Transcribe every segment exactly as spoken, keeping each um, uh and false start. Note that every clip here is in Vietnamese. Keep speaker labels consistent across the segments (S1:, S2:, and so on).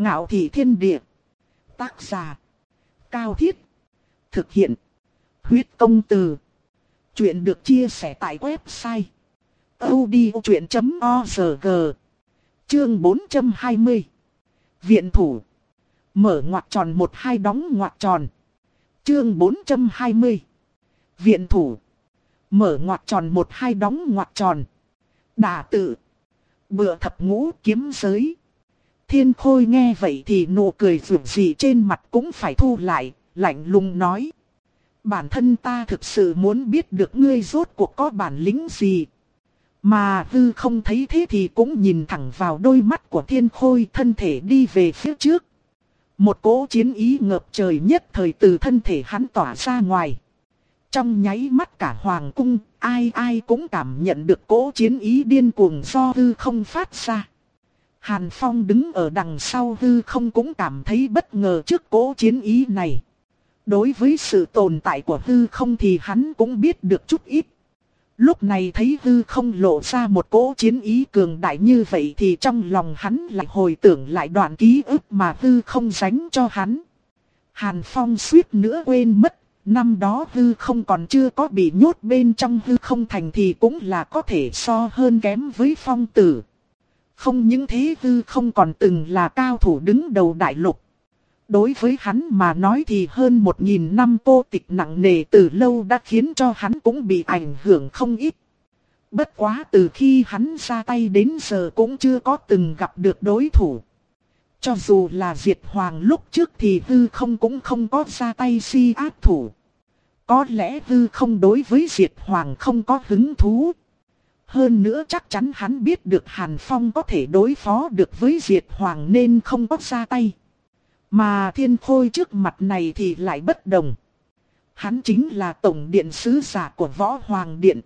S1: Ngạo thị thiên địa. Tác giả. Cao Thiết. Thực hiện. Huyết công từ. Chuyện được chia sẻ tại website audiochuyện chấm org. Chương bốn trăm hai mươi. Viện thủ. Mở ngoặc tròn một hai đóng ngoặc tròn. Chương bốn trăm hai mươi. Viện thủ. Mở ngoặc tròn một hai đóng ngoặc tròn. Đả tự. Bựa thập ngũ kiếm giới. Thiên Khôi nghe vậy thì nụ cười rực rỡ trên mặt cũng phải thu lại, lạnh lùng nói. Bản thân ta thực sự muốn biết được ngươi rốt cuộc có bản lĩnh gì. Mà Hư Không thấy thế thì cũng nhìn thẳng vào đôi mắt của Thiên Khôi, thân thể đi về phía trước. Một cỗ chiến ý ngập trời nhất thời từ thân thể hắn tỏa ra ngoài. Trong nháy mắt cả hoàng cung, ai ai cũng cảm nhận được cỗ chiến ý điên cuồng do Hư Không phát ra. Hàn Phong đứng ở đằng sau Hư Không cũng cảm thấy bất ngờ trước cỗ chiến ý này. Đối với sự tồn tại của Hư Không thì hắn cũng biết được chút ít. Lúc này thấy Hư Không lộ ra một cỗ chiến ý cường đại như vậy thì trong lòng hắn lại hồi tưởng lại đoạn ký ức mà Hư Không dành cho hắn. Hàn Phong suýt nữa quên mất, năm đó Hư Không còn chưa có bị nhốt bên trong Hư Không thành thì cũng là có thể so hơn kém với Phong Tử. Không những thế Hư Không còn từng là cao thủ đứng đầu đại lục. Đối với hắn mà nói thì hơn một nghìn năm cô tịch nặng nề từ lâu đã khiến cho hắn cũng bị ảnh hưởng không ít. Bất quá từ khi hắn ra tay đến giờ cũng chưa có từng gặp được đối thủ. Cho dù là Diệt Hoàng lúc trước thì Hư Không cũng không có ra tay si ác thủ. Có lẽ Hư Không đối với Diệt Hoàng không có hứng thú. Hơn nữa chắc chắn hắn biết được Hàn Phong có thể đối phó được với Diệt Hoàng nên không có ra tay. Mà Thiên Khôi trước mặt này thì lại bất đồng. Hắn chính là tổng điện sứ giả của Võ Hoàng Điện.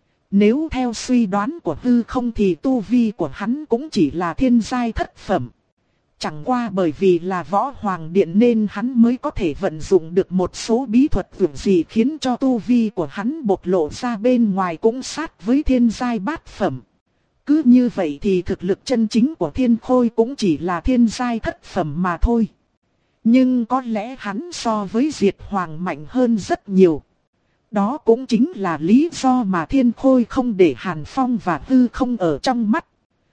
S1: Nếu theo suy đoán của Hư Không thì tu vi của hắn cũng chỉ là thiên giai thất phẩm. Chẳng qua bởi vì là Võ Hoàng Điện nên hắn mới có thể vận dụng được một số bí thuật vượt gì khiến cho tu vi của hắn bộc lộ ra bên ngoài cũng sát với thiên giai bát phẩm. Cứ như vậy thì thực lực chân chính của Thiên Khôi cũng chỉ là thiên giai thất phẩm mà thôi. Nhưng có lẽ hắn so với Diệt Hoàng mạnh hơn rất nhiều. Đó cũng chính là lý do mà Thiên Khôi không để Hàn Phong và Hư Không ở trong mắt.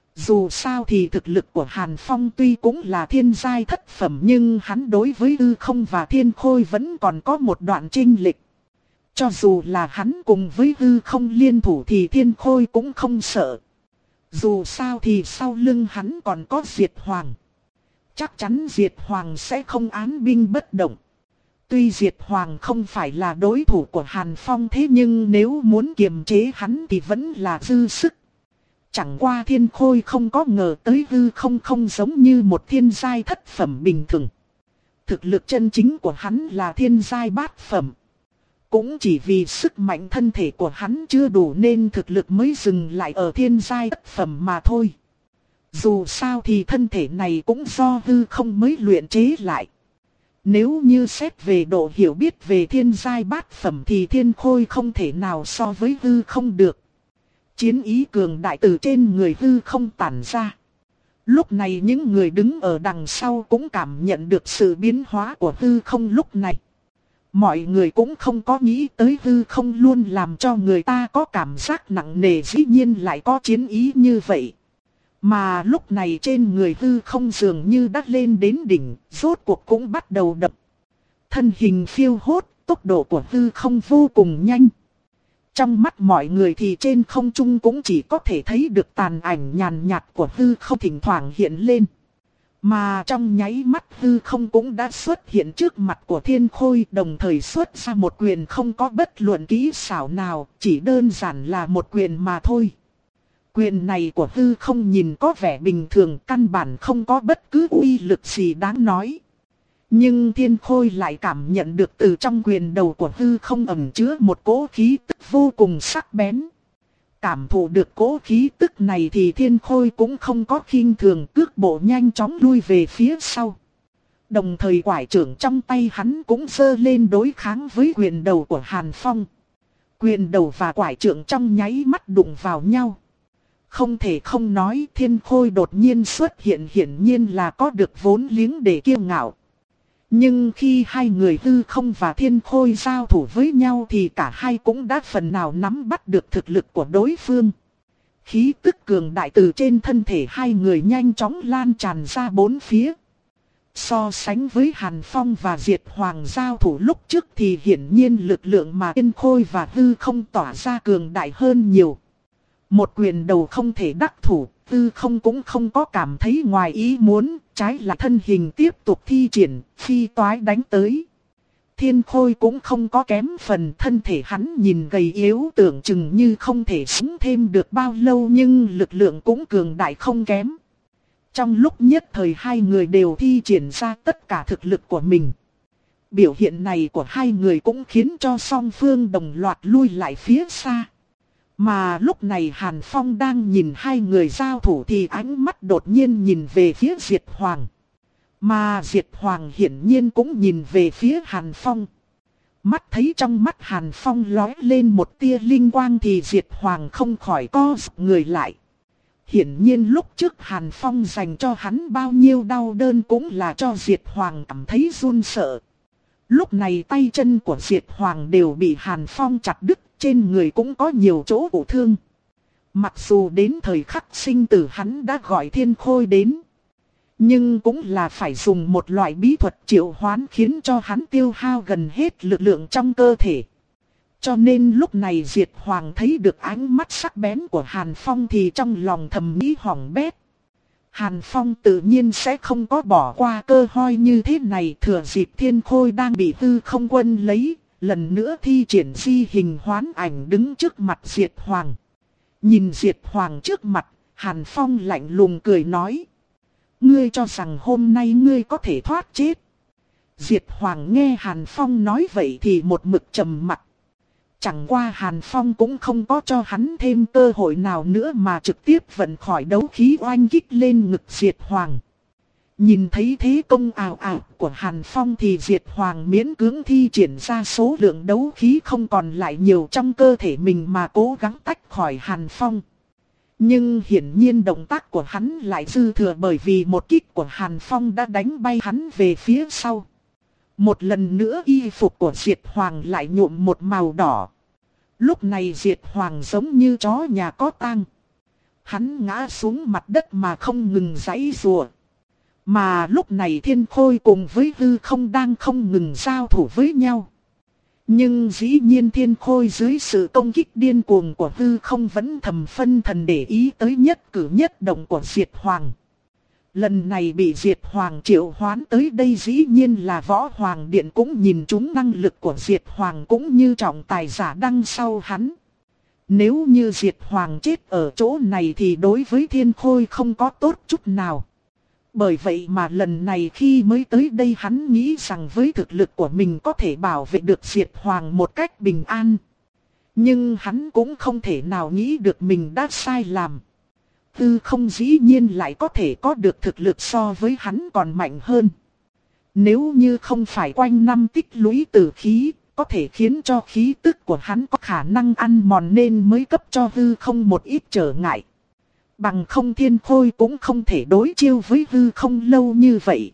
S1: Dù sao thì thực lực của Hàn Phong tuy cũng là thiên giai thất phẩm nhưng hắn đối với Hư Không và Thiên Khôi vẫn còn có một đoạn chênh lệch. Cho dù là hắn cùng với Hư Không liên thủ thì Thiên Khôi cũng không sợ. Dù sao thì sau lưng hắn còn có Diệt Hoàng. Chắc chắn Diệt Hoàng sẽ không án binh bất động. Tuy Diệt Hoàng không phải là đối thủ của Hàn Phong thế nhưng nếu muốn kiềm chế hắn thì vẫn là dư sức. Chẳng qua Thiên Khôi không có ngờ tới Hư Không không giống như một thiên giai thất phẩm bình thường. Thực lực chân chính của hắn là thiên giai bát phẩm. Cũng chỉ vì sức mạnh thân thể của hắn chưa đủ nên thực lực mới dừng lại ở thiên giai thất phẩm mà thôi. Dù sao thì thân thể này cũng do Hư Không mới luyện chế lại. Nếu như xét về độ hiểu biết về thiên giai bát phẩm thì Thiên Khôi không thể nào so với Hư Không được. Chiến ý cường đại từ trên người Hư Không tản ra. Lúc này những người đứng ở đằng sau cũng cảm nhận được sự biến hóa của Hư Không lúc này. Mọi người cũng không có nghĩ tới Hư Không luôn làm cho người ta có cảm giác nặng nề dĩ nhiên lại có chiến ý như vậy. Mà lúc này trên người Hư Không dường như đã lên đến đỉnh, rốt cuộc cũng bắt đầu đập. Thân hình phiêu hốt, tốc độ của Hư Không vô cùng nhanh. Trong mắt mọi người thì trên không trung cũng chỉ có thể thấy được tàn ảnh nhàn nhạt của Hư Không thỉnh thoảng hiện lên. Mà trong nháy mắt Hư Không cũng đã xuất hiện trước mặt của Thiên Khôi, đồng thời xuất ra một quyền không có bất luận kỹ xảo nào, chỉ đơn giản là một quyền mà thôi. Quyền này của Hư Không nhìn có vẻ bình thường, căn bản không có bất cứ uy lực gì đáng nói. Nhưng Thiên Khôi lại cảm nhận được từ trong quyền đầu của Hư Không ẩn chứa một cỗ khí tức vô cùng sắc bén. Cảm thụ được cỗ khí tức này thì Thiên Khôi cũng không có khinh thường, cước bộ nhanh chóng lui về phía sau. Đồng thời quải trưởng trong tay hắn cũng giơ lên đối kháng với quyền đầu của Hàn Phong. Quyền đầu và quải trưởng trong nháy mắt đụng vào nhau. Không thể không nói Thiên Khôi đột nhiên xuất hiện hiển nhiên là có được vốn liếng để kiêu ngạo. Nhưng khi hai người Hư Không và Thiên Khôi giao thủ với nhau thì cả hai cũng đã phần nào nắm bắt được thực lực của đối phương. Khí tức cường đại từ trên thân thể hai người nhanh chóng lan tràn ra bốn phía. So sánh với Hàn Phong và Diệt Hoàng giao thủ lúc trước thì hiển nhiên lực lượng mà Thiên Khôi và Hư Không tỏa ra cường đại hơn nhiều. Một quyền đầu không thể đắc thủ, Hư Không cũng không có cảm thấy ngoài ý muốn, trái lại thân hình tiếp tục thi triển, phi toái đánh tới. Thiên Khôi cũng không có kém phần, thân thể hắn nhìn gầy yếu tưởng chừng như không thể sống thêm được bao lâu nhưng lực lượng cũng cường đại không kém. Trong lúc nhất thời hai người đều thi triển ra tất cả thực lực của mình. Biểu hiện này của hai người cũng khiến cho song phương đồng loạt lui lại phía xa. Mà lúc này Hàn Phong đang nhìn hai người giao thủ thì ánh mắt đột nhiên nhìn về phía Diệt Hoàng. Mà Diệt Hoàng hiển nhiên cũng nhìn về phía Hàn Phong. Mắt thấy trong mắt Hàn Phong lóe lên một tia linh quang thì Diệt Hoàng không khỏi co rụt người lại. Hiển nhiên lúc trước Hàn Phong dành cho hắn bao nhiêu đau đớn cũng là cho Diệt Hoàng cảm thấy run sợ. Lúc này tay chân của Diệt Hoàng đều bị Hàn Phong chặt đứt, trên người cũng có nhiều chỗ bị thương. Mặc dù đến thời khắc sinh tử hắn đã gọi Thiên Khôi đến, nhưng cũng là phải dùng một loại bí thuật triệu hoán khiến cho hắn tiêu hao gần hết lực lượng trong cơ thể. Cho nên lúc này Diệt Hoàng thấy được ánh mắt sắc bén của Hàn Phong thì trong lòng thầm nghĩ hỏng bét. Hàn Phong tự nhiên sẽ không có bỏ qua cơ hội như thế này, thừa dịp Thiên Khôi đang bị Hư Không quân lấy, lần nữa thi triển di hình hoán ảnh đứng trước mặt Diệt Hoàng. Nhìn Diệt Hoàng trước mặt, Hàn Phong lạnh lùng cười nói: ngươi cho rằng hôm nay ngươi có thể thoát chết? Diệt Hoàng nghe Hàn Phong nói vậy thì một mực trầm mặt. Chẳng qua Hàn Phong cũng không có cho hắn thêm cơ hội nào nữa mà trực tiếp vận khỏi đấu khí oanh kích lên ngực Diệt Hoàng. Nhìn thấy thế công ào ào của Hàn Phong thì Diệt Hoàng miễn cưỡng thi triển ra số lượng đấu khí không còn lại nhiều trong cơ thể mình mà cố gắng tách khỏi Hàn Phong. Nhưng hiển nhiên động tác của hắn lại dư thừa bởi vì một kích của Hàn Phong đã đánh bay hắn về phía sau. Một lần nữa y phục của Diệt Hoàng lại nhuộm một màu đỏ. Lúc này Diệt Hoàng giống như chó nhà có tang. Hắn ngã xuống mặt đất mà không ngừng giãy giụa. Mà lúc này Thiên Khôi cùng với Hư Không đang không ngừng giao thủ với nhau. Nhưng dĩ nhiên Thiên Khôi dưới sự công kích điên cuồng của Hư Không vẫn thầm phân thần để ý tới nhất cử nhất động của Diệt Hoàng. Lần này bị Diệt Hoàng triệu hoán tới đây dĩ nhiên là Võ Hoàng Điện cũng nhìn trúng năng lực của Diệt Hoàng cũng như trọng tài giả đằng sau hắn. Nếu như Diệt Hoàng chết ở chỗ này thì đối với Thiên Khôi không có tốt chút nào. Bởi vậy mà lần này khi mới tới đây hắn nghĩ rằng với thực lực của mình có thể bảo vệ được Diệt Hoàng một cách bình an. Nhưng hắn cũng không thể nào nghĩ được mình đã sai lầm. Hư Không dĩ nhiên lại có thể có được thực lực so với hắn còn mạnh hơn. Nếu như không phải quanh năm tích lũy tử khí, có thể khiến cho khí tức của hắn có khả năng ăn mòn nên mới cấp cho Hư Không một ít trở ngại. Bằng không Thiên Khôi cũng không thể đối chiêu với Hư Không lâu như vậy.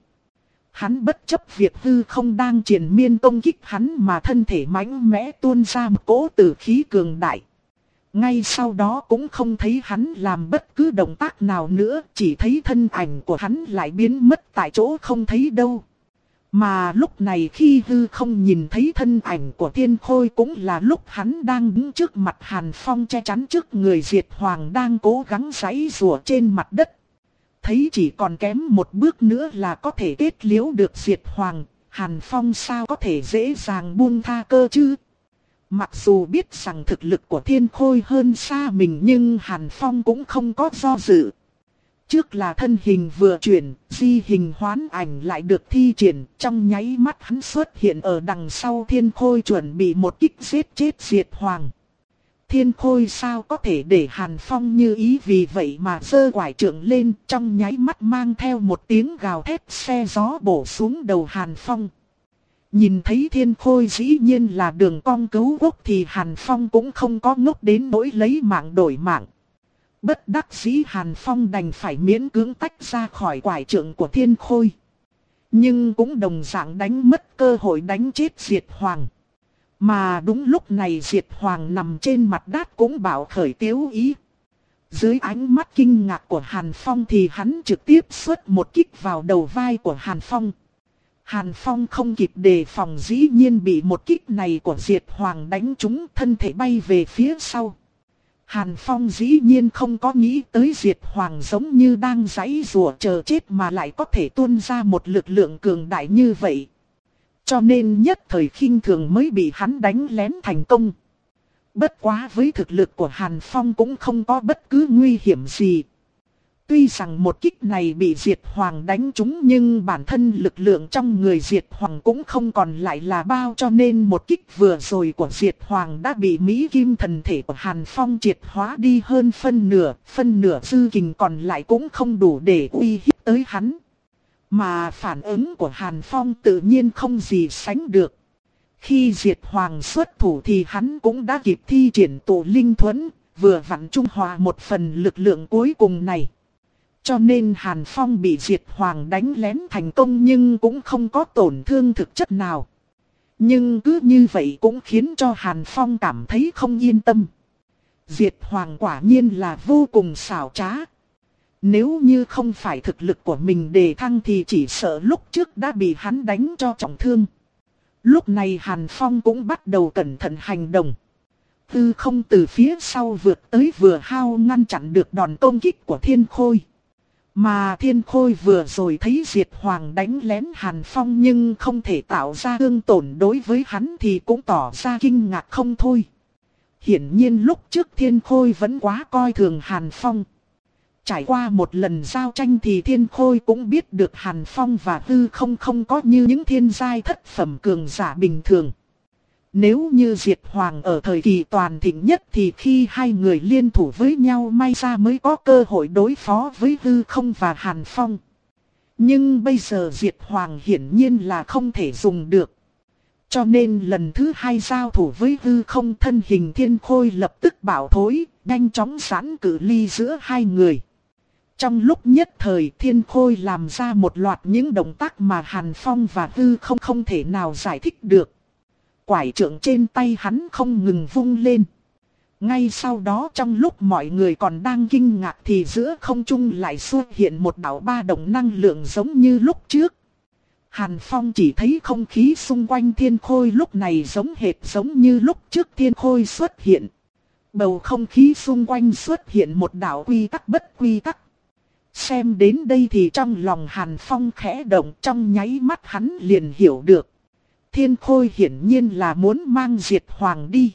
S1: Hắn bất chấp việc Hư Không đang triển miên công kích hắn mà thân thể mạnh mẽ tuôn ra một cỗ tử khí cường đại. Ngay sau đó cũng không thấy hắn làm bất cứ động tác nào nữa, chỉ thấy thân ảnh của hắn lại biến mất tại chỗ không thấy đâu. Mà lúc này khi Hư Không nhìn thấy thân ảnh của Thiên Khôi cũng là lúc hắn đang đứng trước mặt Hàn Phong che chắn trước người Diệt Hoàng đang cố gắng giãy giụa trên mặt đất. Thấy chỉ còn kém một bước nữa là có thể kết liễu được Diệt Hoàng, Hàn Phong sao có thể dễ dàng buông tha cơ chứ? Mặc dù biết rằng thực lực của Thiên Khôi hơn xa mình nhưng Hàn Phong cũng không có do dự. Trước là thân hình vừa chuyển, di hình hoán ảnh lại được thi triển, trong nháy mắt hắn xuất hiện ở đằng sau Thiên Khôi chuẩn bị một kích giết chết Diệt Hoàng. Thiên Khôi sao có thể để Hàn Phong như ý, vì vậy mà giơ quải trượng lên, trong nháy mắt mang theo một tiếng gào thét xe gió bổ xuống đầu Hàn Phong. Nhìn thấy Thiên Khôi dĩ nhiên là đường cong cứu quốc thì Hàn Phong cũng không có ngốc đến nỗi lấy mạng đổi mạng. Bất đắc dĩ Hàn Phong đành phải miễn cưỡng tách ra khỏi quải trượng của Thiên Khôi. Nhưng cũng đồng dạng đánh mất cơ hội đánh chết Diệt Hoàng. Mà đúng lúc này Diệt Hoàng nằm trên mặt đất cũng bảo khởi tiếu ý. Dưới ánh mắt kinh ngạc của Hàn Phong thì hắn trực tiếp xuất một kích vào đầu vai của Hàn Phong. Hàn Phong không kịp đề phòng, dĩ nhiên bị một kích này của Diệt Hoàng đánh trúng, thân thể bay về phía sau. Hàn Phong dĩ nhiên không có nghĩ tới Diệt Hoàng giống như đang giãy giụa chờ chết mà lại có thể tuôn ra một lực lượng cường đại như vậy. Cho nên nhất thời khinh thường mới bị hắn đánh lén thành công. Bất quá với thực lực của Hàn Phong cũng không có bất cứ nguy hiểm gì. Tuy rằng một kích này bị Diệt Hoàng đánh trúng nhưng bản thân lực lượng trong người Diệt Hoàng cũng không còn lại là bao, cho nên một kích vừa rồi của Diệt Hoàng đã bị Mỹ Kim thần thể của Hàn Phong triệt hóa đi hơn phân nửa, phân nửa dư kình còn lại cũng không đủ để uy hiếp tới hắn. Mà phản ứng của Hàn Phong tự nhiên không gì sánh được. Khi Diệt Hoàng xuất thủ thì hắn cũng đã kịp thi triển tụ linh thuẫn, vừa vặn trung hòa một phần lực lượng cuối cùng này. Cho nên Hàn Phong bị Diệt Hoàng đánh lén thành công nhưng cũng không có tổn thương thực chất nào. Nhưng cứ như vậy cũng khiến cho Hàn Phong cảm thấy không yên tâm. Diệt Hoàng quả nhiên là vô cùng xảo trá. Nếu như không phải thực lực của mình đề thăng thì chỉ sợ lúc trước đã bị hắn đánh cho trọng thương. Lúc này Hàn Phong cũng bắt đầu cẩn thận hành động. Hư không từ phía sau vượt tới vừa hao ngăn chặn được đòn công kích của Thiên Khôi. Mà Thiên Khôi vừa rồi thấy Diệt Hoàng đánh lén Hàn Phong nhưng không thể tạo ra thương tổn đối với hắn thì cũng tỏ ra kinh ngạc không thôi. Hiển nhiên lúc trước Thiên Khôi vẫn quá coi thường Hàn Phong. Trải qua một lần giao tranh thì Thiên Khôi cũng biết được Hàn Phong và Hư không không có như những thiên giai thất phẩm cường giả bình thường. Nếu như Diệt Hoàng ở thời kỳ toàn thịnh nhất thì khi hai người liên thủ với nhau may ra mới có cơ hội đối phó với Hư không và Hàn Phong. Nhưng bây giờ Diệt Hoàng hiển nhiên là không thể dùng được. Cho nên lần thứ hai giao thủ với Hư không, thân hình Thiên Khôi lập tức bảo thối, nhanh chóng giãn cự ly giữa hai người. Trong lúc nhất thời Thiên Khôi làm ra một loạt những động tác mà Hàn Phong và Hư không không thể nào giải thích được. Quải trượng trên tay hắn không ngừng vung lên. Ngay sau đó trong lúc mọi người còn đang kinh ngạc thì giữa không trung lại xuất hiện một đạo ba động năng lượng giống như lúc trước. Hàn Phong chỉ thấy không khí xung quanh Thiên Khôi lúc này giống hệt giống như lúc trước Thiên Khôi xuất hiện. Bầu không khí xung quanh xuất hiện một đạo quy tắc bất quy tắc. Xem đến đây thì trong lòng Hàn Phong khẽ động, trong nháy mắt hắn liền hiểu được. Thiên Khôi hiển nhiên là muốn mang Diệt Hoàng đi.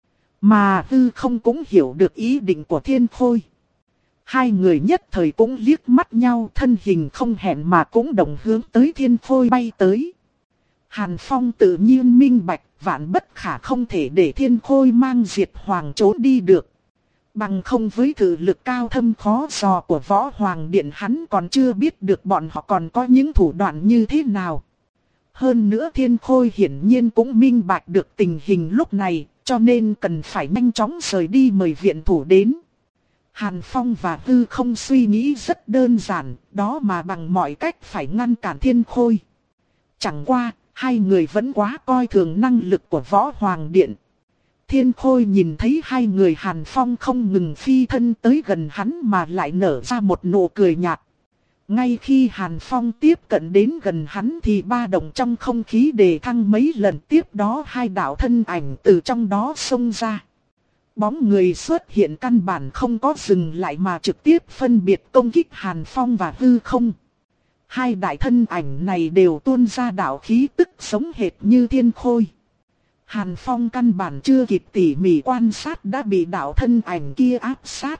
S1: Mà Hư không cũng hiểu được ý định của Thiên Khôi. Hai người nhất thời cũng liếc mắt nhau, thân hình không hẹn mà cũng đồng hướng tới Thiên Khôi bay tới. Hàn Phong tự nhiên minh bạch, vạn bất khả không thể để Thiên Khôi mang Diệt Hoàng trốn đi được. Bằng không với thực lực cao thâm khó dò của Võ Hoàng Điện hắn còn chưa biết được bọn họ còn có những thủ đoạn như thế nào. Hơn nữa Thiên Khôi hiển nhiên cũng minh bạch được tình hình lúc này, cho nên cần phải nhanh chóng rời đi mời viện thủ đến. Hàn Phong và Hư không suy nghĩ rất đơn giản, đó mà bằng mọi cách phải ngăn cản Thiên Khôi. Chẳng qua, hai người vẫn quá coi thường năng lực của Võ Hoàng Điện. Thiên Khôi nhìn thấy hai người Hàn Phong không ngừng phi thân tới gần hắn mà lại nở ra một nụ cười nhạt. Ngay khi Hàn Phong tiếp cận đến gần hắn thì ba động trong không khí đề thăng mấy lần, tiếp đó hai đạo thân ảnh từ trong đó xông ra. Bóng người xuất hiện căn bản không có dừng lại mà trực tiếp phân biệt công kích Hàn Phong và Hư không. Hai đại thân ảnh này đều tuôn ra đạo khí tức sống hệt như Thiên Khôi. Hàn Phong căn bản chưa kịp tỉ mỉ quan sát đã bị đạo thân ảnh kia áp sát.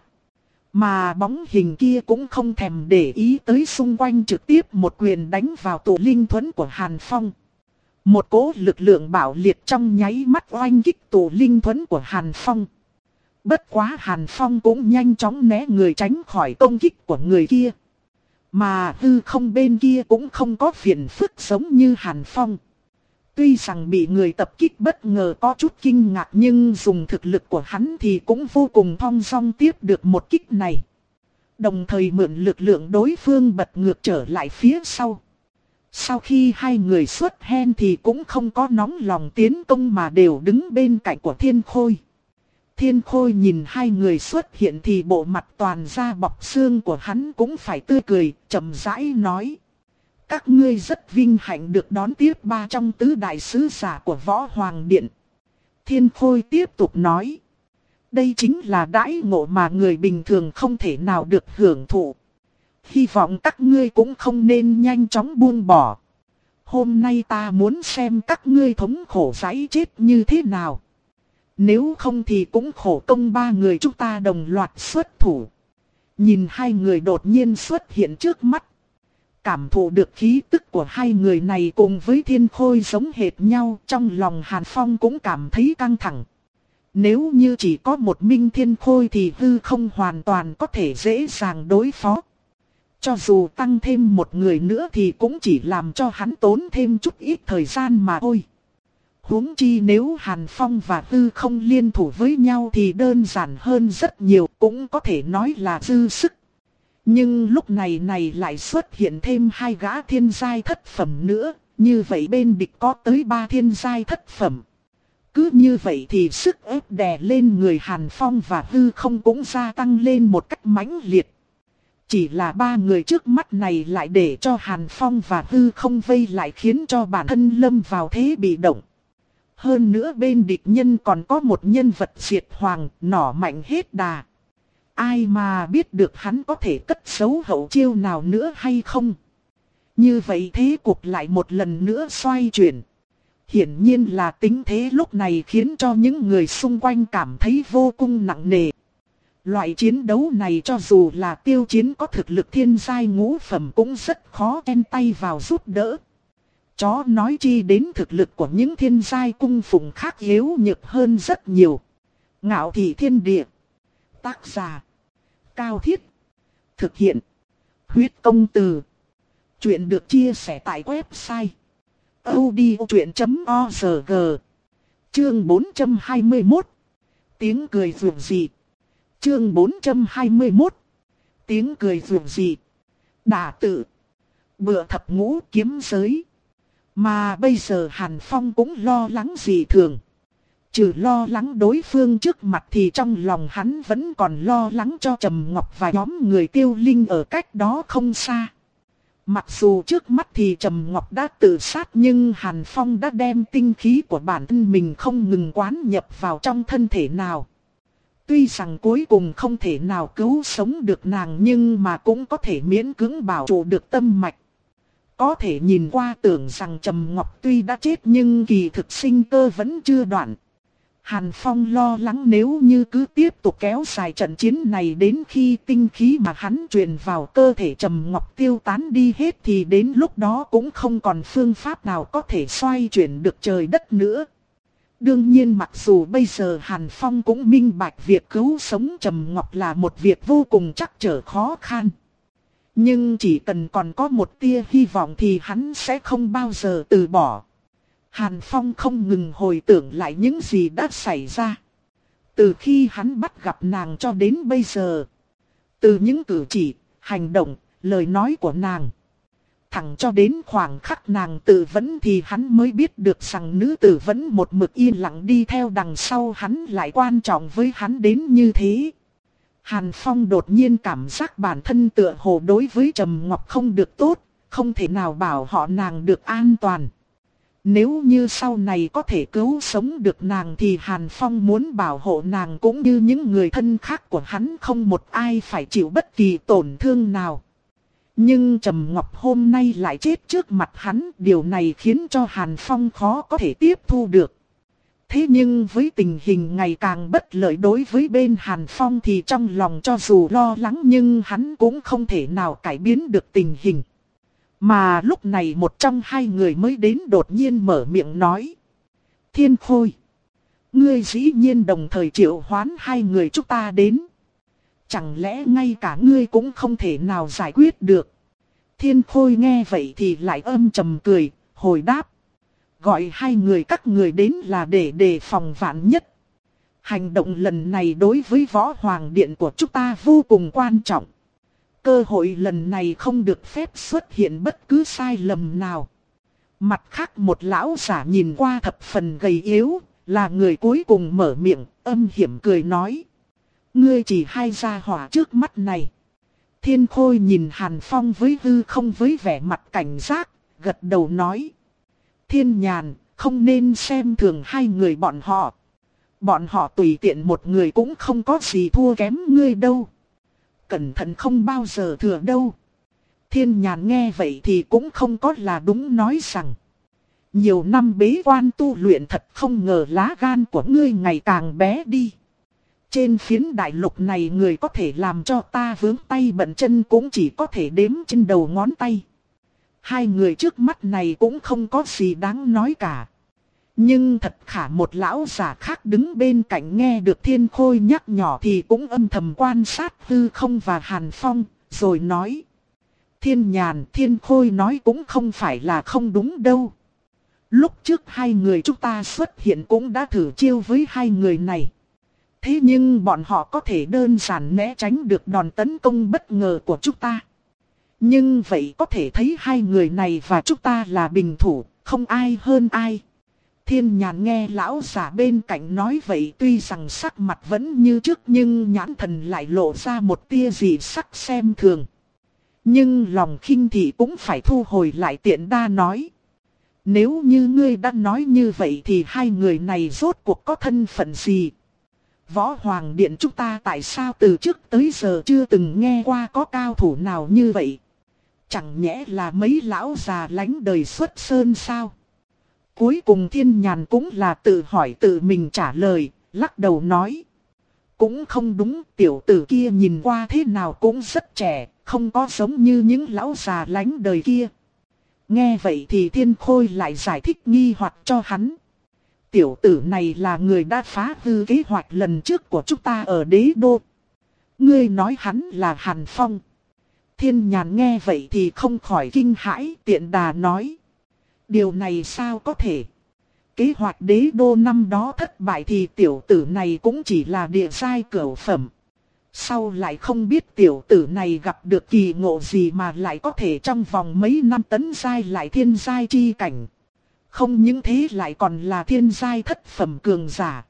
S1: Mà bóng hình kia cũng không thèm để ý tới xung quanh, trực tiếp một quyền đánh vào tụ linh thuẫn của Hàn Phong. Một cỗ lực lượng bạo liệt trong nháy mắt oanh kích tụ linh thuẫn của Hàn Phong. Bất quá Hàn Phong cũng nhanh chóng né người tránh khỏi công kích của người kia. Mà Hư không bên kia cũng không có phiền phức giống như Hàn Phong. Tuy rằng bị người tập kích bất ngờ có chút kinh ngạc nhưng dùng thực lực của hắn thì cũng vô cùng thong dong tiếp được một kích này. Đồng thời mượn lực lượng đối phương bật ngược trở lại phía sau. Sau khi hai người xuất hen thì cũng không có nóng lòng tiến công mà đều đứng bên cạnh của Thiên Khôi. Thiên Khôi nhìn hai người xuất hiện thì bộ mặt toàn da bọc xương của hắn cũng phải tươi cười, chậm rãi nói. Các ngươi rất vinh hạnh được đón tiếp ba trong tứ đại sứ giả của Võ Hoàng Điện. Thiên Khôi tiếp tục nói. Đây chính là đãi ngộ mà người bình thường không thể nào được hưởng thụ. Hy vọng các ngươi cũng không nên nhanh chóng buông bỏ. Hôm nay ta muốn xem các ngươi thống khổ giãy chết như thế nào. Nếu không thì cũng khổ công ba người chúng ta đồng loạt xuất thủ. Nhìn hai người đột nhiên xuất hiện trước mắt. Cảm thụ được khí tức của hai người này cùng với Thiên Khôi giống hệt nhau, trong lòng Hàn Phong cũng cảm thấy căng thẳng. Nếu như chỉ có một Minh Thiên Khôi thì hư không hoàn toàn có thể dễ dàng đối phó. Cho dù tăng thêm một người nữa thì cũng chỉ làm cho hắn tốn thêm chút ít thời gian mà thôi. Huống chi nếu Hàn Phong và hư không liên thủ với nhau thì đơn giản hơn rất nhiều, cũng có thể nói là dư sức. Nhưng lúc này này lại xuất hiện thêm hai gã thiên giai thất phẩm nữa, như vậy bên địch có tới ba thiên giai thất phẩm. Cứ như vậy thì sức ép đè lên người Hàn Phong và hư không cũng gia tăng lên một cách mãnh liệt. Chỉ là ba người trước mắt này lại để cho Hàn Phong và hư không vây lại khiến cho bản thân lâm vào thế bị động. Hơn nữa bên địch nhân còn có một nhân vật diệt hoàng, nỏ mạnh hết đà. Ai mà biết được hắn có thể cất giấu hậu chiêu nào nữa hay không? Như vậy thế cục lại một lần nữa xoay chuyển. Hiển nhiên là tính thế lúc này khiến cho những người xung quanh cảm thấy vô cùng nặng nề. Loại chiến đấu này cho dù là tiêu chiến có thực lực thiên giai ngũ phẩm cũng rất khó chen tay vào giúp đỡ. Chó nói chi đến thực lực của những thiên giai cung phụng khác yếu nhược hơn rất nhiều. Ngạo thị thiên địa. Tác giả. Cao Thiết. Thực hiện. Huyết công từ. Chuyện được chia sẻ tại website. odchuyện.org. Chương bốn trăm hai mươi mốt. Tiếng cười rượu gì. Chương bốn trăm hai mươi mốt. Tiếng cười rượu gì. Đả tự. Bựa thập ngũ kiếm giới. Mà bây giờ Hàn Phong cũng lo lắng gì thường. Trừ lo lắng đối phương trước mặt thì trong lòng hắn vẫn còn lo lắng cho Trầm Ngọc và nhóm người Tiêu Linh ở cách đó không xa. Mặc dù trước mắt thì Trầm Ngọc đã tự sát nhưng Hàn Phong đã đem tinh khí của bản thân mình không ngừng quán nhập vào trong thân thể nào. Tuy rằng cuối cùng không thể nào cứu sống được nàng nhưng mà cũng có thể miễn cưỡng bảo trụ được tâm mạch. Có thể nhìn qua tưởng rằng Trầm Ngọc tuy đã chết nhưng kỳ thực sinh cơ vẫn chưa đoạn. Hàn Phong lo lắng nếu như cứ tiếp tục kéo dài trận chiến này đến khi tinh khí mà hắn truyền vào cơ thể Trầm Ngọc tiêu tán đi hết thì đến lúc đó cũng không còn phương pháp nào có thể xoay chuyển được trời đất nữa. Đương nhiên mặc dù bây giờ Hàn Phong cũng minh bạch việc cứu sống Trầm Ngọc là một việc vô cùng trắc trở khó khăn. Nhưng chỉ cần còn có một tia hy vọng thì hắn sẽ không bao giờ từ bỏ. Hàn Phong không ngừng hồi tưởng lại những gì đã xảy ra. Từ khi hắn bắt gặp nàng cho đến bây giờ. Từ những cử chỉ, hành động, lời nói của nàng. Thẳng cho đến khoảng khắc nàng tự vấn thì hắn mới biết được rằng nữ tử vẫn một mực yên lặng đi theo đằng sau hắn lại quan trọng với hắn đến như thế. Hàn Phong đột nhiên cảm giác bản thân tựa hồ đối với Trầm Ngọc không được tốt, không thể nào bảo họ nàng được an toàn. Nếu như sau này có thể cứu sống được nàng thì Hàn Phong muốn bảo hộ nàng cũng như những người thân khác của hắn không một ai phải chịu bất kỳ tổn thương nào. Nhưng Trầm Ngọc hôm nay lại chết trước mặt hắn, điều này khiến cho Hàn Phong khó có thể tiếp thu được. Thế nhưng với tình hình ngày càng bất lợi đối với bên Hàn Phong thì trong lòng cho dù lo lắng nhưng hắn cũng không thể nào cải biến được tình hình. Mà lúc này một trong hai người mới đến đột nhiên mở miệng nói. Thiên Khôi, ngươi dĩ nhiên đồng thời triệu hoán hai người chúng ta đến. Chẳng lẽ ngay cả ngươi cũng không thể nào giải quyết được. Thiên Khôi nghe vậy thì lại âm trầm cười, hồi đáp. Gọi hai người các người đến là để đề phòng vạn nhất. Hành động lần này đối với Võ Hoàng Điện của chúng ta vô cùng quan trọng. Cơ hội lần này không được phép xuất hiện bất cứ sai lầm nào. Mặt khác một lão giả nhìn qua thập phần gầy yếu, là người cuối cùng mở miệng, âm hiểm cười nói. Ngươi chỉ hai gia hỏa trước mắt này. Thiên Khôi nhìn Hàn Phong với hư không với vẻ mặt cảnh giác, gật đầu nói. Thiên Nhàn, không nên xem thường hai người bọn họ. Bọn họ tùy tiện một người cũng không có gì thua kém ngươi đâu. Cẩn thận không bao giờ thừa đâu. Thiên Nhàn nghe vậy thì cũng không có là đúng, nói rằng. Nhiều năm bế quan tu luyện thật không ngờ lá gan của ngươi ngày càng bé đi. Trên phiến đại lục này người có thể làm cho ta vướng tay bận chân cũng chỉ có thể đếm trên đầu ngón tay. Hai người trước mắt này cũng không có gì đáng nói cả. Nhưng thật khả một lão già khác đứng bên cạnh nghe được Thiên Khôi nhắc nhỏ thì cũng âm thầm quan sát hư không và Hàn Phong, rồi nói. Thiên Nhàn, Thiên Khôi nói cũng không phải là không đúng đâu. Lúc trước hai người chúng ta xuất hiện cũng đã thử chiêu với hai người này. Thế nhưng bọn họ có thể đơn giản né tránh được đòn tấn công bất ngờ của chúng ta. Nhưng vậy có thể thấy hai người này và chúng ta là bình thủ, không ai hơn ai. Thiên Nhàn nghe lão giả bên cạnh nói vậy, tuy rằng sắc mặt vẫn như trước nhưng nhãn thần lại lộ ra một tia dị sắc xem thường. Nhưng lòng khinh thị cũng phải thu hồi lại, tiện đa nói. Nếu như ngươi đã nói như vậy thì hai người này rốt cuộc có thân phận gì? Võ Hoàng Điện chúng ta tại sao từ trước tới giờ chưa từng nghe qua có cao thủ nào như vậy? Chẳng nhẽ là mấy lão già lánh đời xuất sơn sao? Cuối cùng Thiên Nhàn cũng là tự hỏi tự mình trả lời, lắc đầu nói. Cũng không đúng, tiểu tử kia nhìn qua thế nào cũng rất trẻ, không có giống như những lão già lánh đời kia. Nghe vậy thì Thiên Khôi lại giải thích nghi hoặc cho hắn. Tiểu tử này là người đã phá hư kế hoạch lần trước của chúng ta ở đế đô. Ngươi nói hắn là Hàn Phong. Thiên Nhàn nghe vậy thì không khỏi kinh hãi, tiện đà nói. Điều này sao có thể? Kế hoạch đế đô năm đó thất bại thì tiểu tử này cũng chỉ là địa giai cửu phẩm. Sau lại không biết tiểu tử này gặp được kỳ ngộ gì mà lại có thể trong vòng mấy năm tấn giai lại thiên giai chi cảnh. Không những thế lại còn là thiên giai thất phẩm cường giả.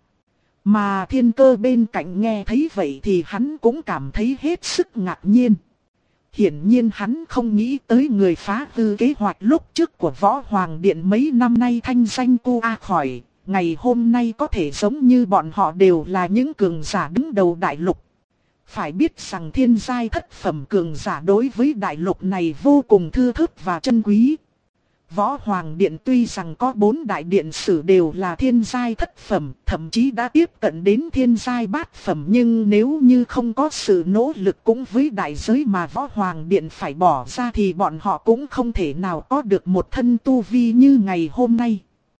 S1: Mà Thiên Cơ bên cạnh nghe thấy vậy thì hắn cũng cảm thấy hết sức ngạc nhiên. Hiển nhiên hắn không nghĩ tới người phá hư kế hoạch lúc trước của Võ Hoàng Điện mấy năm nay thanh danh cu a khỏi. Ngày hôm nay có thể giống như bọn họ đều là những cường giả đứng đầu đại lục. Phải biết rằng thiên giai thất phẩm cường giả đối với đại lục này vô cùng thưa thớt và chân quý. Võ Hoàng Điện tuy rằng có bốn đại điện sử đều là thiên giai thất phẩm, thậm chí đã tiếp cận đến thiên giai bát phẩm, nhưng nếu như không có sự nỗ lực cũng với đại giới mà Võ Hoàng Điện phải bỏ ra thì bọn họ cũng không thể nào có được một thân tu vi như ngày hôm nay.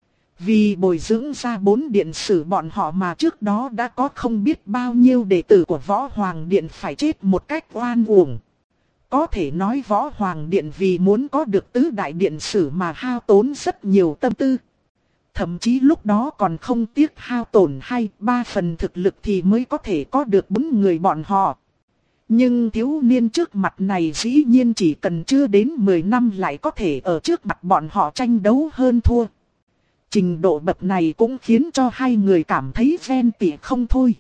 S1: Vì bồi dưỡng ra bốn điện sử bọn họ mà trước đó đã có không biết bao nhiêu đệ tử của Võ Hoàng Điện phải chết một cách oan uổng. Có thể nói Võ Hoàng Điện vì muốn có được tứ đại điện sử mà hao tốn rất nhiều tâm tư. Thậm chí lúc đó còn không tiếc hao tổn hai ba phần thực lực thì mới có thể có được bốn người bọn họ. Nhưng thiếu niên trước mặt này dĩ nhiên chỉ cần chưa đến mười năm lại có thể ở trước mặt bọn họ tranh đấu hơn thua. Trình độ bậc này cũng khiến cho hai người cảm thấy ghen tị không thôi.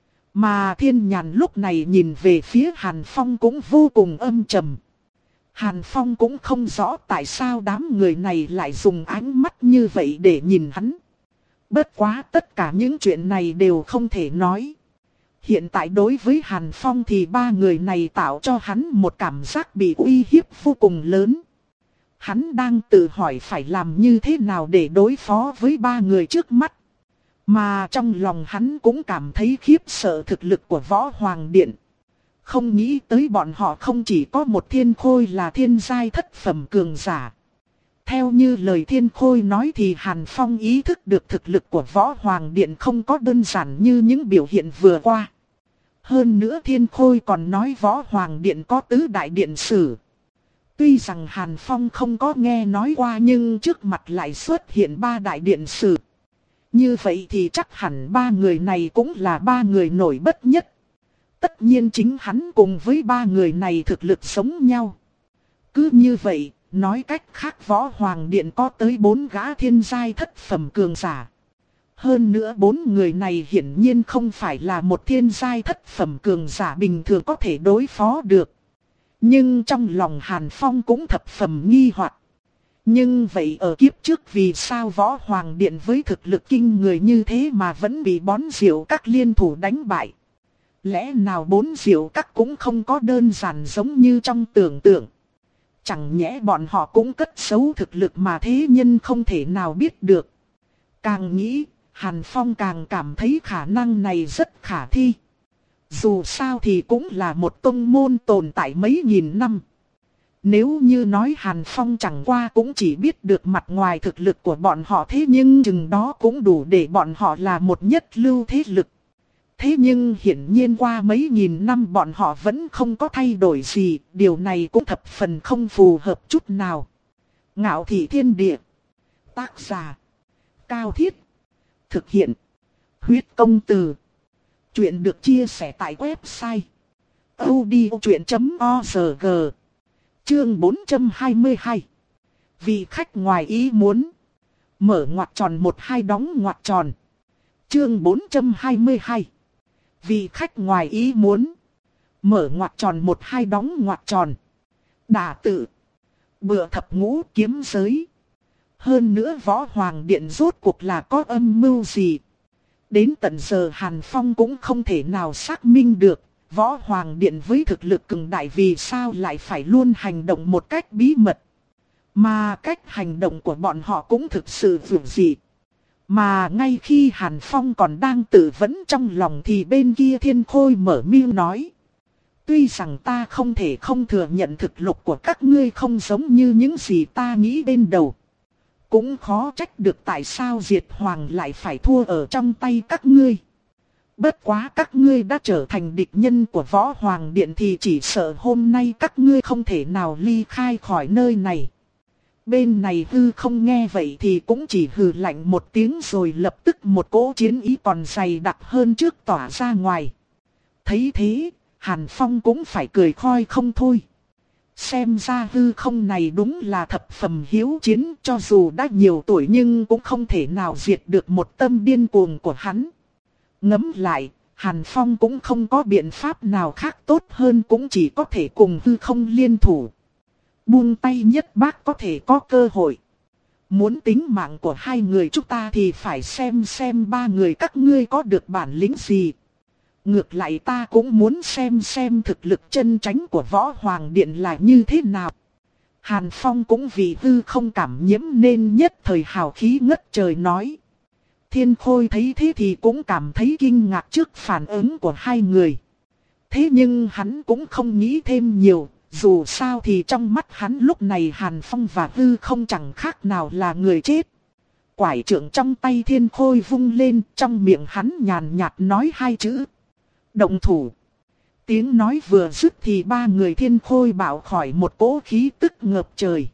S1: Mà Thiên Nhàn lúc này nhìn về phía Hàn Phong cũng vô cùng âm trầm. Hàn Phong cũng không rõ tại sao đám người này lại dùng ánh mắt như vậy để nhìn hắn. Bất quá tất cả những chuyện này đều không thể nói. Hiện tại đối với Hàn Phong thì ba người này tạo cho hắn một cảm giác bị uy hiếp vô cùng lớn. Hắn đang tự hỏi phải làm như thế nào để đối phó với ba người trước mắt. Mà trong lòng hắn cũng cảm thấy khiếp sợ thực lực của Võ Hoàng Điện. Không nghĩ tới bọn họ không chỉ có một Thiên Khôi là thiên giai thất phẩm cường giả. Theo như lời Thiên Khôi nói thì Hàn Phong ý thức được thực lực của Võ Hoàng Điện không có đơn giản như những biểu hiện vừa qua. Hơn nữa Thiên Khôi còn nói Võ Hoàng Điện có tứ đại điện sử. Tuy rằng Hàn Phong không có nghe nói qua nhưng trước mặt lại xuất hiện ba đại điện sử. Như vậy thì chắc hẳn ba người này cũng là ba người nổi bật nhất. Tất nhiên chính hắn cùng với ba người này thực lực giống nhau. Cứ như vậy, nói cách khác Võ Hoàng Điện có tới bốn gã thiên giai thất phẩm cường giả. Hơn nữa bốn người này hiển nhiên không phải là một thiên giai thất phẩm cường giả bình thường có thể đối phó được. Nhưng trong lòng Hàn Phong cũng thập phẩm nghi hoặc. Nhưng vậy ở kiếp trước vì sao Võ Hoàng Điện với thực lực kinh người như thế mà vẫn bị bón rượu các liên thủ đánh bại? Lẽ nào bốn rượu các cũng không có đơn giản giống như trong tưởng tượng? Chẳng nhẽ bọn họ cũng cất giấu thực lực mà thế nhân không thể nào biết được. Càng nghĩ, Hàn Phong càng cảm thấy khả năng này rất khả thi. Dù sao thì cũng là một tông môn tồn tại mấy nghìn năm. Nếu như nói Hàn Phong chẳng qua cũng chỉ biết được mặt ngoài thực lực của bọn họ thế nhưng chừng đó cũng đủ để bọn họ là một nhất lưu thế lực. Thế nhưng hiển nhiên qua mấy nghìn năm bọn họ vẫn không có thay đổi gì, điều này cũng thập phần không phù hợp chút nào. Ngạo Thị Thiên Địa. Tác giả. Cao Thiết. Thực hiện. Huyết Công Từ. Chuyện được chia sẻ tại website audiochuyện chấm org. Chương bốn trăm hai mươi hai. Vị khách ngoài ý muốn. Mở ngoặc tròn một hai đóng ngoặc tròn. Chương bốn trăm hai mươi hai. Vị khách ngoài ý muốn. Mở ngoặc tròn một hai đóng ngoặc tròn. Đả tự. Bựa thập ngũ kiếm giới. Hơn nữa Võ Hoàng Điện rốt cuộc là có âm mưu gì? Đến tận giờ Hàn Phong cũng không thể nào xác minh được. Võ Hoàng Điện với thực lực cường đại vì sao lại phải luôn hành động một cách bí mật. Mà cách hành động của bọn họ cũng thực sự vượt dị. Mà ngay khi Hàn Phong còn đang tự vấn trong lòng thì bên kia Thiên Khôi mở miệng nói. Tuy rằng ta không thể không thừa nhận thực lực của các ngươi không giống như những gì ta nghĩ bên đầu. Cũng khó trách được tại sao Diệt Hoàng lại phải thua ở trong tay các ngươi. Bất quá các ngươi đã trở thành địch nhân của Võ Hoàng Điện thì chỉ sợ hôm nay các ngươi không thể nào ly khai khỏi nơi này. Bên này hư không nghe vậy thì cũng chỉ hừ lạnh một tiếng rồi lập tức một cỗ chiến ý còn dày đặc hơn trước tỏa ra ngoài. Thấy thế, Hàn Phong cũng phải cười khoi không thôi. Xem ra hư không này đúng là thập phẩm hiếu chiến, cho dù đã nhiều tuổi nhưng cũng không thể nào diệt được một tâm điên cuồng của hắn. Ngẫm lại, Hàn Phong cũng không có biện pháp nào khác tốt hơn, cũng chỉ có thể cùng hư không liên thủ. Buông tay nhất bác có thể có cơ hội. Muốn tính mạng của hai người chúng ta thì phải xem xem ba người các ngươi có được bản lĩnh gì. Ngược lại ta cũng muốn xem xem thực lực chân chánh của Võ Hoàng Điện là như thế nào. Hàn Phong cũng vì hư không cảm nhiễm nên nhất thời hào khí ngất trời nói. Thiên Khôi thấy thế thì cũng cảm thấy kinh ngạc trước phản ứng của hai người. Thế nhưng hắn cũng không nghĩ thêm nhiều, dù sao thì trong mắt hắn lúc này Hàn Phong và hư không chẳng khác nào là người chết. Quải trượng trong tay Thiên Khôi vung lên, trong miệng hắn nhàn nhạt nói hai chữ. Động thủ. Tiếng nói vừa dứt thì ba người Thiên Khôi bạo khỏi một cỗ khí tức ngập trời.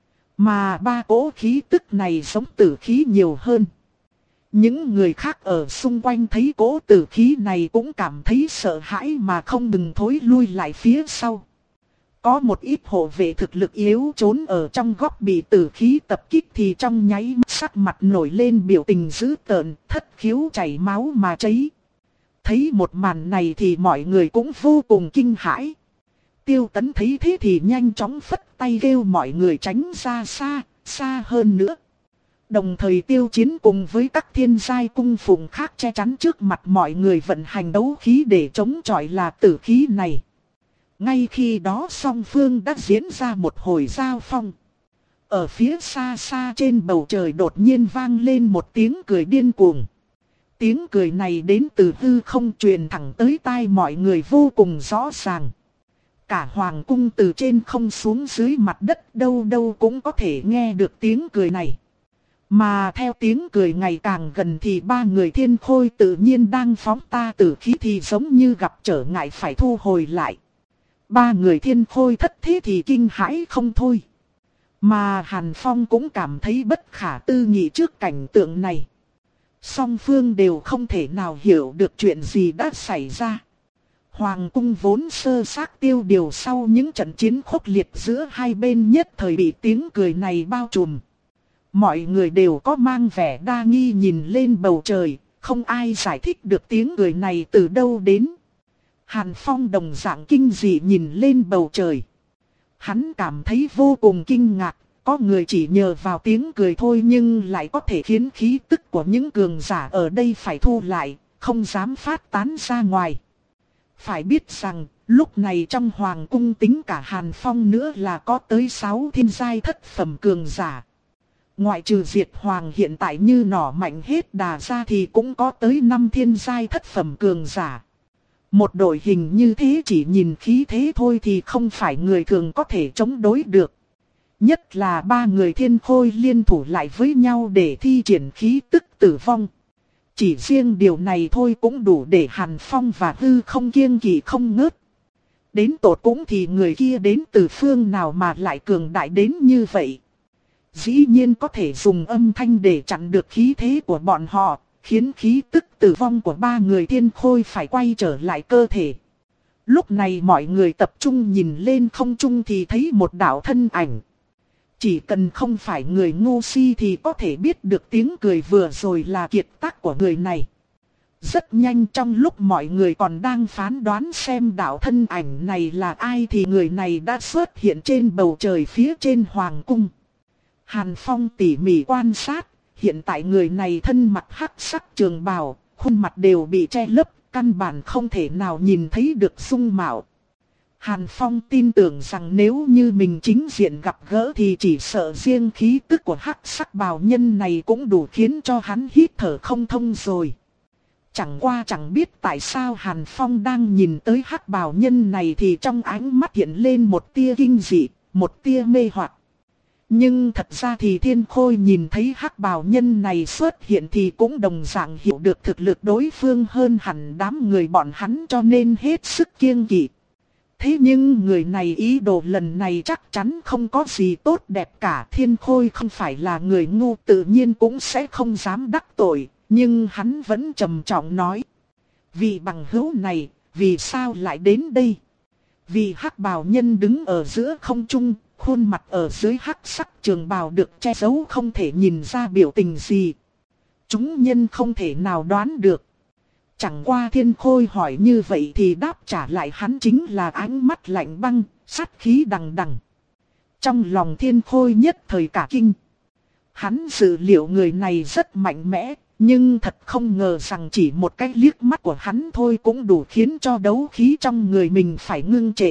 S1: Mà ba cỗ khí tức này giống tử khí nhiều hơn. Những người khác ở xung quanh thấy cỗ tử khí này cũng cảm thấy sợ hãi mà không ngừng thối lui lại phía sau. Có một ít hộ vệ thực lực yếu trốn ở trong góc bị tử khí tập kích thì trong nháy mắt sắc mặt nổi lên biểu tình dữ tợn, thất khiếu chảy máu mà cháy. Thấy một màn này thì mọi người cũng vô cùng kinh hãi. Tiêu Tấn thấy thế thì nhanh chóng phất tay kêu mọi người tránh ra xa, xa hơn nữa. Đồng thời Tiêu Chiến cùng với các thiên giai cung phụng khác che chắn trước mặt mọi người vận hành đấu khí để chống chọi là tử khí này. Ngay khi đó song phương đã diễn ra một hồi giao phong. Ở phía xa xa trên bầu trời đột nhiên vang lên một tiếng cười điên cuồng. Tiếng cười này đến từ hư không truyền thẳng tới tai mọi người vô cùng rõ ràng. Cả hoàng cung từ trên không xuống dưới mặt đất đâu đâu cũng có thể nghe được tiếng cười này. Mà theo tiếng cười ngày càng gần thì ba người Thiên Khôi tự nhiên đang phóng ta tử khí thì giống như gặp trở ngại phải thu hồi lại. Ba người thiên khôi thất thế thì kinh hãi không thôi. Mà Hàn Phong cũng cảm thấy bất khả tư nghị trước cảnh tượng này. Song phương đều không thể nào hiểu được chuyện gì đã xảy ra. Hoàng cung vốn sơ xác tiêu điều sau những trận chiến khốc liệt giữa hai bên nhất thời bị tiếng cười này bao trùm. Mọi người đều có mang vẻ đa nghi nhìn lên bầu trời, không ai giải thích được tiếng cười này từ đâu đến. Hàn Phong đồng dạng kinh dị nhìn lên bầu trời. Hắn cảm thấy vô cùng kinh ngạc, có người chỉ nhờ vào tiếng cười thôi nhưng lại có thể khiến khí tức của những cường giả ở đây phải thu lại, không dám phát tán ra ngoài. Phải biết rằng, lúc này trong hoàng cung tính cả Hàn Phong nữa là có tới sáu thiên giai thất phẩm cường giả. Ngoại trừ Diệt Hoàng hiện tại như nỏ mạnh hết đà ra thì cũng có tới năm thiên giai thất phẩm cường giả. Một đội hình như thế chỉ nhìn khí thế thôi thì không phải người thường có thể chống đối được. Nhất là ba người thiên khôi liên thủ lại với nhau để thi triển khí tức tử vong. Chỉ riêng điều này thôi cũng đủ để Hàn Phong và Hư không kiêng kỵ không ngớt. Đến tột cũng thì người kia đến từ phương nào mà lại cường đại đến như vậy. Dĩ nhiên có thể dùng âm thanh để chặn được khí thế của bọn họ, khiến khí tức tử vong của ba người thiên khôi phải quay trở lại cơ thể. Lúc này mọi người tập trung nhìn lên không trung thì thấy một đạo thân ảnh. Chỉ cần không phải người ngu si thì có thể biết được tiếng cười vừa rồi là kiệt tác của người này. Rất nhanh trong lúc mọi người còn đang phán đoán xem đạo thân ảnh này là ai thì người này đã xuất hiện trên bầu trời phía trên hoàng cung. Hàn Phong tỉ mỉ quan sát, hiện tại người này thân mặc hắc sắc trường bào, khuôn mặt đều bị che lấp, căn bản không thể nào nhìn thấy được dung mạo. Hàn Phong tin tưởng rằng nếu như mình chính diện gặp gỡ thì chỉ sợ riêng khí tức của hắc sắc bào nhân này cũng đủ khiến cho hắn hít thở không thông rồi. Chẳng qua chẳng biết tại sao Hàn Phong đang nhìn tới hắc bào nhân này thì trong ánh mắt hiện lên một tia kinh dị, một tia mê hoặc. Nhưng thật ra thì Thiên Khôi nhìn thấy hắc bào nhân này xuất hiện thì cũng đồng dạng hiểu được thực lực đối phương hơn hẳn đám người bọn hắn cho nên hết sức kiêng kỵ. Thế nhưng người này ý đồ lần này chắc chắn không có gì tốt đẹp cả. Thiên Khôi không phải là người ngu tự nhiên cũng sẽ không dám đắc tội, nhưng hắn vẫn trầm trọng nói. Vị bằng hữu này, vì sao lại đến đây? Vì hắc bào nhân đứng ở giữa không trung, khuôn mặt ở dưới hắc sắc trường bào được che giấu không thể nhìn ra biểu tình gì. Chúng nhân không thể nào đoán được. Chẳng qua Thiên Khôi hỏi như vậy thì đáp trả lại hắn chính là ánh mắt lạnh băng, sát khí đằng đằng. Trong lòng Thiên Khôi nhất thời cả kinh. Hắn dự liệu người này rất mạnh mẽ, nhưng thật không ngờ rằng chỉ một cái liếc mắt của hắn thôi cũng đủ khiến cho đấu khí trong người mình phải ngưng trệ.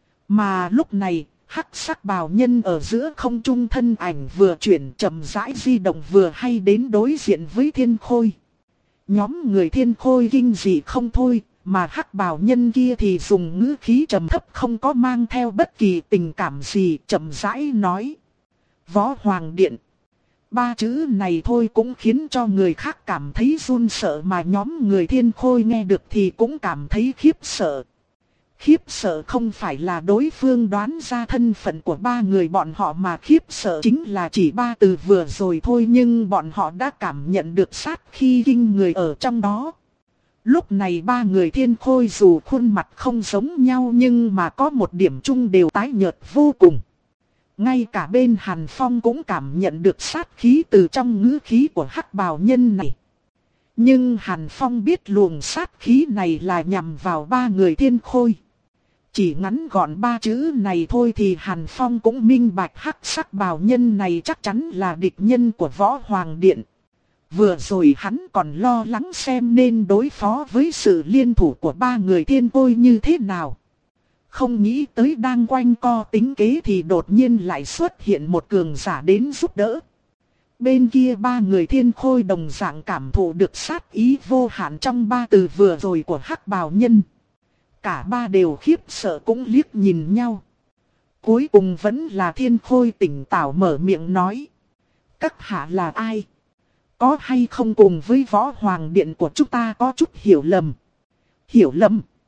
S1: Mà lúc này, hắc sắc bào nhân ở giữa không trung thân ảnh vừa chuyển chậm rãi di động vừa hay đến đối diện với Thiên Khôi. Nhóm người Thiên Khôi kinh dị không thôi, mà hắc bào nhân kia thì dùng ngữ khí trầm thấp không có mang theo bất kỳ tình cảm gì, chậm rãi nói. Võ Hoàng Điện. Ba chữ này thôi cũng khiến cho người khác cảm thấy run sợ mà nhóm người Thiên Khôi nghe được thì cũng cảm thấy khiếp sợ. Khiếp sợ không phải là đối phương đoán ra thân phận của ba người bọn họ mà khiếp sợ chính là chỉ ba từ vừa rồi thôi nhưng bọn họ đã cảm nhận được sát khí kinh người ở trong đó. Lúc này ba người Thiên Khôi dù khuôn mặt không giống nhau nhưng mà có một điểm chung đều tái nhợt vô cùng. Ngay cả bên Hàn Phong cũng cảm nhận được sát khí từ trong ngữ khí của hắc bào nhân này. Nhưng Hàn Phong biết luồng sát khí này là nhằm vào ba người Thiên Khôi. Chỉ ngắn gọn ba chữ này thôi thì Hàn Phong cũng minh bạch hắc sắc bào nhân này chắc chắn là địch nhân của Võ Hoàng Điện. Vừa rồi hắn còn lo lắng xem nên đối phó với sự liên thủ của ba người Thiên Khôi như thế nào. Không nghĩ tới đang quanh co tính kế thì đột nhiên lại xuất hiện một cường giả đến giúp đỡ. Bên kia ba người Thiên Khôi đồng dạng cảm thụ được sát ý vô hạn trong ba từ vừa rồi của hắc bào nhân. Cả ba đều khiếp sợ cũng liếc nhìn nhau. Cuối cùng vẫn là Thiên Khôi tỉnh táo mở miệng nói. Các hạ là ai? Có hay không cùng với Võ Hoàng Điện của chúng ta có chút hiểu lầm? Hiểu lầm?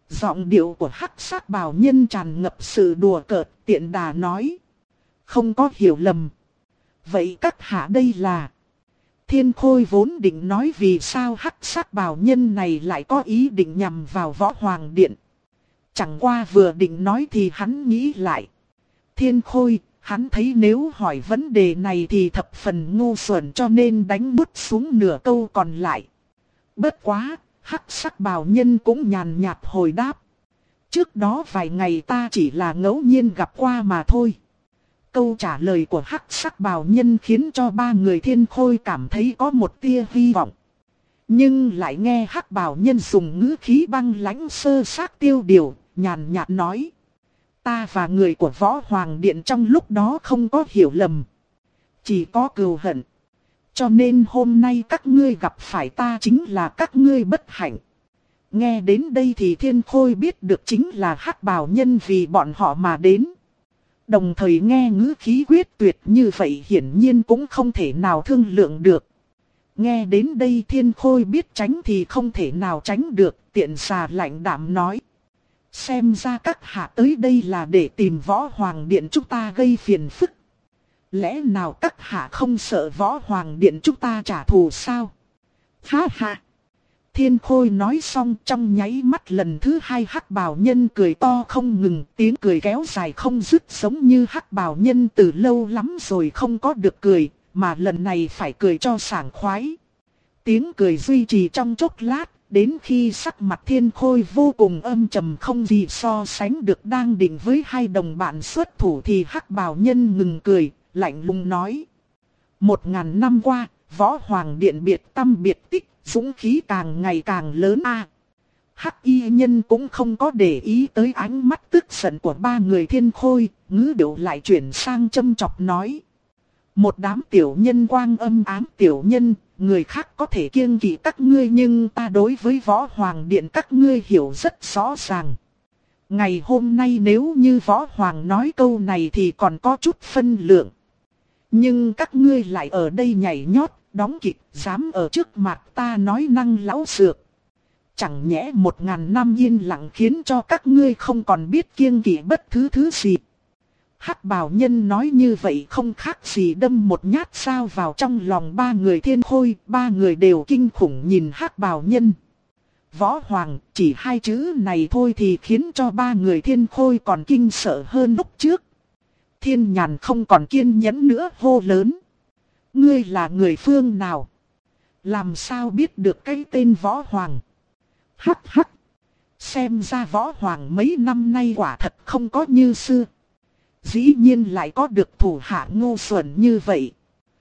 S1: Giọng điệu của hắc sắc bào nhân tràn ngập sự đùa cợt, tiện đà nói. Không có hiểu lầm. Vậy các hạ đây là... Thiên Khôi vốn định nói vì sao hắc sắc bào nhân này lại có ý định nhằm vào Võ Hoàng Điện. Chẳng qua vừa định nói thì hắn nghĩ lại. Thiên Khôi, hắn thấy nếu hỏi vấn đề này thì thập phần ngu xuẩn cho nên đánh bút xuống nửa câu còn lại. Bất quá, hắc sắc bào nhân cũng nhàn nhạt hồi đáp. Trước đó vài ngày ta chỉ là ngẫu nhiên gặp qua mà thôi. Câu trả lời của hắc sắc bào nhân khiến cho ba người Thiên Khôi cảm thấy có một tia hy vọng. Nhưng lại nghe hắc bào nhân dùng ngữ khí băng lãnh sơ xác tiêu điều, nhàn nhạt nói. Ta và người của Võ Hoàng Điện trong lúc đó không có hiểu lầm. Chỉ có cừu hận. Cho nên hôm nay các ngươi gặp phải ta chính là các ngươi bất hạnh. Nghe đến đây thì Thiên Khôi biết được chính là hắc bào nhân vì bọn họ mà đến. Đồng thời nghe ngữ khí quyết tuyệt như vậy hiển nhiên cũng không thể nào thương lượng được. Nghe đến đây Thiên Khôi biết tránh thì không thể nào tránh được, tiện xà lạnh đạm nói. Xem ra các hạ tới đây là để tìm Võ Hoàng Điện chúng ta gây phiền phức. Lẽ nào các hạ không sợ Võ Hoàng Điện chúng ta trả thù sao? Ha ha! Thiên Khôi nói xong trong nháy mắt lần thứ hai hắc bào nhân cười to không ngừng, tiếng cười kéo dài không dứt giống như hắc bào nhân từ lâu lắm rồi không có được cười, mà lần này phải cười cho sảng khoái. Tiếng cười duy trì trong chốc lát, đến khi sắc mặt Thiên Khôi vô cùng âm trầm không gì so sánh được đang định với hai đồng bạn xuất thủ thì hắc bào nhân ngừng cười, lạnh lùng nói. Một ngàn năm qua, Võ Hoàng Điện biệt tâm biệt tích, dũng khí càng ngày càng lớn a. Hắc y nhân cũng không có để ý tới ánh mắt tức giận của ba người Thiên Khôi, ngữ điệu lại chuyển sang châm chọc nói. Một đám tiểu nhân quang âm ám tiểu nhân, người khác có thể kiêng kỵ các ngươi nhưng ta đối với Võ Hoàng Điện các ngươi hiểu rất rõ ràng. Ngày hôm nay nếu như Võ Hoàng nói câu này thì còn có chút phân lượng. Nhưng các ngươi lại ở đây nhảy nhót, đóng kịch, dám ở trước mặt ta nói năng lão xược. Chẳng nhẽ một ngàn năm yên lặng khiến cho các ngươi không còn biết kiêng kỵ bất thứ thứ gì. Hắc bào nhân nói như vậy không khác gì đâm một nhát sao vào trong lòng ba người Thiên Khôi, ba người đều kinh khủng nhìn hắc bào nhân. Võ Hoàng, chỉ hai chữ này thôi thì khiến cho ba người Thiên Khôi còn kinh sợ hơn lúc trước. Thiên Nhàn không còn kiên nhẫn nữa hô lớn. Ngươi là người phương nào? Làm sao biết được cái tên Võ Hoàng? Hắc hắc. Xem ra Võ Hoàng mấy năm nay quả thật không có như xưa. Dĩ nhiên lại có được thủ hạ ngu xuẩn như vậy.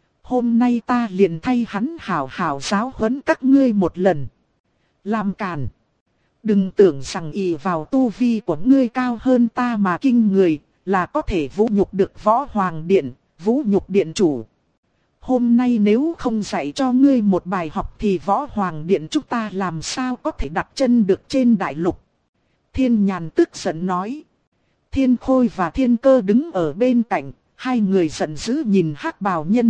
S1: Hôm nay ta liền thay hắn hảo hảo giáo huấn các ngươi một lần. Làm càn. Đừng tưởng rằng ỷ vào tu vi của ngươi cao hơn ta mà kinh người, là có thể vũ nhục được Võ Hoàng Điện, vũ nhục điện chủ. Hôm nay nếu không dạy cho ngươi một bài học thì Võ Hoàng Điện chúng ta làm sao có thể đặt chân được trên đại lục. Thiên Nhàn tức giận nói. Thiên Khôi và Thiên Cơ đứng ở bên cạnh, hai người giận dữ nhìn hắc bào nhân.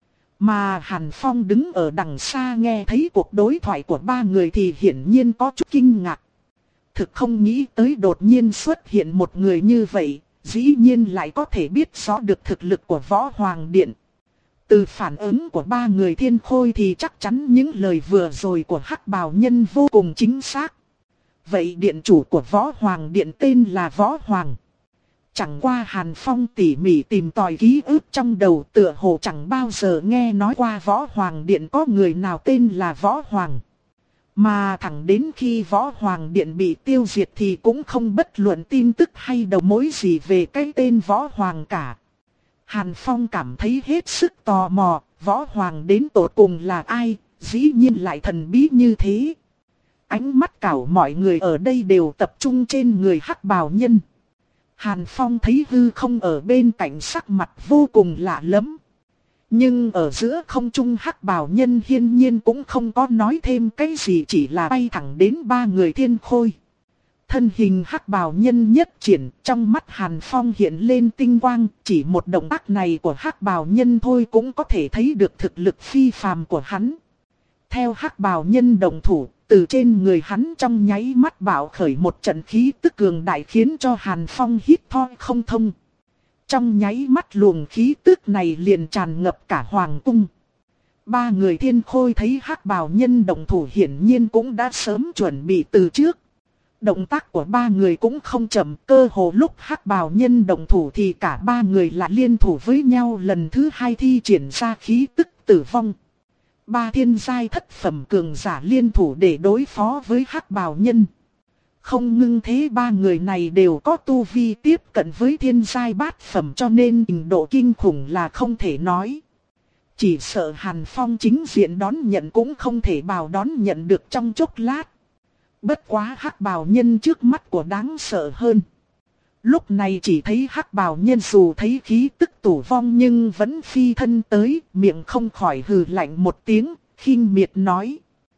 S1: Mà Hàn Phong đứng ở đằng xa nghe thấy cuộc đối thoại của ba người thì hiển nhiên có chút kinh ngạc. Thực không nghĩ tới đột nhiên xuất hiện một người như vậy, dĩ nhiên lại có thể biết rõ được thực lực của Võ Hoàng Điện. Từ phản ứng của ba người Thiên Khôi thì chắc chắn những lời vừa rồi của hắc bào nhân vô cùng chính xác. Vậy điện chủ của Võ Hoàng Điện tên là Võ Hoàng. Chẳng qua Hàn Phong tỉ mỉ tìm tòi ký ức trong đầu tựa hồ chẳng bao giờ nghe nói qua Võ Hoàng Điện có người nào tên là Võ Hoàng. Mà thẳng đến khi Võ Hoàng Điện bị tiêu diệt thì cũng không bất luận tin tức hay đầu mối gì về cái tên Võ Hoàng cả. Hàn Phong cảm thấy hết sức tò mò, Võ Hoàng đến tột cùng là ai, dĩ nhiên lại thần bí như thế. Ánh mắt cảo mọi người ở đây đều tập trung trên người hắc bào nhân. Hàn Phong thấy hư không ở bên cạnh sắc mặt vô cùng lạ lẫm. Nhưng ở giữa không trung hắc bào nhân hiên nhiên cũng không có nói thêm cái gì, chỉ là bay thẳng đến ba người Thiên Khôi. Thân hình hắc bào nhân nhất triển, trong mắt Hàn Phong hiện lên tinh quang, chỉ một động tác này của hắc bào nhân thôi cũng có thể thấy được thực lực phi phàm của hắn. Theo hắc bào nhân động thủ, từ trên người hắn trong nháy mắt bạo khởi một trận khí tức cường đại khiến cho Hàn Phong hít thoi không thông. Trong nháy mắt luồng khí tức này liền tràn ngập cả hoàng cung. Ba người Thiên Khôi thấy hắc bào nhân động thủ hiển nhiên cũng đã sớm chuẩn bị từ trước. Động tác của ba người cũng không chậm, cơ hồ lúc hắc bào nhân động thủ thì cả ba người lại liên thủ với nhau lần thứ hai thi triển ra khí tức tử vong. Ba thiên giai thất phẩm cường giả liên thủ để đối phó với hắc bào nhân. Không ngưng thế ba người này đều có tu vi tiếp cận với thiên giai bát phẩm cho nên trình độ kinh khủng là không thể nói. Chỉ sợ Hàn Phong chính diện đón nhận cũng không thể bào đón nhận được trong chốc lát. Bất quá hắc bào nhân trước mắt của đáng sợ hơn. Lúc này chỉ thấy hắc bào nhân dù thấy khí tức tử vong nhưng vẫn phi thân tới, miệng không khỏi hừ lạnh một tiếng, khinh miệt nói.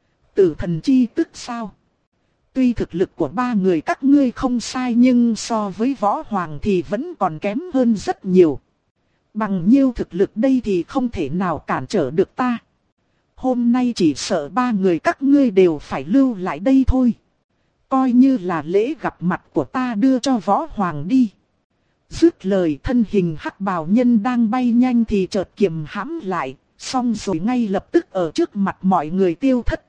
S1: Tử thần chi tức sao? Tuy thực lực của ba người các ngươi không sai nhưng so với võ hoàng thì vẫn còn kém hơn rất nhiều. Bằng nhiêu thực lực đây thì không thể nào cản trở được ta. Hôm nay chỉ sợ ba người các ngươi đều phải lưu lại đây thôi. Coi như là lễ gặp mặt của ta đưa cho võ hoàng đi. Dứt lời thân hình hắc bào nhân đang bay nhanh thì chợt kiềm hãm lại, xong rồi ngay lập tức ở trước mặt mọi người tiêu thất.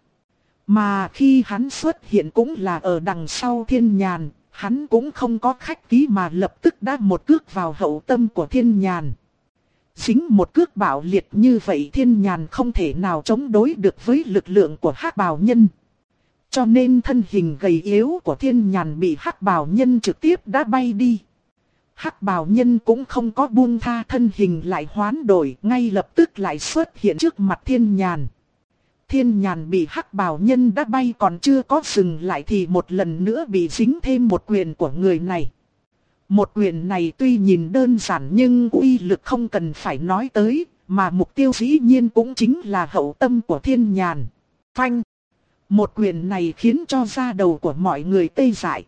S1: Mà khi hắn xuất hiện cũng là ở đằng sau Thiên Nhàn, hắn cũng không có khách khí mà lập tức đã một cước vào hậu tâm của Thiên Nhàn. Dính một cước bạo liệt như vậy Thiên Nhàn không thể nào chống đối được với lực lượng của hắc bào nhân. Cho nên thân hình gầy yếu của Thiên Nhàn bị hắc bào nhân trực tiếp đã bay đi. Hắc bào nhân cũng không có buông tha thân hình lại hoán đổi, ngay lập tức lại xuất hiện trước mặt Thiên Nhàn. Thiên Nhàn bị hắc bào nhân đã bay còn chưa có dừng lại thì một lần nữa bị dính thêm một quyền của người này. Một quyền này tuy nhìn đơn giản nhưng uy lực không cần phải nói tới, mà mục tiêu dĩ nhiên cũng chính là hậu tâm của Thiên Nhàn. Phanh! Một quyền này khiến cho da đầu của mọi người tê dại.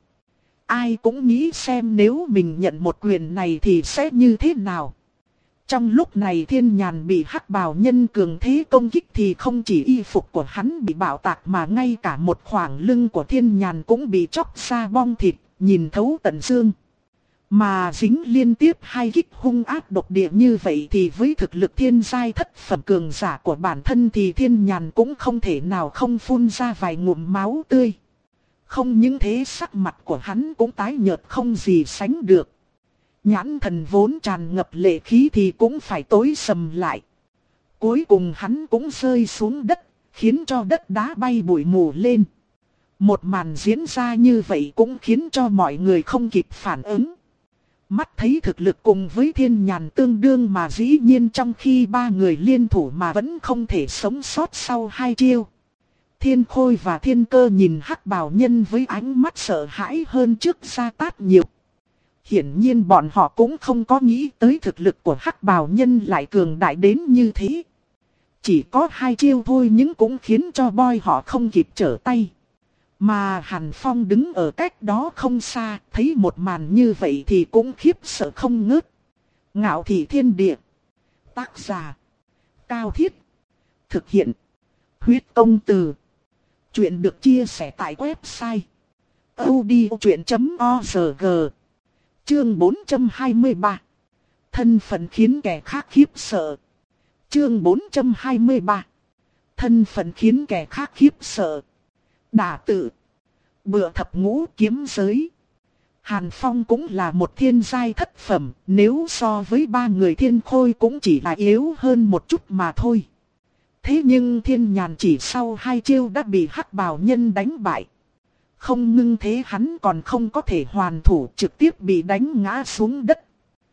S1: Ai cũng nghĩ xem nếu mình nhận một quyền này thì sẽ như thế nào. Trong lúc này Thiên Nhàn bị hắc bào nhân cường thế công kích thì không chỉ y phục của hắn bị bạo tạc mà ngay cả một khoảng lưng của Thiên Nhàn cũng bị chóc ra bong thịt, nhìn thấu tận xương. Mà dính liên tiếp hai kích hung ác độc địa như vậy thì với thực lực thiên giai thất phẩm cường giả của bản thân thì Thiên Nhàn cũng không thể nào không phun ra vài ngụm máu tươi. Không những thế sắc mặt của hắn cũng tái nhợt không gì sánh được. Nhãn thần vốn tràn ngập lệ khí thì cũng phải tối sầm lại. Cuối cùng hắn cũng rơi xuống đất, khiến cho đất đá bay bụi mù lên. Một màn diễn ra như vậy cũng khiến cho mọi người không kịp phản ứng. Mắt thấy thực lực cùng với Thiên Nhàn tương đương mà dĩ nhiên trong khi ba người liên thủ mà vẫn không thể sống sót sau hai chiêu. Thiên Khôi và Thiên Cơ nhìn hắc bào nhân với ánh mắt sợ hãi hơn trước Sa Tát nhiều. Hiển nhiên bọn họ cũng không có nghĩ tới thực lực của hắc bào nhân lại cường đại đến như thế. Chỉ có hai chiêu thôi nhưng cũng khiến cho boy họ không kịp trở tay. Mà Hàn Phong đứng ở cách đó không xa, thấy một màn như vậy thì cũng khiếp sợ không ngớt. Ngạo Thị Thiên Địa. Tác giả: Cao Thiết. Thực hiện: Huyết Công Từ. Chuyện được chia sẻ tại website audiochuyện chấm org. Chương bốn trăm hai mươi ba. Thân phận khiến kẻ khác khiếp sợ. Chương bốn trăm hai mươi ba. Thân phận khiến kẻ khác khiếp sợ. Đả tự. Bựa thập ngũ kiếm giới. Hàn Phong cũng là một thiên giai thất phẩm, nếu so với ba người Thiên Khôi cũng chỉ là yếu hơn một chút mà thôi. Thế nhưng Thiên Nhàn chỉ sau hai chiêu đã bị hắc bào nhân đánh bại. Không ngưng thế hắn còn không có thể hoàn thủ, trực tiếp bị đánh ngã xuống đất.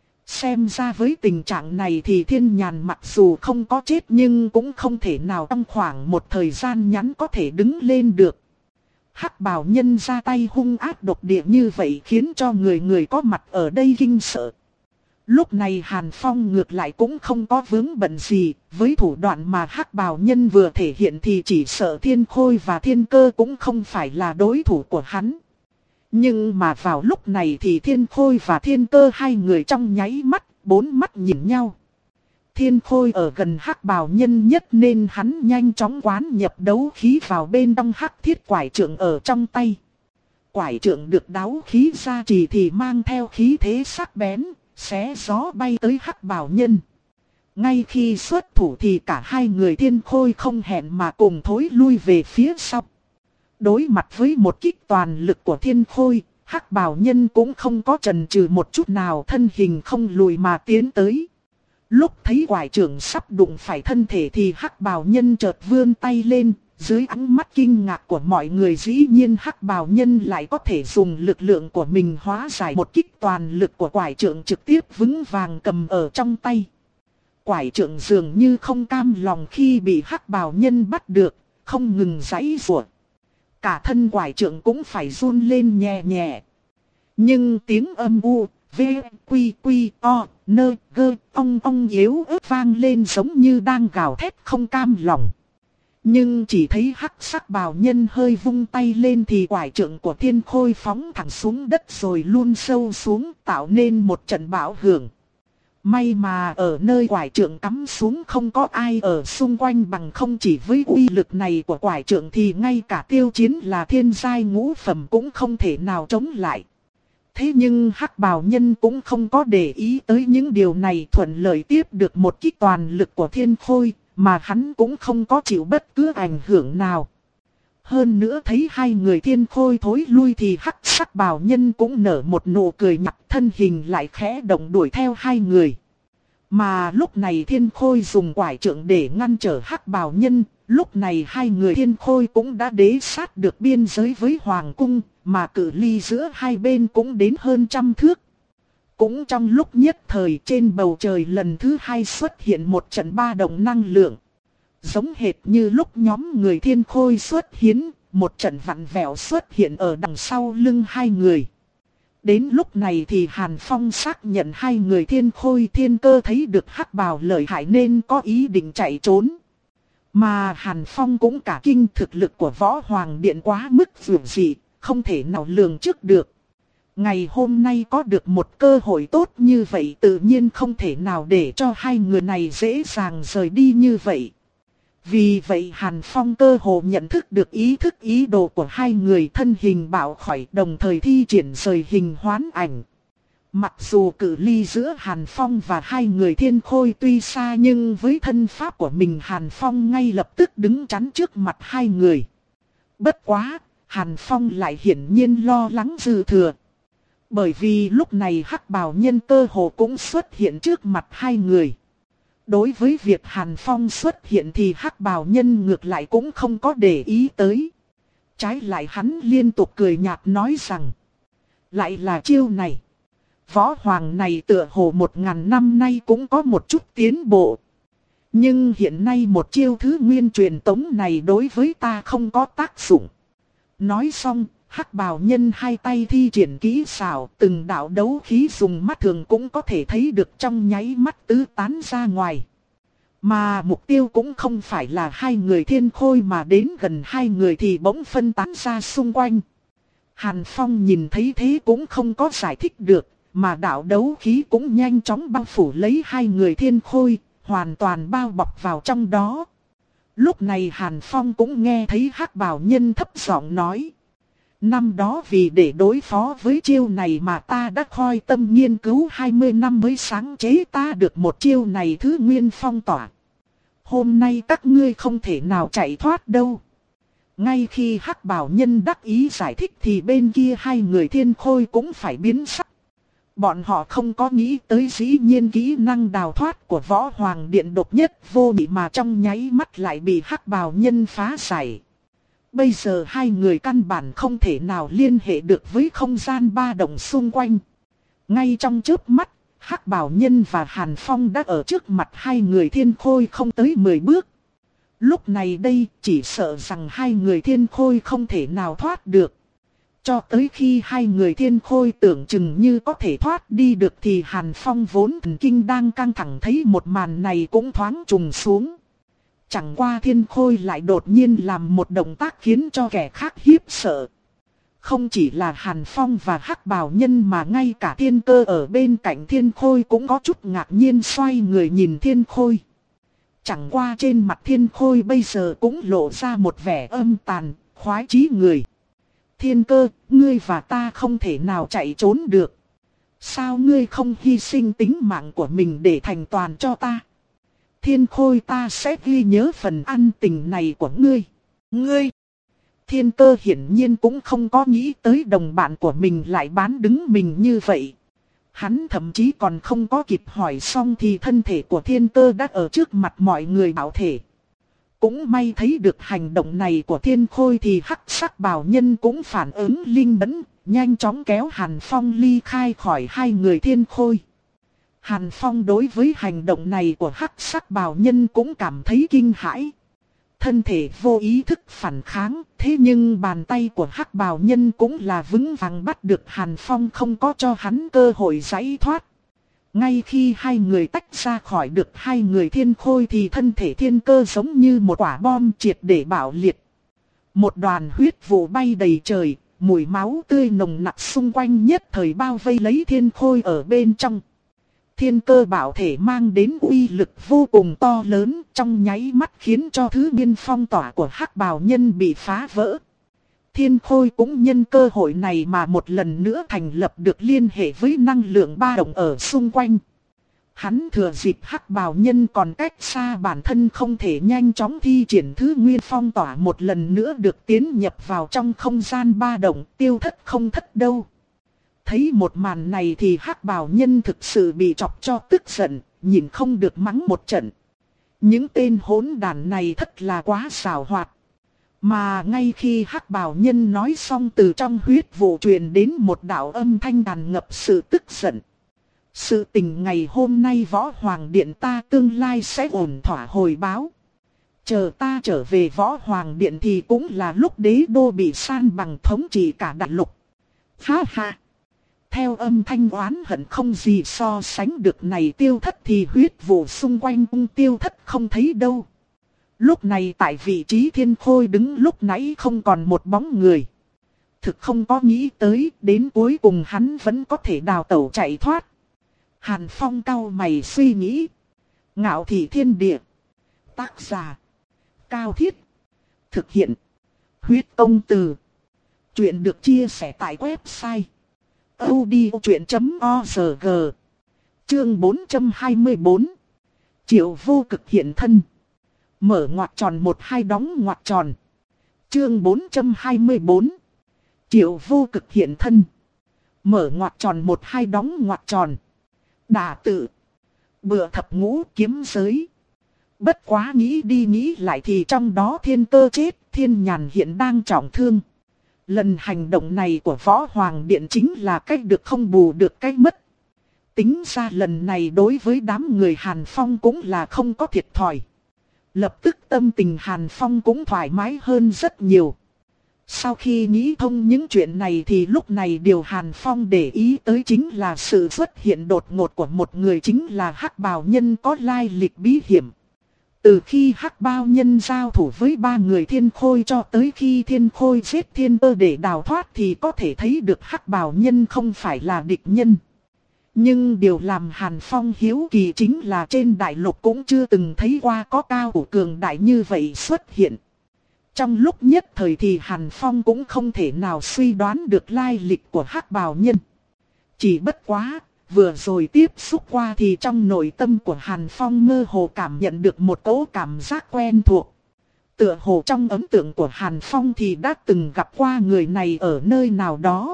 S1: Xem ra với tình trạng này thì Thiên Nhàn mặc dù không có chết nhưng cũng không thể nào trong khoảng một thời gian ngắn có thể đứng lên được. Hắc bào nhân ra tay hung ác độc địa như vậy khiến cho người người có mặt ở đây kinh sợ. Lúc này Hàn Phong ngược lại cũng không có vướng bận gì, với thủ đoạn mà hắc bào nhân vừa thể hiện thì chỉ sợ Thiên Khôi và Thiên Cơ cũng không phải là đối thủ của hắn. Nhưng mà vào lúc này thì Thiên Khôi và Thiên Cơ hai người trong nháy mắt, bốn mắt nhìn nhau. Thiên Khôi ở gần Hắc Bào Nhân nhất nên hắn nhanh chóng quán nhập đấu khí vào bên trong hắc thiết quải trượng ở trong tay. Quải trượng được đấu khí gia trì thì mang theo khí thế sắc bén, xé gió bay tới Hắc Bào Nhân. Ngay khi xuất thủ thì cả hai người Thiên Khôi không hẹn mà cùng thối lui về phía sau. Đối mặt với một kích toàn lực của Thiên Khôi, Hắc Bào Nhân cũng không có chần chừ một chút nào, thân hình không lùi mà tiến tới. Lúc thấy quải trưởng sắp đụng phải thân thể thì Hắc Bào Nhân chợt vươn tay lên, dưới ánh mắt kinh ngạc của mọi người dĩ nhiên Hắc Bào Nhân lại có thể dùng lực lượng của mình hóa giải một kích toàn lực của quải trưởng, trực tiếp vững vàng cầm ở trong tay. Quải trưởng dường như không cam lòng khi bị Hắc Bào Nhân bắt được, không ngừng giãy giụa. Cả thân quải trưởng cũng phải run lên nhẹ nhẹ. Nhưng tiếng âm u, v, quy quy, o, nơ, gơ, ong ong yếu ớt vang lên giống như đang gào thét không cam lòng. Nhưng chỉ thấy Hắc Sắc Bào Nhân hơi vung tay lên thì quải trượng của Thiên Khôi phóng thẳng xuống đất rồi luôn sâu xuống, tạo nên một trận bão hưởng. May mà ở nơi quải trượng cắm xuống không có ai ở xung quanh, bằng không chỉ với uy lực này của quải trượng thì ngay cả Tiêu Chiến là thiên giai ngũ phẩm cũng không thể nào chống lại. Thế nhưng Hắc Bào Nhân cũng không có để ý tới những điều này, thuận lợi tiếp được một kích toàn lực của Thiên Khôi, mà hắn cũng không có chịu bất cứ ảnh hưởng nào. Hơn nữa thấy hai người Thiên Khôi thối lui thì Hắc Sắc Bào Nhân cũng nở một nụ cười nhạt, thân hình lại khẽ động đuổi theo hai người. Mà lúc này Thiên Khôi dùng quải trượng để ngăn trở Hắc Bào Nhân, lúc này hai người Thiên Khôi cũng đã đế sát được biên giới với Hoàng Cung, mà cự ly giữa hai bên cũng đến hơn trăm thước. Cũng trong lúc nhất thời trên bầu trời lần thứ hai xuất hiện một trận ba động năng lượng. Giống hệt như lúc nhóm người Thiên Khôi xuất hiến, một trận vặn vẹo xuất hiện ở đằng sau lưng hai người. Đến lúc này thì Hàn Phong xác nhận hai người Thiên Khôi Thiên Cơ thấy được Hắc Bào lợi hại nên có ý định chạy trốn. Mà Hàn Phong cũng cả kinh, thực lực của Võ Hoàng Điện quá mức vượt dị, không thể nào lường trước được. Ngày hôm nay có được một cơ hội tốt như vậy tự nhiên không thể nào để cho hai người này dễ dàng rời đi như vậy. Vì vậy Hàn Phong cơ hồ nhận thức được ý thức ý đồ của hai người, thân hình bạo khỏi đồng thời thi triển rời hình hoán ảnh. Mặc dù cự ly giữa Hàn Phong và hai người Thiên Khôi tuy xa nhưng với thân pháp của mình Hàn Phong ngay lập tức đứng chắn trước mặt hai người. Bất quá, Hàn Phong lại hiển nhiên lo lắng dư thừa. Bởi vì lúc này Hắc Bào Nhân cơ hồ cũng xuất hiện trước mặt hai người. Đối với việc Hàn Phong xuất hiện thì Hắc Bào Nhân ngược lại cũng không có để ý tới. Trái lại hắn liên tục cười nhạt nói rằng, lại là chiêu này. Võ Hoàng này tựa hồ một ngàn năm nay cũng có một chút tiến bộ. Nhưng hiện nay một chiêu thứ nguyên truyền tống này đối với ta không có tác dụng. Nói xong, Hắc Bào Nhân hai tay thi triển kỹ xảo, từng đạo đấu khí dùng mắt thường cũng có thể thấy được trong nháy mắt tứ tán ra ngoài. Mà mục tiêu cũng không phải là hai người Thiên Khôi mà đến gần hai người thì bỗng phân tán ra xung quanh. Hàn Phong nhìn thấy thế cũng không có giải thích được, mà đạo đấu khí cũng nhanh chóng bao phủ lấy hai người Thiên Khôi, hoàn toàn bao bọc vào trong đó. Lúc này Hàn Phong cũng nghe thấy Hắc Bào Nhân thấp giọng nói. Năm đó vì để đối phó với chiêu này mà ta đã khoi tâm nghiên cứu hai mươi năm mới sáng chế ta được một chiêu này thứ nguyên phong tỏa. Hôm nay các ngươi không thể nào chạy thoát đâu. Ngay khi Hắc Bào Nhân đắc ý giải thích thì bên kia hai người Thiên Khôi cũng phải biến sắc. Bọn họ không có nghĩ tới dĩ nhiên kỹ năng đào thoát của Võ Hoàng Điện độc nhất vô nhị mà trong nháy mắt lại bị Hắc Bào Nhân phá giải. Bây giờ hai người căn bản không thể nào liên hệ được với không gian ba động xung quanh. Ngay trong chớp mắt, Hắc Bào Nhân và Hàn Phong đã ở trước mặt hai người Thiên Khôi không tới mười bước. Lúc này đây chỉ sợ rằng hai người Thiên Khôi không thể nào thoát được. Cho tới khi hai người Thiên Khôi tưởng chừng như có thể thoát đi được thì Hàn Phong vốn thần kinh đang căng thẳng thấy một màn này cũng thoáng trùng xuống. Chẳng qua Thiên Khôi lại đột nhiên làm một động tác khiến cho kẻ khác khiếp sợ. Không chỉ là Hàn Phong và Hắc Bào Nhân mà ngay cả Thiên Cơ ở bên cạnh Thiên Khôi cũng có chút ngạc nhiên xoay người nhìn Thiên Khôi. Chẳng qua trên mặt Thiên Khôi bây giờ cũng lộ ra một vẻ âm tàn, khoái chí người. Thiên Cơ, ngươi và ta không thể nào chạy trốn được. Sao ngươi không hy sinh tính mạng của mình để thành toàn cho ta? Thiên Khôi, ta sẽ ghi nhớ phần ân tình này của ngươi. Ngươi! Thiên Cơ hiển nhiên cũng không có nghĩ tới đồng bạn của mình lại bán đứng mình như vậy. Hắn thậm chí còn không có kịp hỏi xong thì thân thể của Thiên Cơ đã ở trước mặt mọi người bảo thể. Cũng may thấy được hành động này của Thiên Khôi thì Hắc Sắc Bào Nhân cũng phản ứng linh mẫn, nhanh chóng kéo Hàn Phong ly khai khỏi hai người Thiên Khôi. Hàn Phong đối với hành động này của Hắc Sắc Bào Nhân cũng cảm thấy kinh hãi. Thân thể vô ý thức phản kháng, thế nhưng bàn tay của Hắc Bào Nhân cũng là vững vàng bắt được Hàn Phong, không có cho hắn cơ hội giải thoát. Ngay khi hai người tách ra khỏi được hai người Thiên Khôi thì thân thể Thiên Cơ giống như một quả bom triệt để bạo liệt. Một đoàn huyết vụ bay đầy trời, mùi máu tươi nồng nặc xung quanh nhất thời bao vây lấy Thiên Khôi ở bên trong. Thiên Cơ bảo thể mang đến uy lực vô cùng to lớn, trong nháy mắt khiến cho thứ nguyên phong tỏa của Hắc Bào Nhân bị phá vỡ. Thiên Khôi cũng nhân cơ hội này mà một lần nữa thành lập được liên hệ với năng lượng ba động ở xung quanh. Hắn thừa dịp Hắc Bào Nhân còn cách xa bản thân không thể nhanh chóng thi triển thứ nguyên phong tỏa, một lần nữa được tiến nhập vào trong không gian ba động, tiêu thất không thất đâu. Thấy một màn này thì Hắc Bào Nhân thực sự bị chọc cho tức giận, nhìn không được mắng một trận. Những tên hỗn đàn này thật là quá xảo hoạt. Mà ngay khi Hắc Bào Nhân nói xong, từ trong huyết vụ truyền đến một đạo âm thanh tràn ngập sự tức giận. Sự tình ngày hôm nay Võ Hoàng Điện ta tương lai sẽ ổn thỏa hồi báo. Chờ ta trở về Võ Hoàng Điện thì cũng là lúc đế đô bị san bằng, thống trị cả đại lục. Ha ha! Theo âm thanh oán hận không gì so sánh được này tiêu thất thì huyết vụ xung quanh cũng tiêu thất không thấy đâu. Lúc này tại vị trí Thiên Khôi đứng lúc nãy không còn một bóng người. Thực không có nghĩ tới, đến cuối cùng hắn vẫn có thể đào tẩu chạy thoát. Hàn Phong cau mày suy nghĩ. Ngạo Thị Thiên Địa. Tác giả: Cao Thiết. Thực hiện: Huyết Công Từ. Chuyện được chia sẻ tại website audiochuyện chấm org. Chương bốn trăm hai mươi bốn. Triệu Vô Cực hiện thân. Mở ngoặc tròn một hai đóng ngoặc tròn. Chương bốn trăm hai mươi bốn. Triệu Vô Cực hiện thân. Mở ngoặc tròn một hai đóng ngoặc tròn. Đả tự. Bựa thập ngũ kiếm giới. Bất quá nghĩ đi nghĩ lại thì trong đó Thiên Cơ chết, Thiên Nhàn hiện đang trọng thương. Lần hành động này của Võ Hoàng Điện chính là cách được không bù được cách mất. Tính ra lần này đối với đám người Hàn Phong cũng là không có thiệt thòi. Lập tức tâm tình Hàn Phong cũng thoải mái hơn rất nhiều. Sau khi nghĩ thông những chuyện này thì lúc này điều Hàn Phong để ý tới chính là sự xuất hiện đột ngột của một người, chính là Hắc Bào Nhân có lai lịch bí hiểm. Từ khi Hắc Bào Nhân giao thủ với ba người Thiên Khôi cho tới khi Thiên Khôi giết Thiên Cơ để đào thoát thì có thể thấy được Hắc Bào Nhân không phải là địch nhân. Nhưng điều làm Hàn Phong hiếu kỳ chính là trên đại lục cũng chưa từng thấy qua có cao thủ cường đại như vậy xuất hiện. Trong lúc nhất thời thì Hàn Phong cũng không thể nào suy đoán được lai lịch của Hắc Bào Nhân. Chỉ bất quá, vừa rồi tiếp xúc qua thì trong nội tâm của Hàn Phong mơ hồ cảm nhận được một cỗ cảm giác quen thuộc. Tựa hồ trong ấn tượng của Hàn Phong thì đã từng gặp qua người này ở nơi nào đó.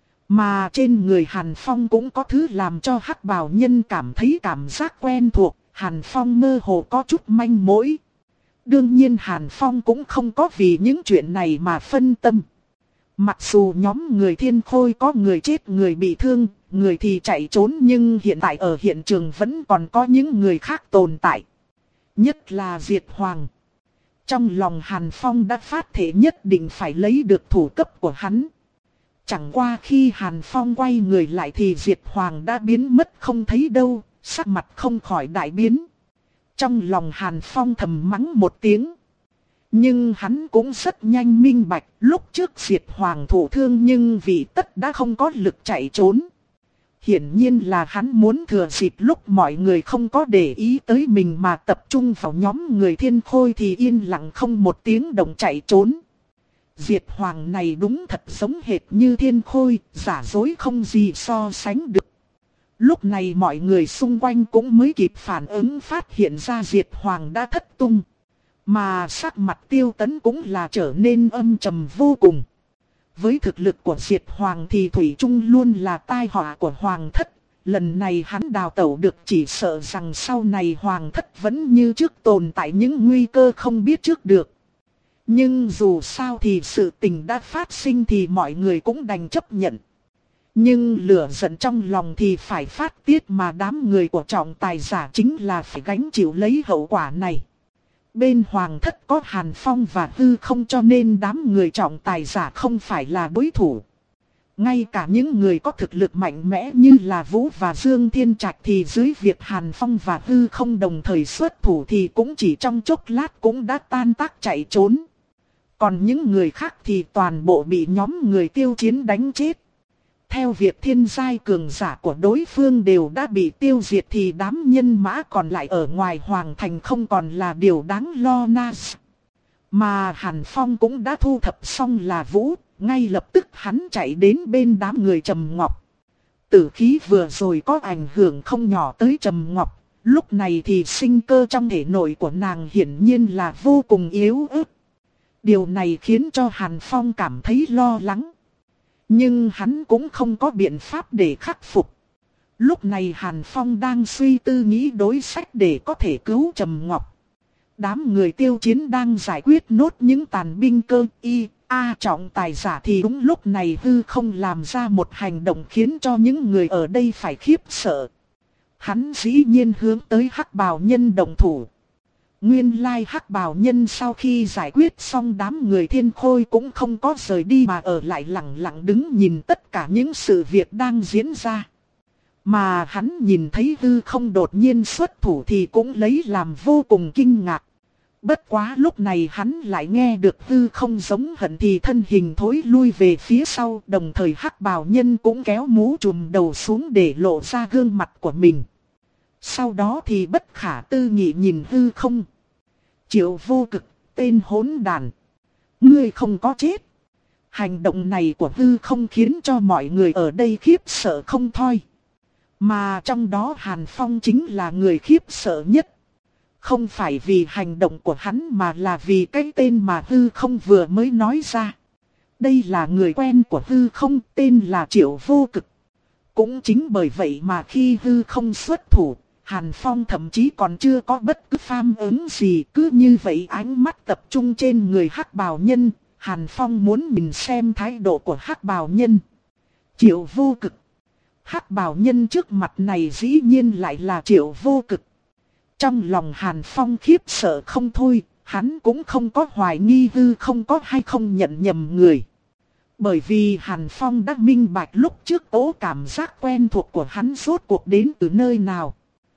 S1: Mà trên người Hàn Phong cũng có thứ làm cho Hắc Bào Nhân cảm thấy cảm giác quen thuộc, Hàn Phong mơ hồ có chút manh mối. Đương nhiên Hàn Phong cũng không có vì những chuyện này mà phân tâm. Mặc dù nhóm người Thiên Khôi có người chết người bị thương, người thì chạy trốn, nhưng hiện tại ở hiện trường vẫn còn có những người khác tồn tại. Nhất là Diệt Hoàng. Trong lòng Hàn Phong đã phát thể nhất định phải lấy được thủ cấp của hắn. Chẳng qua khi Hàn Phong quay người lại thì Diệt Hoàng đã biến mất không thấy đâu, sắc mặt không khỏi đại biến. Trong lòng Hàn Phong thầm mắng một tiếng. Nhưng hắn cũng rất nhanh minh bạch, lúc trước diệt hoàng thụ thương nhưng vì tất đã không có lực chạy trốn. Hiển nhiên là hắn muốn thừa dịp lúc mọi người không có để ý tới mình mà tập trung vào nhóm người Thiên Khôi thì yên lặng không một tiếng động chạy trốn. Diệt hoàng này đúng thật giống hệt như Thiên Khôi, giả dối không gì so sánh được. Lúc này mọi người xung quanh cũng mới kịp phản ứng phát hiện ra diệt hoàng đã thất tung. Mà sắc mặt Tiêu Tấn cũng là trở nên âm trầm vô cùng. Với thực lực của diệt hoàng thì Thủy Trung luôn là tai họa của hoàng thất. Lần này hắn đào tẩu được chỉ sợ rằng sau này hoàng thất vẫn như trước tồn tại những nguy cơ không biết trước được. Nhưng dù sao thì sự tình đã phát sinh thì mọi người cũng đành chấp nhận. Nhưng lửa giận trong lòng thì phải phát tiết mà đám người của trọng tài giả chính là phải gánh chịu lấy hậu quả này. Bên hoàng thất có Hàn Phong và Hư Không cho nên đám người trọng tài giả không phải là đối thủ. Ngay cả những người có thực lực mạnh mẽ như là Vũ và Dương Thiên Trạch thì dưới việc Hàn Phong và Hư Không đồng thời xuất thủ thì cũng chỉ trong chốc lát cũng đã tan tác chạy trốn. Còn những người khác thì toàn bộ bị nhóm người Tiêu Chiến đánh chết. Theo việc thiên giai cường giả của đối phương đều đã bị tiêu diệt thì đám nhân mã còn lại ở ngoài hoàng thành không còn là điều đáng lo nas. Mà Hàn Phong cũng đã thu thập xong là Vũ, ngay lập tức hắn chạy đến bên đám người Trầm Ngọc. Tử khí vừa rồi có ảnh hưởng không nhỏ tới Trầm Ngọc, lúc này thì sinh cơ trong thể nội của nàng hiển nhiên là vô cùng yếu ớt. Điều này khiến cho Hàn Phong cảm thấy lo lắng. Nhưng hắn cũng không có biện pháp để khắc phục. Lúc này Hàn Phong đang suy tư nghĩ đối sách để có thể cứu Trầm Ngọc. Đám người Tiêu Chiến đang giải quyết nốt những tàn binh cơ y, a trọng tài giả thì đúng lúc này Hư Không làm ra một hành động khiến cho những người ở đây phải khiếp sợ. Hắn dĩ nhiên hướng tới Hắc Bào Nhân động thủ. Nguyên lai Hắc Bào Nhân sau khi giải quyết xong đám người Thiên Khôi cũng không có rời đi mà ở lại lặng lặng đứng nhìn tất cả những sự việc đang diễn ra. Mà hắn nhìn thấy Hư Không đột nhiên xuất thủ thì cũng lấy làm vô cùng kinh ngạc. Bất quá lúc này hắn lại nghe được Hư Không giống hận thì thân hình thối lui về phía sau, đồng thời Hắc Bào Nhân cũng kéo mũ trùm đầu xuống để lộ ra gương mặt của mình. Sau đó thì bất khả tư nghị nhìn Hư Không. Triệu Vô Cực, tên hỗn đàn. Ngươi không có chết. Hành động này của Hư Không khiến cho mọi người ở đây khiếp sợ không thôi. Mà trong đó Hàn Phong chính là người khiếp sợ nhất. Không phải vì hành động của hắn mà là vì cái tên mà Hư Không vừa mới nói ra. Đây là người quen của Hư Không, tên là Triệu Vô Cực. Cũng chính bởi vậy mà khi Hư Không xuất thủ, Hàn Phong thậm chí còn chưa có bất cứ phản ứng gì, cứ như vậy ánh mắt tập trung trên người Hắc Bào Nhân. Hàn Phong muốn nhìn xem thái độ của Hắc Bào Nhân. Triệu Vô Cực. Hắc Bào Nhân trước mặt này dĩ nhiên lại là Triệu Vô Cực. Trong lòng Hàn Phong khiếp sợ không thôi, hắn cũng không có hoài nghi Hư Không có hay không nhận nhầm người. Bởi vì Hàn Phong đã minh bạch lúc trước tố cảm giác quen thuộc của hắn rốt cuộc đến từ nơi nào.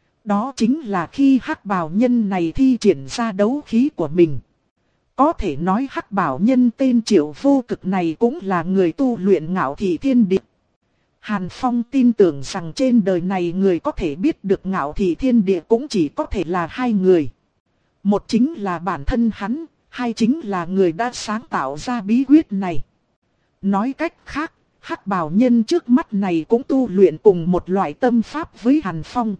S1: Đó chính là khi Hắc Bào Nhân này thi triển ra đấu khí của mình. Có thể nói Hắc Bào Nhân tên Triệu Vô Cực này cũng là người tu luyện Ngạo Thị Thiên Địa. Hàn Phong tin tưởng rằng trên đời này người có thể biết được Ngạo Thị Thiên Địa cũng chỉ có thể là hai người. Một chính là bản thân hắn, hai chính là người đã sáng tạo ra bí quyết này. Nói cách khác, Hắc Bào Nhân trước mắt này cũng tu luyện cùng một loại tâm pháp với Hàn Phong.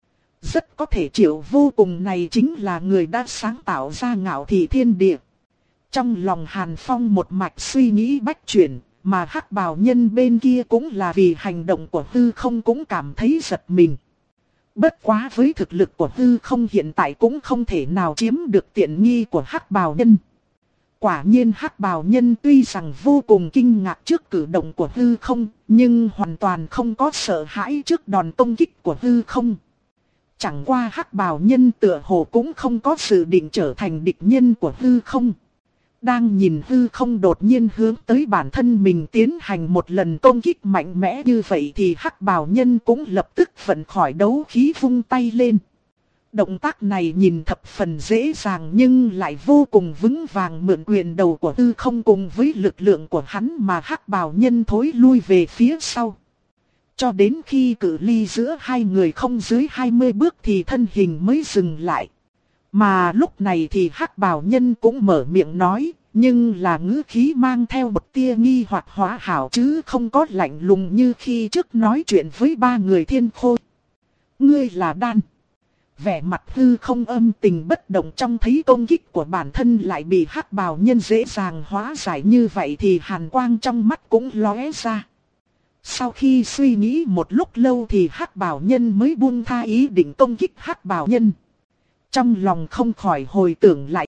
S1: Rất có thể Triệu Vô Cùng này chính là người đã sáng tạo ra Ngạo Thị Thiên Địa. Trong lòng Hàn Phong một mạch suy nghĩ bách chuyển, mà Hắc Bào Nhân bên kia cũng là vì hành động của Hư Không cũng cảm thấy giật mình. Bất quá với thực lực của Hư Không hiện tại cũng không thể nào chiếm được tiện nghi của Hắc Bào Nhân. Quả nhiên Hắc Bào Nhân tuy rằng vô cùng kinh ngạc trước cử động của Hư Không, nhưng hoàn toàn không có sợ hãi trước đòn công kích của Hư Không. Chẳng qua Hắc Bào Nhân tựa hồ cũng không có dự định trở thành địch nhân của Hư Không. Đang nhìn Hư Không đột nhiên hướng tới bản thân mình tiến hành một lần công kích mạnh mẽ như vậy thì Hắc Bào Nhân cũng lập tức vận khỏi đấu khí vung tay lên. Động tác này nhìn thập phần dễ dàng nhưng lại vô cùng vững vàng, mượn quyền đầu của Tư Không cùng với lực lượng của hắn mà hắc bào nhân thối lui về phía sau. Cho đến khi cự ly giữa hai người không dưới hai mươi bước thì thân hình mới dừng lại. Mà lúc này thì hắc bào nhân cũng mở miệng nói, nhưng là ngữ khí mang theo một tia nghi hoặc hóa hảo chứ không có lạnh lùng như khi trước nói chuyện với ba người thiên khôi. Ngươi là Đan. Vẻ mặt Tư Không âm tình bất động trong thấy công kích của bản thân lại bị hắc bào nhân dễ dàng hóa giải như vậy thì hàn quang trong mắt cũng lóe ra. Sau khi suy nghĩ một lúc lâu thì hắc bào nhân mới buông tha ý định công kích hắc bào nhân. Trong lòng không khỏi hồi tưởng lại.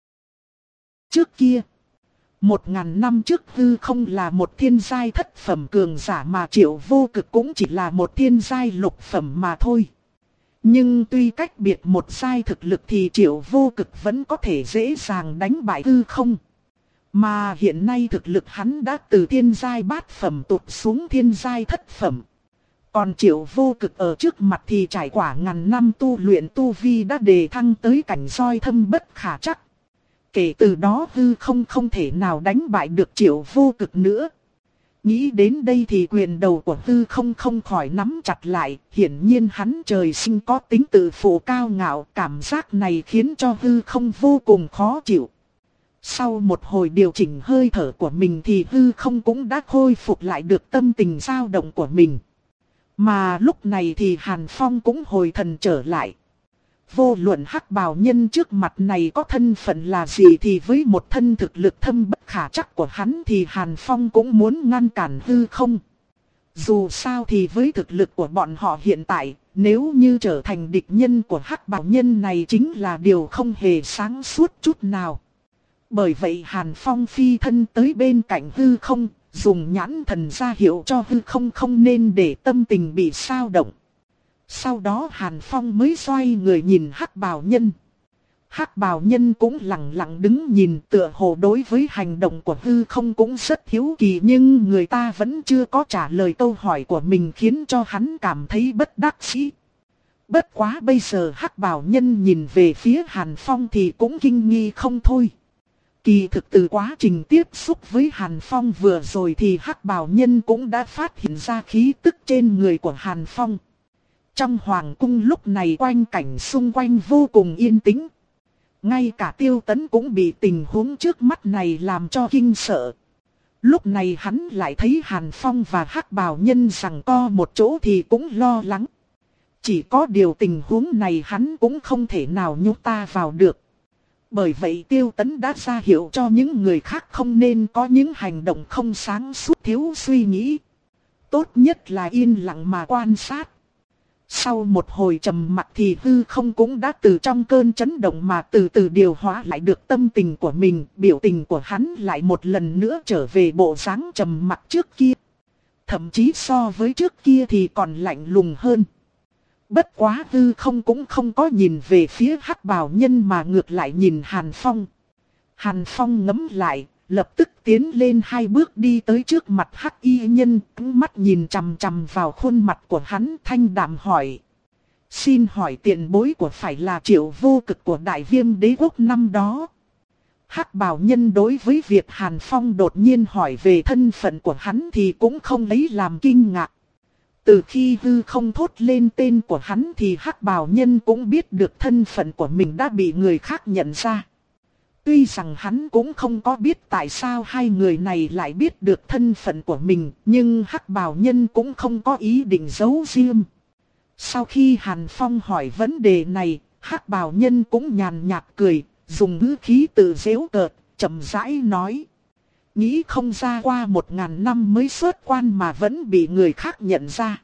S1: Trước kia, một ngàn năm trước Tư Không là một thiên giai thất phẩm cường giả mà Triệu Vô Cực cũng chỉ là một thiên giai lục phẩm mà thôi. Nhưng tuy cách biệt một giai thực lực thì Triệu Vô Cực vẫn có thể dễ dàng đánh bại Tư Không. Mà hiện nay thực lực hắn đã từ thiên giai bát phẩm tụt xuống thiên giai thất phẩm. Còn Triệu Vô Cực ở trước mặt thì trải qua ngàn năm tu luyện tu vi đã đề thăng tới cảnh soi thâm bất khả trắc. Kể từ đó Tư Không không thể nào đánh bại được Triệu Vô Cực nữa. Nghĩ đến đây thì quyền đầu của Tư Không không khỏi nắm chặt lại, hiển nhiên hắn trời sinh có tính tự phụ cao ngạo, cảm giác này khiến cho Tư Không vô cùng khó chịu. Sau một hồi điều chỉnh hơi thở của mình thì Tư Không cũng đã khôi phục lại được tâm tình dao động của mình. Mà lúc này thì Hàn Phong cũng hồi thần trở lại. Vô luận hắc bào nhân trước mặt này có thân phận là gì thì với một thân thực lực thâm bất khả trắc của hắn thì Hàn Phong cũng muốn ngăn cản Tư Không. Dù sao thì với thực lực của bọn họ hiện tại, nếu như trở thành địch nhân của hắc bào nhân này chính là điều không hề sáng suốt chút nào. Bởi vậy Hàn Phong phi thân tới bên cạnh Tư Không, dùng nhãn thần ra hiệu cho Tư Không không nên để tâm tình bị xao động. Sau đó Hàn Phong mới xoay người nhìn hắc bào nhân. Hắc bào nhân cũng lặng lặng đứng nhìn, tựa hồ đối với hành động của Tư Không cũng rất hiếu kỳ, nhưng người ta vẫn chưa có trả lời câu hỏi của mình khiến cho hắn cảm thấy bất đắc dĩ. Bất quá bây giờ hắc bào nhân nhìn về phía Hàn Phong thì cũng kinh nghi không thôi. Kỳ thực từ quá trình tiếp xúc với Hàn Phong vừa rồi thì hắc bào nhân cũng đã phát hiện ra khí tức trên người của Hàn Phong. Trong hoàng cung lúc này quanh cảnh xung quanh vô cùng yên tĩnh. Ngay cả Tiêu Tấn cũng bị tình huống trước mắt này làm cho kinh sợ. Lúc này hắn lại thấy Hàn Phong và hắc bào nhân giằng co một chỗ thì cũng lo lắng. Chỉ có điều tình huống này hắn cũng không thể nào nhúc ta vào được. Bởi vậy Tiêu Tấn đã ra hiệu cho những người khác không nên có những hành động không sáng suốt thiếu suy nghĩ. Tốt nhất là yên lặng mà quan sát. Sau một hồi trầm mặc thì Tư Không cũng đã từ trong cơn chấn động mà từ từ điều hóa lại được tâm tình của mình. Biểu tình của hắn lại một lần nữa trở về bộ dáng trầm mặc trước kia. Thậm chí so với trước kia thì còn lạnh lùng hơn. Bất quá Tư Không cũng không có nhìn về phía hắc bào nhân mà ngược lại nhìn Hàn Phong. Hàn Phong ngấm lại, lập tức tiến lên hai bước đi tới trước mặt hắc y nhân, mắt nhìn chằm chằm vào khuôn mặt của hắn, thanh đạm hỏi. Xin hỏi tiền bối của phải là Triệu Vô Cực của Đại Viêm Đế Quốc năm đó? Hắc bào nhân đối với việc Hàn Phong đột nhiên hỏi về thân phận của hắn thì cũng không lấy làm kinh ngạc. Từ khi Tư Không thốt lên tên của hắn thì hắc bào nhân cũng biết được thân phận của mình đã bị người khác nhận ra. Tuy rằng hắn cũng không có biết tại sao hai người này lại biết được thân phận của mình, nhưng hắc bào nhân cũng không có ý định giấu riêng. Sau khi Hàn Phong hỏi vấn đề này, hắc bào nhân cũng nhàn nhạt cười, dùng ngữ khí tự giễu cợt, chậm rãi nói. Nghĩ không ra qua một ngàn năm mới xuất quan mà vẫn bị người khác nhận ra.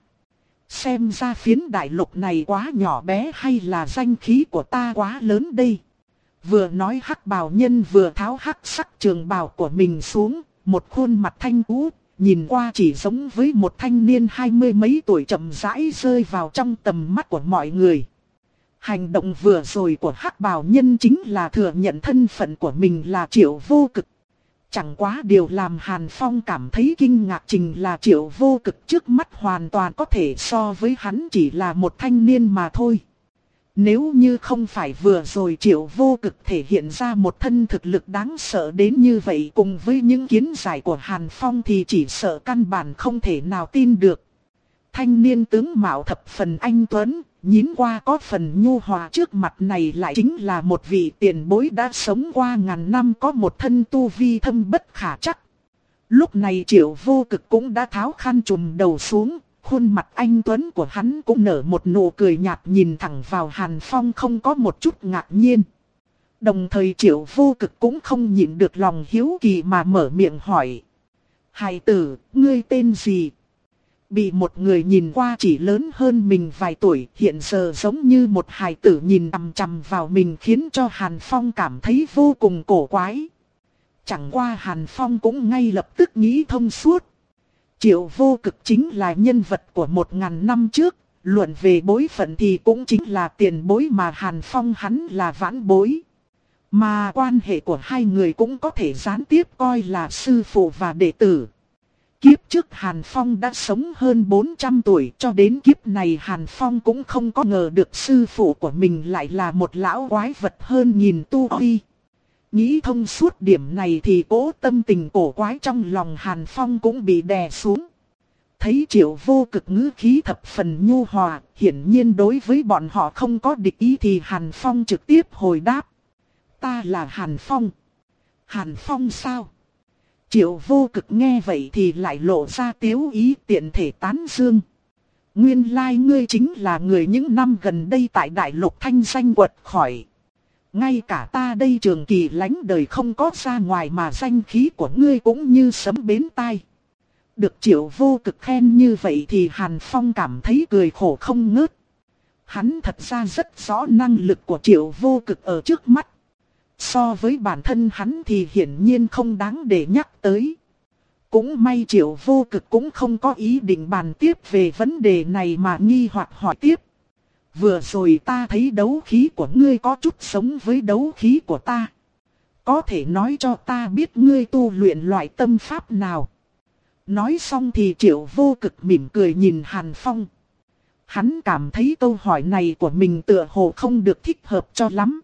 S1: Xem ra phiến đại lục này quá nhỏ bé hay là danh khí của ta quá lớn đây. Vừa nói hắc bào nhân vừa tháo hắc sắc trường bào của mình xuống, một khuôn mặt thanh tú, nhìn qua chỉ giống với một thanh niên hai mươi mấy tuổi chậm rãi rơi vào trong tầm mắt của mọi người. Hành động vừa rồi của hắc bào nhân chính là thừa nhận thân phận của mình là Triệu Vô Cực. Chẳng quá điều làm Hàn Phong cảm thấy kinh ngạc chính là Triệu Vô Cực trước mắt hoàn toàn có thể so với hắn chỉ là một thanh niên mà thôi. Nếu như không phải vừa rồi Triệu Vô Cực thể hiện ra một thân thực lực đáng sợ đến như vậy cùng với những kiến giải của Hàn Phong thì chỉ sợ căn bản không thể nào tin được. Thanh niên tướng mạo thập phần anh tuấn, nhìn qua có phần nhu hòa, trước mặt này lại chính là một vị tiền bối đã sống qua ngàn năm, có một thân tu vi thâm bất khả trắc. Lúc này Triệu Vô Cực cũng đã tháo khăn trùm đầu xuống, khuôn mặt anh tuấn của hắn cũng nở một nụ cười nhạt, nhìn thẳng vào Hàn Phong không có một chút ngạc nhiên. Đồng thời Triệu Vô Cực cũng không nhịn được lòng hiếu kỳ mà mở miệng hỏi: "Hài tử, ngươi tên gì?" Bị một người nhìn qua chỉ lớn hơn mình vài tuổi, hiện giờ giống như một hài tử nhìn chằm chằm vào mình, khiến cho Hàn Phong cảm thấy vô cùng cổ quái. Chẳng qua Hàn Phong cũng ngay lập tức nghĩ thông suốt. Triệu Vô Cực chính là nhân vật của một ngàn năm trước, luận về bối phận thì cũng chính là tiền bối mà Hàn Phong hắn là vãn bối. Mà quan hệ của hai người cũng có thể gián tiếp coi là sư phụ và đệ tử. Kiếp trước Hàn Phong đã sống hơn bốn trăm tuổi, cho đến kiếp này Hàn Phong cũng không có ngờ được sư phụ của mình lại là một lão quái vật hơn nghìn tu vi. Nghĩ thông suốt điểm này thì cố tâm tình cổ quái trong lòng Hàn Phong cũng bị đè xuống. Thấy Triệu Vô Cực ngữ khí thập phần nhu hòa, hiển nhiên đối với bọn họ không có địch ý thì Hàn Phong trực tiếp hồi đáp: "Ta là Hàn Phong." "Hàn Phong sao?" Triệu Vô Cực nghe vậy thì lại lộ ra tiếu ý, tiện thể tán dương: "Nguyên lai ngươi chính là người những năm gần đây tại Đại Lục thanh danh quật khỏi. Ngay cả ta đây trường kỳ lánh đời không có ra ngoài mà danh khí của ngươi cũng như sấm bến tai." Được Triệu Vô Cực khen như vậy thì Hàn Phong cảm thấy cười khổ không ngớt. Hắn thật ra rất rõ năng lực của Triệu Vô Cực ở trước mắt. So với bản thân hắn thì hiển nhiên không đáng để nhắc tới. Cũng may Triệu Vô Cực cũng không có ý định bàn tiếp về vấn đề này mà nghi hoặc hỏi tiếp: "Vừa rồi ta thấy đấu khí của ngươi có chút giống với đấu khí của ta. Có thể nói cho ta biết ngươi tu luyện loại tâm pháp nào?" Nói xong thì Triệu Vô Cực mỉm cười nhìn Hàn Phong. Hắn cảm thấy câu hỏi này của mình tựa hồ không được thích hợp cho lắm.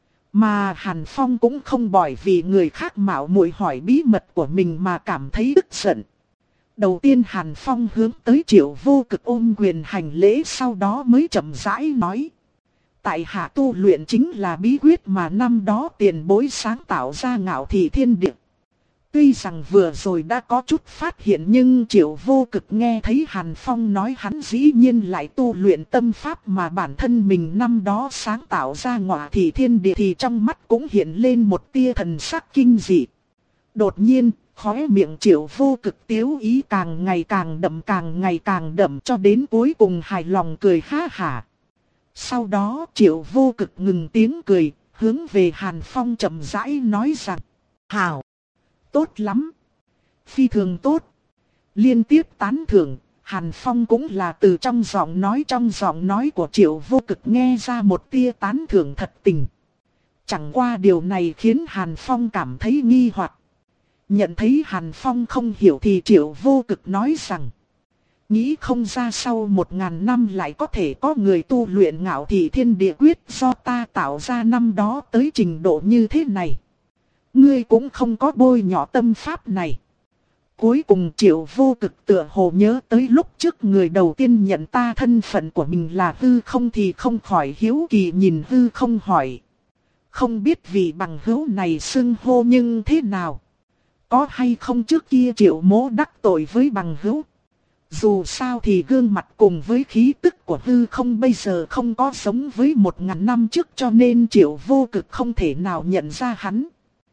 S1: Mà Hàn Phong cũng không bởi vì người khác mạo muội hỏi bí mật của mình mà cảm thấy tức giận. Đầu tiên Hàn Phong hướng tới Triệu Vô Cực ôm quyền hành lễ, sau đó mới chậm rãi nói: "Tại hạ tu luyện chính là bí quyết mà năm đó tiền bối sáng tạo ra Ngạo Thị Thiên Địa." Tuy rằng vừa rồi đã có chút phát hiện, nhưng Triệu Vô Cực nghe thấy Hàn Phong nói hắn dĩ nhiên lại tu luyện tâm pháp mà bản thân mình năm đó sáng tạo ra Ngạo Thị Thiên Địa thì trong mắt cũng hiện lên một tia thần sắc kinh dị. Đột nhiên, khóe miệng Triệu Vô Cực tiếu ý càng ngày càng đậm, càng ngày càng đậm, cho đến cuối cùng hài lòng cười ha hả. Sau đó Triệu Vô Cực ngừng tiếng cười, hướng về Hàn Phong chậm rãi nói rằng: "Hảo! Tốt lắm! Phi thường tốt!" Liên tiếp tán thưởng, Hàn Phong cũng là từ trong giọng nói trong giọng nói của Triệu Vô Cực nghe ra một tia tán thưởng thật tình. Chẳng qua điều này khiến Hàn Phong cảm thấy nghi hoặc. Nhận thấy Hàn Phong không hiểu thì Triệu Vô Cực nói rằng: "Nghĩ không ra sau một ngàn năm lại có thể có người tu luyện Ngạo Thị Thiên Địa quyết do ta tạo ra năm đó tới trình độ như thế này. Ngươi cũng không có bôi nhọ tâm pháp này." Cuối cùng Triệu Vô Cực tựa hồ nhớ tới lúc trước người đầu tiên nhận ta thân phận của mình là Hư Không thì không khỏi hiếu kỳ nhìn Hư Không hỏi: "Không biết vị bằng hữu này xưng hô nhưng thế nào? Có hay không trước kia Triệu mỗ đắc tội với bằng hữu?" Dù sao thì gương mặt cùng với khí tức của Hư Không bây giờ không có giống với một ngàn năm trước, cho nên Triệu Vô Cực không thể nào nhận ra hắn.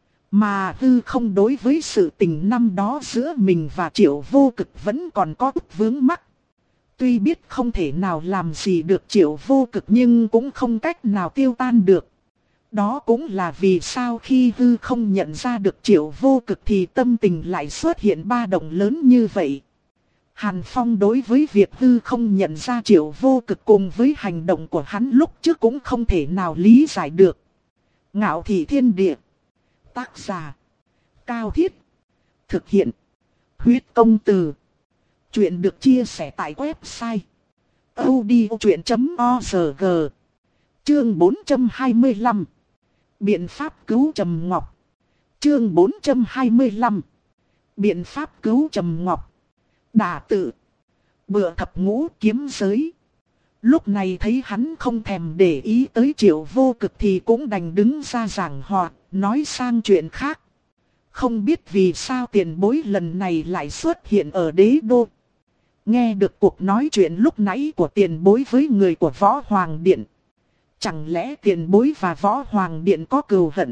S1: Mà Hư Không đối với sự tình năm đó giữa mình và Triệu Vô Cực vẫn còn có chút vướng mắc. Tuy biết không thể nào làm gì được Triệu Vô Cực nhưng cũng không cách nào tiêu tan được. Đó cũng là vì sao khi Hư Không nhận ra được Triệu Vô Cực thì tâm tình lại xuất hiện ba động lớn như vậy. Hàn Phong đối với việc Hư Không nhận ra Triệu Vô Cực cùng với hành động của hắn lúc trước cũng không thể nào lý giải được. Ngạo Thị Thiên Địa. Tác giả: Cao Thiết. Thực hiện: Huyết Công Từ. Chuyện được chia sẻ tại website audiochuyện chấm org. Chương bốn trăm hai mươi lăm. Biện pháp cứu Trầm Ngọc. Chương bốn trăm hai mươi lăm. Biện pháp cứu Trầm Ngọc. Đả tự. Bựa thập ngũ kiếm giới. Lúc này thấy hắn không thèm để ý tới Triệu Vô Cực thì cũng đành đứng ra giảng hòa, nói sang chuyện khác. Không biết vì sao tiền bối lần này lại xuất hiện ở đế đô. Nghe được cuộc nói chuyện lúc nãy của tiền bối với người của Võ Hoàng Điện. Chẳng lẽ tiền bối và Võ Hoàng Điện có cừu hận?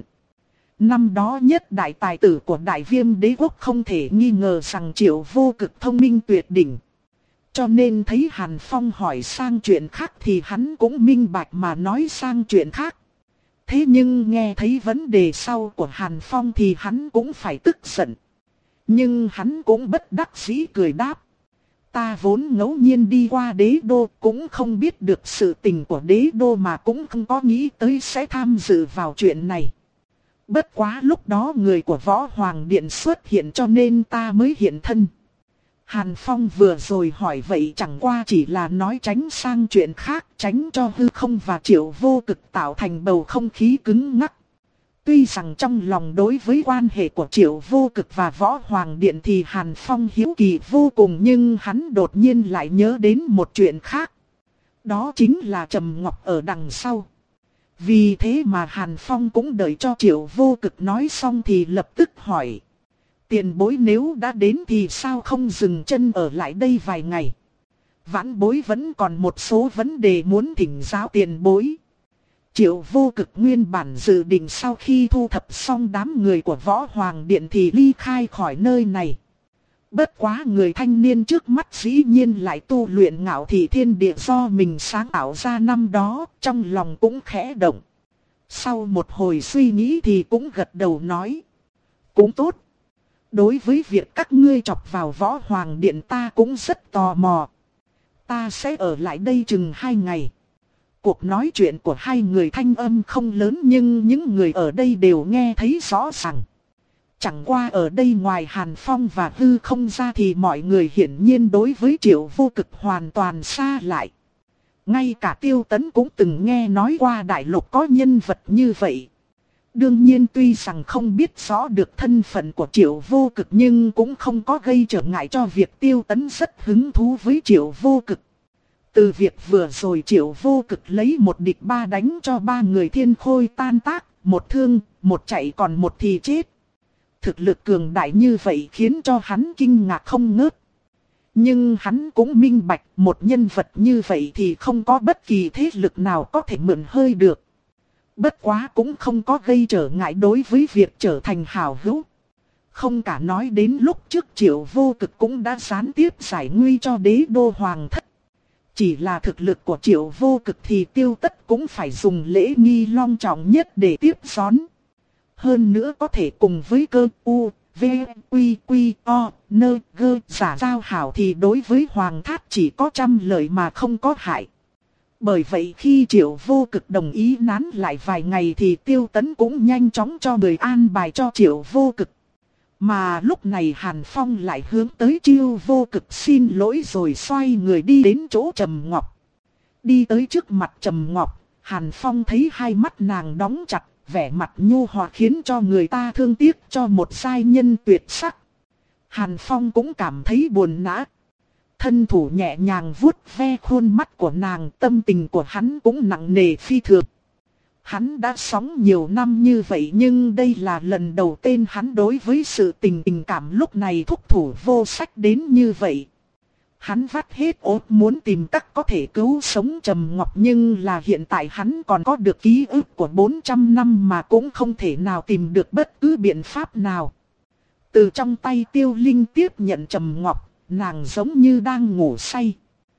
S1: Năm đó nhất đại tài tử của Đại Viêm Đế Quốc không thể nghi ngờ rằng Triệu Vô Cực thông minh tuyệt đỉnh. Cho nên thấy Hàn Phong hỏi sang chuyện khác thì hắn cũng minh bạch mà nói sang chuyện khác. Thế nhưng nghe thấy vấn đề sau của Hàn Phong thì hắn cũng phải tức giận. Nhưng hắn cũng bất đắc dĩ cười đáp. Ta vốn ngẫu nhiên đi qua đế đô cũng không biết được sự tình của đế đô mà cũng không có nghĩ tới sẽ tham dự vào chuyện này. Bất quá lúc đó người của Võ Hoàng Điện xuất hiện cho nên ta mới hiện thân. Hàn Phong vừa rồi hỏi vậy chẳng qua chỉ là nói tránh sang chuyện khác, tránh cho hư không và Triệu Vô Cực tạo thành bầu không khí cứng ngắc. Tuy rằng trong lòng đối với quan hệ của Triệu Vô Cực và Võ Hoàng Điện thì Hàn Phong hiếu kỳ vô cùng, nhưng hắn đột nhiên lại nhớ đến một chuyện khác. Đó chính là Trầm Ngọc ở đằng sau. Vì thế mà Hàn Phong cũng đợi cho Triệu Vô Cực nói xong thì lập tức hỏi. Tiền bối nếu đã đến thì sao không dừng chân ở lại đây vài ngày? Vãn bối vẫn còn một số vấn đề muốn thỉnh giáo tiền bối. Triệu Vô Cực nguyên bản dự định sau khi thu thập xong đám người của Võ Hoàng Điện thì ly khai khỏi nơi này. Bất quá người thanh niên trước mắt dĩ nhiên lại tu luyện Ngạo Thị Thiên Địa do mình sáng tạo ra năm đó, trong lòng cũng khẽ động. Sau một hồi suy nghĩ thì cũng gật đầu nói. Cũng tốt. Đối với việc các ngươi chọc vào Võ Hoàng Điện ta cũng rất tò mò. Ta sẽ ở lại đây chừng hai ngày. Cuộc nói chuyện của hai người thanh âm không lớn nhưng những người ở đây đều nghe thấy rõ ràng. Chẳng qua ở đây ngoài Hàn Phong và hư không ra thì mọi người hiển nhiên đối với Triệu Vô Cực hoàn toàn xa lại. Ngay cả Tiêu Tấn cũng từng nghe nói qua đại lục có nhân vật như vậy. Đương nhiên tuy rằng không biết rõ được thân phận của Triệu Vô Cực nhưng cũng không có gây trở ngại cho việc Tiêu Tấn rất hứng thú với Triệu Vô Cực. Từ việc vừa rồi Triệu Vô Cực lấy một địch ba đánh cho ba người Thiên Khôi tan tác, một thương, một chạy còn một thì chết. Thực lực cường đại như vậy khiến cho hắn kinh ngạc không ngớt. Nhưng hắn cũng minh bạch một nhân vật như vậy thì không có bất kỳ thế lực nào có thể mượn hơi được. Bất quá cũng không có gây trở ngại đối với việc trở thành hảo hữu. Không cả nói đến lúc trước Triệu Vô Cực cũng đã gián tiếp giải nguy cho đế đô hoàng thất. Chỉ là thực lực của Triệu Vô Cực thì Tiêu Tất cũng phải dùng lễ nghi long trọng nhất để tiếp đón. Hơn nữa có thể cùng với cơ u, v, quy, quy, o, nơ, gơ, giả giao hảo thì đối với hoàng thát chỉ có trăm lợi mà không có hại. Bởi vậy khi Triệu Vô Cực đồng ý nán lại vài ngày thì Tiêu Tấn cũng nhanh chóng cho người an bài cho Triệu Vô Cực. Mà lúc này Hàn Phong lại hướng tới Triệu Vô Cực xin lỗi rồi xoay người đi đến chỗ Trầm Ngọc. Đi tới trước mặt Trầm Ngọc, Hàn Phong thấy hai mắt nàng đóng chặt, vẻ mặt nhu hòa khiến cho người ta thương tiếc cho một giai nhân tuyệt sắc. Hàn Phong cũng cảm thấy buồn nã. Thân thủ nhẹ nhàng vuốt ve khuôn mắt của nàng, tâm tình của hắn cũng nặng nề phi thường. Hắn đã sống nhiều năm như vậy nhưng đây là lần đầu tiên hắn đối với sự tình tình cảm lúc này thúc thủ vô sách đến như vậy. Hắn vắt hết óc muốn tìm cách có thể cứu sống Trầm Ngọc nhưng là hiện tại hắn còn có được ký ức của bốn trăm năm mà cũng không thể nào tìm được bất cứ biện pháp nào. Từ trong tay Tiêu Linh tiếp nhận Trầm Ngọc, nàng giống như đang ngủ say.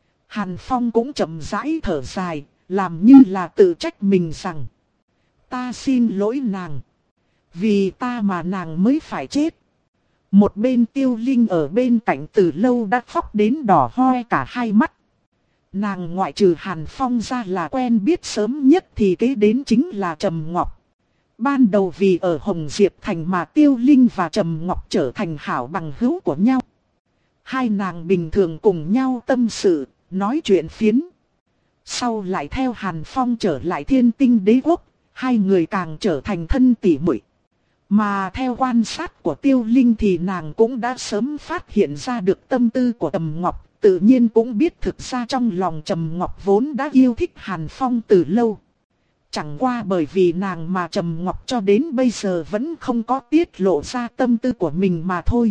S1: Hàn Phong cũng chậm rãi thở dài, làm như là tự trách mình rằng. Ta xin lỗi nàng. Vì ta mà nàng mới phải chết. Một bên Tiêu Linh ở bên cạnh từ lâu đã khóc đến đỏ hoe cả hai mắt. Nàng ngoại trừ Hàn Phong ra là quen biết sớm nhất thì kế đến chính là Trầm Ngọc. Ban đầu vì ở Hồng Diệp Thành mà Tiêu Linh và Trầm Ngọc trở thành hảo bằng hữu của nhau. Hai nàng bình thường cùng nhau tâm sự, nói chuyện phiếm. Sau lại theo Hàn Phong trở lại Thiên Tinh Đế Quốc, hai người càng trở thành thân tỉ muội. Mà theo quan sát của Tiêu Linh thì nàng cũng đã sớm phát hiện ra được tâm tư của Trầm Ngọc, tự nhiên cũng biết thực ra trong lòng Trầm Ngọc vốn đã yêu thích Hàn Phong từ lâu. Chẳng qua bởi vì nàng mà Trầm Ngọc cho đến bây giờ vẫn không có tiết lộ ra tâm tư của mình mà thôi.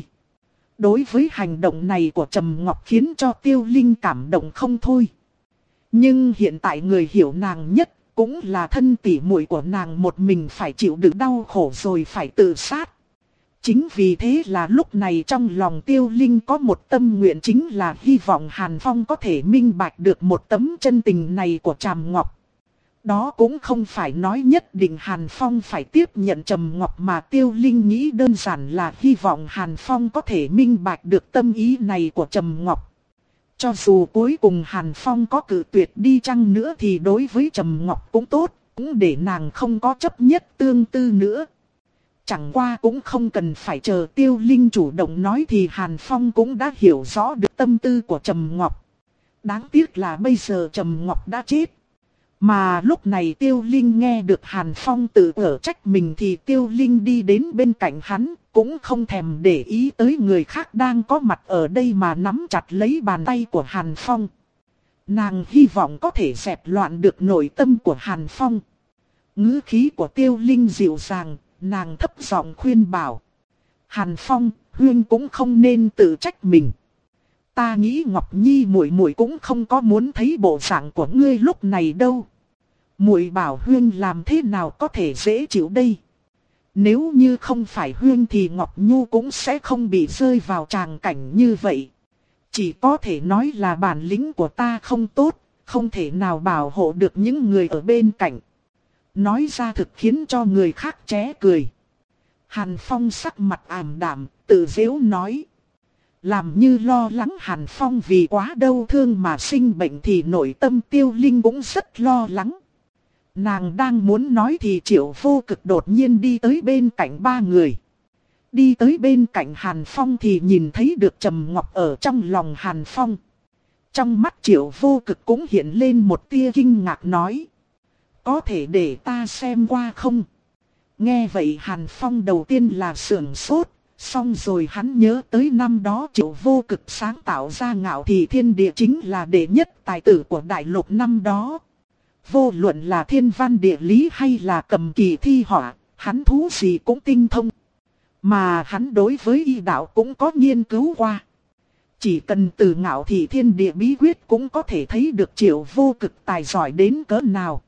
S1: Đối với hành động này của Trầm Ngọc khiến cho Tiêu Linh cảm động không thôi. Nhưng hiện tại người hiểu nàng nhất cũng là thân tỉ muội của nàng một mình phải chịu đựng đau khổ rồi phải tự sát. Chính vì thế là lúc này trong lòng Tiêu Linh có một tâm nguyện, chính là hy vọng Hàn Phong có thể minh bạch được một tấm chân tình này của Trầm Ngọc. Đó cũng không phải nói nhất định Hàn Phong phải tiếp nhận Trầm Ngọc, mà Tiêu Linh nghĩ đơn giản là hy vọng Hàn Phong có thể minh bạch được tâm ý này của Trầm Ngọc. Cho dù cuối cùng Hàn Phong có cự tuyệt đi chăng nữa thì đối với Trầm Ngọc cũng tốt, cũng để nàng không có chấp nhất tương tư nữa. Chẳng qua cũng không cần phải chờ Tiêu Linh chủ động nói thì Hàn Phong cũng đã hiểu rõ được tâm tư của Trầm Ngọc. Đáng tiếc là bây giờ Trầm Ngọc đã chết. Mà lúc này Tiêu Linh nghe được Hàn Phong tự ở trách mình thì Tiêu Linh đi đến bên cạnh hắn, cũng không thèm để ý tới người khác đang có mặt ở đây mà nắm chặt lấy bàn tay của Hàn Phong. Nàng hy vọng có thể dẹp loạn được nội tâm của Hàn Phong. Ngữ khí của Tiêu Linh dịu dàng, nàng thấp giọng khuyên bảo. Hàn Phong, huynh cũng không nên tự trách mình. Ta nghĩ Ngọc Nhi muội muội cũng không có muốn thấy bộ dạng của ngươi lúc này đâu. Muội bảo huynh làm thế nào có thể dễ chịu đây. Nếu như không phải huynh thì Ngọc Nhu cũng sẽ không bị rơi vào tràng cảnh như vậy. Chỉ có thể nói là bản lĩnh của ta không tốt, không thể nào bảo hộ được những người ở bên cạnh. Nói ra thực khiến cho người khác chế cười. Hàn Phong sắc mặt ảm đạm, tự giễu nói. Làm như lo lắng Hàn Phong vì quá đau thương mà sinh bệnh thì nội tâm Tiêu Linh cũng rất lo lắng. Nàng đang muốn nói thì Triệu Vô Cực đột nhiên đi tới bên cạnh ba người. Đi tới bên cạnh Hàn Phong thì nhìn thấy được Trầm Ngọc ở trong lòng Hàn Phong. Trong mắt Triệu Vô Cực cũng hiện lên một tia kinh ngạc nói. Có thể để ta xem qua không? Nghe vậy Hàn Phong đầu tiên là sưởng sốt. Xong rồi hắn nhớ tới năm đó Triệu Vô Cực sáng tạo ra Ngạo Thị Thiên Địa chính là đệ nhất tài tử của đại lục năm đó. Vô luận là thiên văn địa lý hay là cầm kỳ thi họa, hắn thú gì cũng tinh thông. Mà hắn đối với y đạo cũng có nghiên cứu qua. Chỉ cần từ Ngạo Thị Thiên Địa bí quyết cũng có thể thấy được Triệu Vô Cực tài giỏi đến cỡ nào.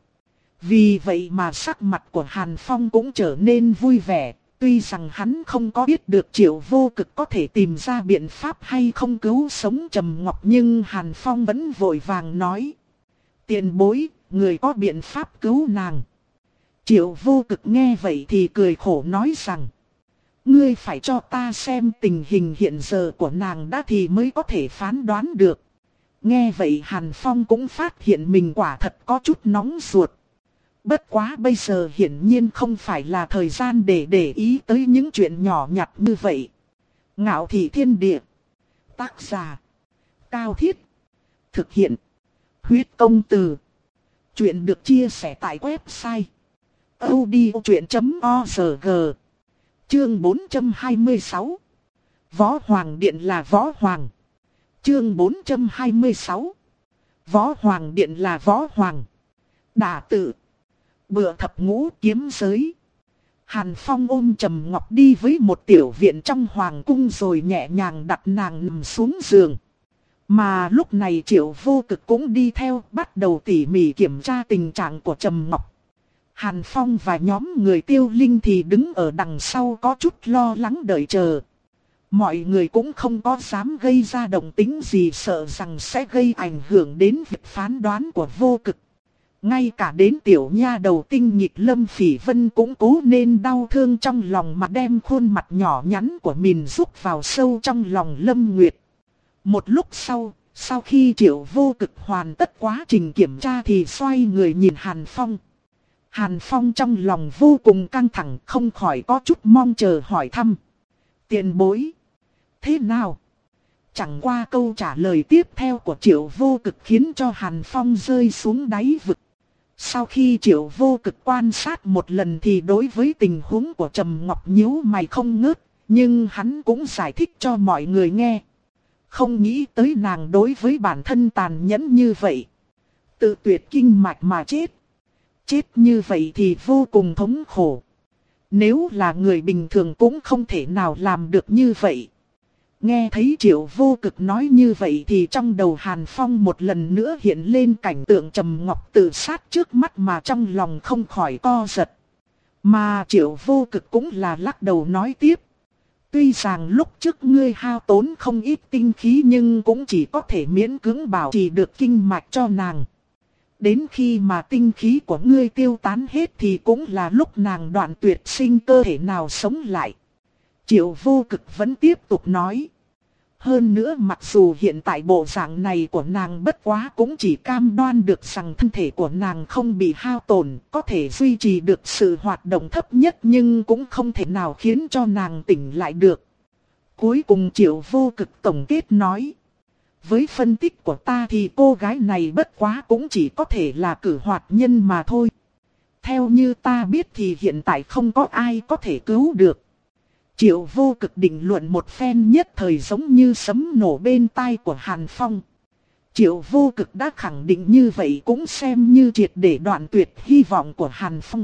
S1: Vì vậy mà sắc mặt của Hàn Phong cũng trở nên vui vẻ. Tuy rằng hắn không có biết được Triệu Vô Cực có thể tìm ra biện pháp hay không cứu sống Trầm Ngọc, nhưng Hàn Phong vẫn vội vàng nói. Tiền bối, người có biện pháp cứu nàng. Triệu Vô Cực nghe vậy thì cười khổ nói rằng. Ngươi phải cho ta xem tình hình hiện giờ của nàng đã thì mới có thể phán đoán được. Nghe vậy Hàn Phong cũng phát hiện mình quả thật có chút nóng ruột. Bất quá bây giờ hiển nhiên không phải là thời gian để để ý tới những chuyện nhỏ nhặt như vậy. Ngạo Thị Thiên Địa. Tác giả. Cao Thiết. Thực hiện. Huyết Công Từ. Chuyện được chia sẻ tại website. odchuyện chấm org. Chương bốn trăm hai mươi sáu. Võ Hoàng Điện là Võ Hoàng. Chương bốn trăm hai mươi sáu. Võ Hoàng Điện là Võ Hoàng. Đả tự. Bựa thập ngũ kiếm giới. Hàn Phong ôm Trầm Ngọc đi với một tiểu viện trong hoàng cung rồi nhẹ nhàng đặt nàng nằm xuống giường. Mà lúc này Triệu Vô Cực cũng đi theo, bắt đầu tỉ mỉ kiểm tra tình trạng của Trầm Ngọc. Hàn Phong và nhóm người Tiêu Linh thì đứng ở đằng sau có chút lo lắng đợi chờ. Mọi người cũng không có dám gây ra động tĩnh gì, sợ rằng sẽ gây ảnh hưởng đến việc phán đoán của Vô Cực. Ngay cả đến tiểu nha đầu tinh nghịch Lâm Phỉ Vân cũng cố nên đau thương trong lòng mà đem khuôn mặt nhỏ nhắn của mình rúc vào sâu trong lòng Lâm Nguyệt. Một lúc sau, sau khi Triệu Vô Cực hoàn tất quá trình kiểm tra thì xoay người nhìn Hàn Phong. Hàn Phong trong lòng vô cùng căng thẳng, không khỏi có chút mong chờ hỏi thăm. Tiền bối. Thế nào? Chẳng qua câu trả lời tiếp theo của Triệu Vô Cực khiến cho Hàn Phong rơi xuống đáy vực. Sau khi Triệu Vô Cực quan sát một lần thì đối với tình huống của Trầm Ngọc nhíu mày không ngớt, nhưng hắn cũng giải thích cho mọi người nghe. Không nghĩ tới nàng đối với bản thân tàn nhẫn như vậy. Tự tuyệt kinh mạch mà chết. Chết như vậy thì vô cùng thống khổ. Nếu là người bình thường cũng không thể nào làm được như vậy. Nghe thấy Triệu Vô Cực nói như vậy thì trong đầu Hàn Phong một lần nữa hiện lên cảnh tượng Trầm Ngọc tự sát trước mắt mà trong lòng không khỏi co giật. Mà Triệu Vô Cực cũng là lắc đầu nói tiếp. Tuy rằng lúc trước ngươi hao tốn không ít tinh khí nhưng cũng chỉ có thể miễn cưỡng bảo trì được kinh mạch cho nàng. Đến khi mà tinh khí của ngươi tiêu tán hết thì cũng là lúc nàng đoạn tuyệt sinh cơ thể nào sống lại. Triệu Vô Cực vẫn tiếp tục nói. Hơn nữa mặc dù hiện tại bộ dạng này của nàng bất quá cũng chỉ cam đoan được rằng thân thể của nàng không bị hao tổn, có thể duy trì được sự hoạt động thấp nhất nhưng cũng không thể nào khiến cho nàng tỉnh lại được. Cuối cùng Triệu Vô Cực tổng kết nói. Với phân tích của ta thì cô gái này bất quá cũng chỉ có thể là cử hoạt nhân mà thôi. Theo như ta biết thì hiện tại không có ai có thể cứu được. Triệu Vô Cực định luận một phen nhất thời giống như sấm nổ bên tai của Hàn Phong. Triệu Vô Cực đã khẳng định như vậy cũng xem như triệt để đoạn tuyệt hy vọng của Hàn Phong.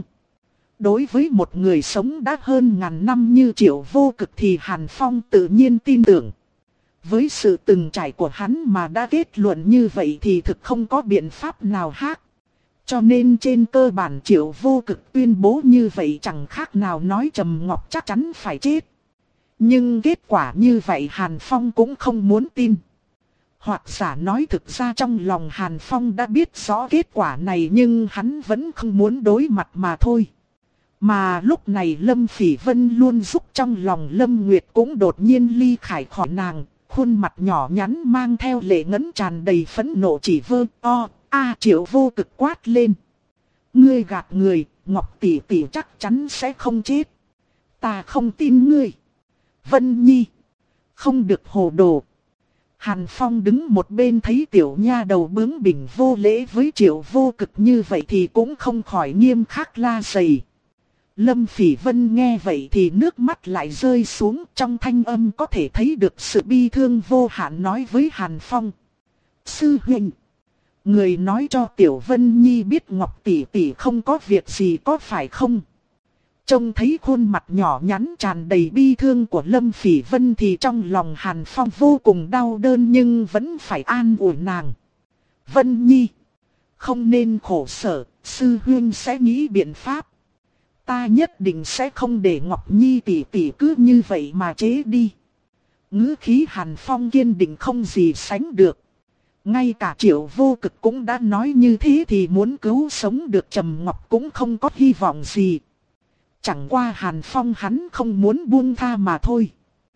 S1: Đối với một người sống đã hơn ngàn năm như Triệu Vô Cực thì Hàn Phong tự nhiên tin tưởng. Với sự từng trải của hắn mà đã kết luận như vậy thì thực không có biện pháp nào khác. Cho nên trên cơ bản Triệu Vô Cực tuyên bố như vậy chẳng khác nào nói Trầm Ngọc chắc chắn phải chết. Nhưng kết quả như vậy Hàn Phong cũng không muốn tin. Hoặc giả nói thực ra trong lòng Hàn Phong đã biết rõ kết quả này nhưng hắn vẫn không muốn đối mặt mà thôi. Mà lúc này Lâm Phỉ Vân luôn giúp trong lòng Lâm Nguyệt cũng đột nhiên ly khai khỏi nàng. Khuôn mặt nhỏ nhắn mang theo lệ ngấn tràn đầy phẫn nộ chỉ vơ o a Triệu Vô Cực quát lên. Ngươi gạt người, Ngọc tỷ tỷ chắc chắn sẽ không chết. Ta không tin ngươi. Vân Nhi, không được hồ đồ. Hàn Phong đứng một bên thấy tiểu nha đầu bướng bỉnh vô lễ với Triệu Vô Cực như vậy thì cũng không khỏi nghiêm khắc la dày. Lâm Phỉ Vân nghe vậy thì nước mắt lại rơi xuống, trong thanh âm có thể thấy được sự bi thương vô hạn nói với Hàn Phong. Sư huynh, người nói cho Tiểu Vân Nhi biết Ngọc tỷ tỷ không có việc gì có phải không? Trông thấy khuôn mặt nhỏ nhắn tràn đầy bi thương của Lâm Phỉ Vân thì trong lòng Hàn Phong vô cùng đau đớn nhưng vẫn phải an ủi nàng. Vân Nhi, không nên khổ sở, sư huynh sẽ nghĩ biện pháp. Ta nhất định sẽ không để Ngọc Nhi tỷ tỷ cứ như vậy mà chế đi. Ngữ khí Hàn Phong kiên định không gì sánh được. Ngay cả Triệu Vô Cực cũng đã nói như thế thì muốn cứu sống được Trầm Ngọc cũng không có hy vọng gì. Chẳng qua Hàn Phong hắn không muốn buông tha mà thôi.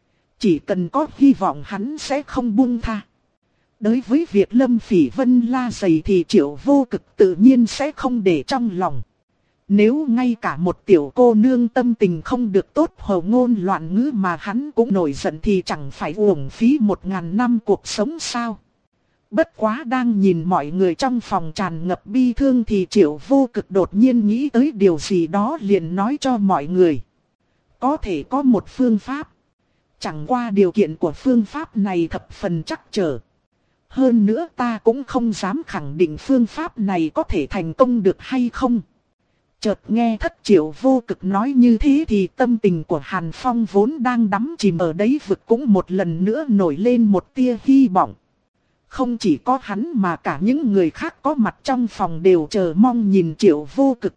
S1: Chỉ cần có hy vọng hắn sẽ không buông tha. Đối với việc Lâm Phỉ Vân la dày thì Triệu Vô Cực tự nhiên sẽ không để trong lòng. Nếu ngay cả một tiểu cô nương tâm tình không được tốt hồ ngôn loạn ngữ mà hắn cũng nổi giận thì chẳng phải uổng phí một ngàn năm cuộc sống sao. Bất quá đang nhìn mọi người trong phòng tràn ngập bi thương thì Triệu Vô Cực đột nhiên nghĩ tới điều gì đó liền nói cho mọi người. Có thể có một phương pháp. Chẳng qua điều kiện của phương pháp này thập phần trắc trở. Hơn nữa ta cũng không dám khẳng định phương pháp này có thể thành công được hay không. Chợt nghe Thất Triệu Vô Cực nói như thế thì tâm tình của Hàn Phong vốn đang đắm chìm ở đấy vực cũng một lần nữa nổi lên một tia hy vọng. Không chỉ có hắn mà cả những người khác có mặt trong phòng đều chờ mong nhìn Triệu Vô Cực.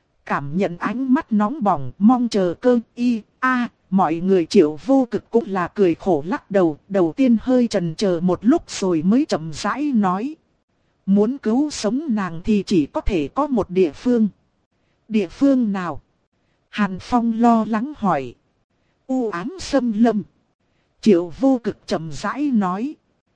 S1: Cảm nhận ánh mắt nóng bỏng mong chờ cơ y a mọi người Triệu Vô Cực cũng là cười khổ lắc đầu. Đầu tiên hơi chần chờ một lúc rồi mới chậm rãi nói. Muốn cứu sống nàng thì chỉ có thể có một địa phương. Địa phương nào? Hàn Phong lo lắng hỏi. U ám xâm lâm. Triệu Vô Cực chậm rãi nói.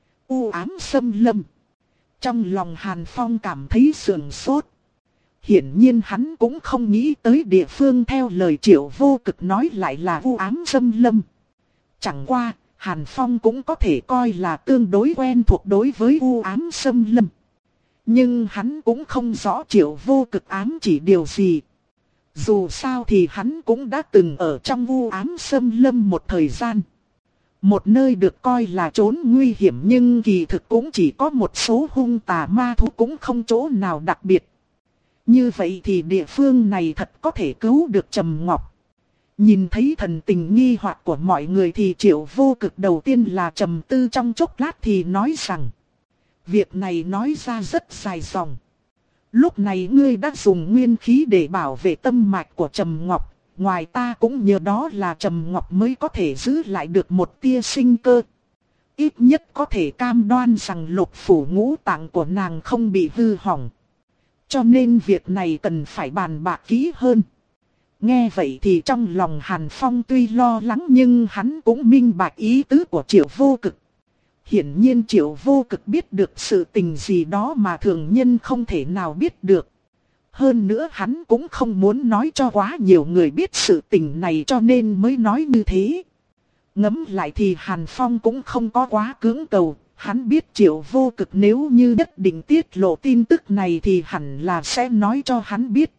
S1: U ám xâm lâm. Trong lòng Hàn Phong cảm thấy sườn sốt. Hiển nhiên hắn cũng không nghĩ tới địa phương theo lời Triệu Vô Cực nói lại là u ám xâm lâm. Chẳng qua, Hàn Phong cũng có thể coi là tương đối quen thuộc đối với u ám xâm lâm. Nhưng hắn cũng không rõ Triệu Vô Cực ám chỉ điều gì. Dù sao thì hắn cũng đã từng ở trong u ám xâm lâm một thời gian. Một nơi được coi là trốn nguy hiểm nhưng kỳ thực cũng chỉ có một số hung tà ma thú, cũng không chỗ nào đặc biệt. Như vậy thì địa phương này thật có thể cứu được Trầm Ngọc. Nhìn thấy thần tình nghi hoặc của mọi người thì Triệu Vô Cực đầu tiên là trầm tư trong chốc lát thì nói rằng: việc này nói ra rất dài dòng. Lúc này ngươi đã dùng nguyên khí để bảo vệ tâm mạch của Trầm Ngọc. Ngoài ta cũng nhờ đó là Trầm Ngọc mới có thể giữ lại được một tia sinh cơ. Ít nhất có thể cam đoan rằng lục phủ ngũ tạng của nàng không bị hư hỏng. Cho nên việc này cần phải bàn bạc kỹ hơn. Nghe vậy thì trong lòng Hàn Phong tuy lo lắng nhưng hắn cũng minh bạch ý tứ của Triệu Vô Cực. Hiển nhiên Triệu Vô Cực biết được sự tình gì đó mà thường nhân không thể nào biết được. Hơn nữa hắn cũng không muốn nói cho quá nhiều người biết sự tình này cho nên mới nói như thế. Ngẫm lại thì Hàn Phong cũng không có quá cưỡng cầu. Hắn biết Triệu Vô Cực nếu như nhất định tiết lộ tin tức này thì hẳn là sẽ nói cho hắn biết.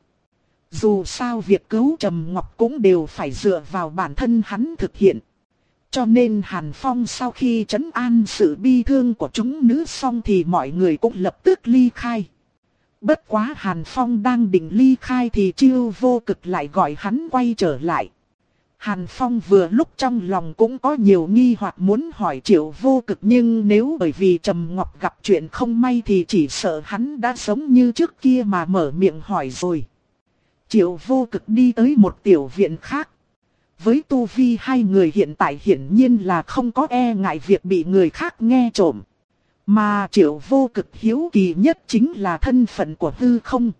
S1: Dù sao việc cứu Trầm Ngọc cũng đều phải dựa vào bản thân hắn thực hiện. Cho nên Hàn Phong sau khi trấn an sự bi thương của chúng nữ xong thì mọi người cũng lập tức ly khai. Bất quá Hàn Phong đang định ly khai thì Triệu Vô Cực lại gọi hắn quay trở lại. Hàn Phong vừa lúc trong lòng cũng có nhiều nghi hoặc muốn hỏi Triệu Vô Cực, nhưng nếu bởi vì Trầm Ngọc gặp chuyện không may thì chỉ sợ hắn đã giống như trước kia mà mở miệng hỏi rồi. Triệu Vô Cực đi tới một tiểu viện khác. Với tu vi hai người hiện tại hiển nhiên là không có e ngại việc bị người khác nghe trộm. Mà Triệu Vô Cực hiếu kỳ nhất chính là thân phận của Hư Không.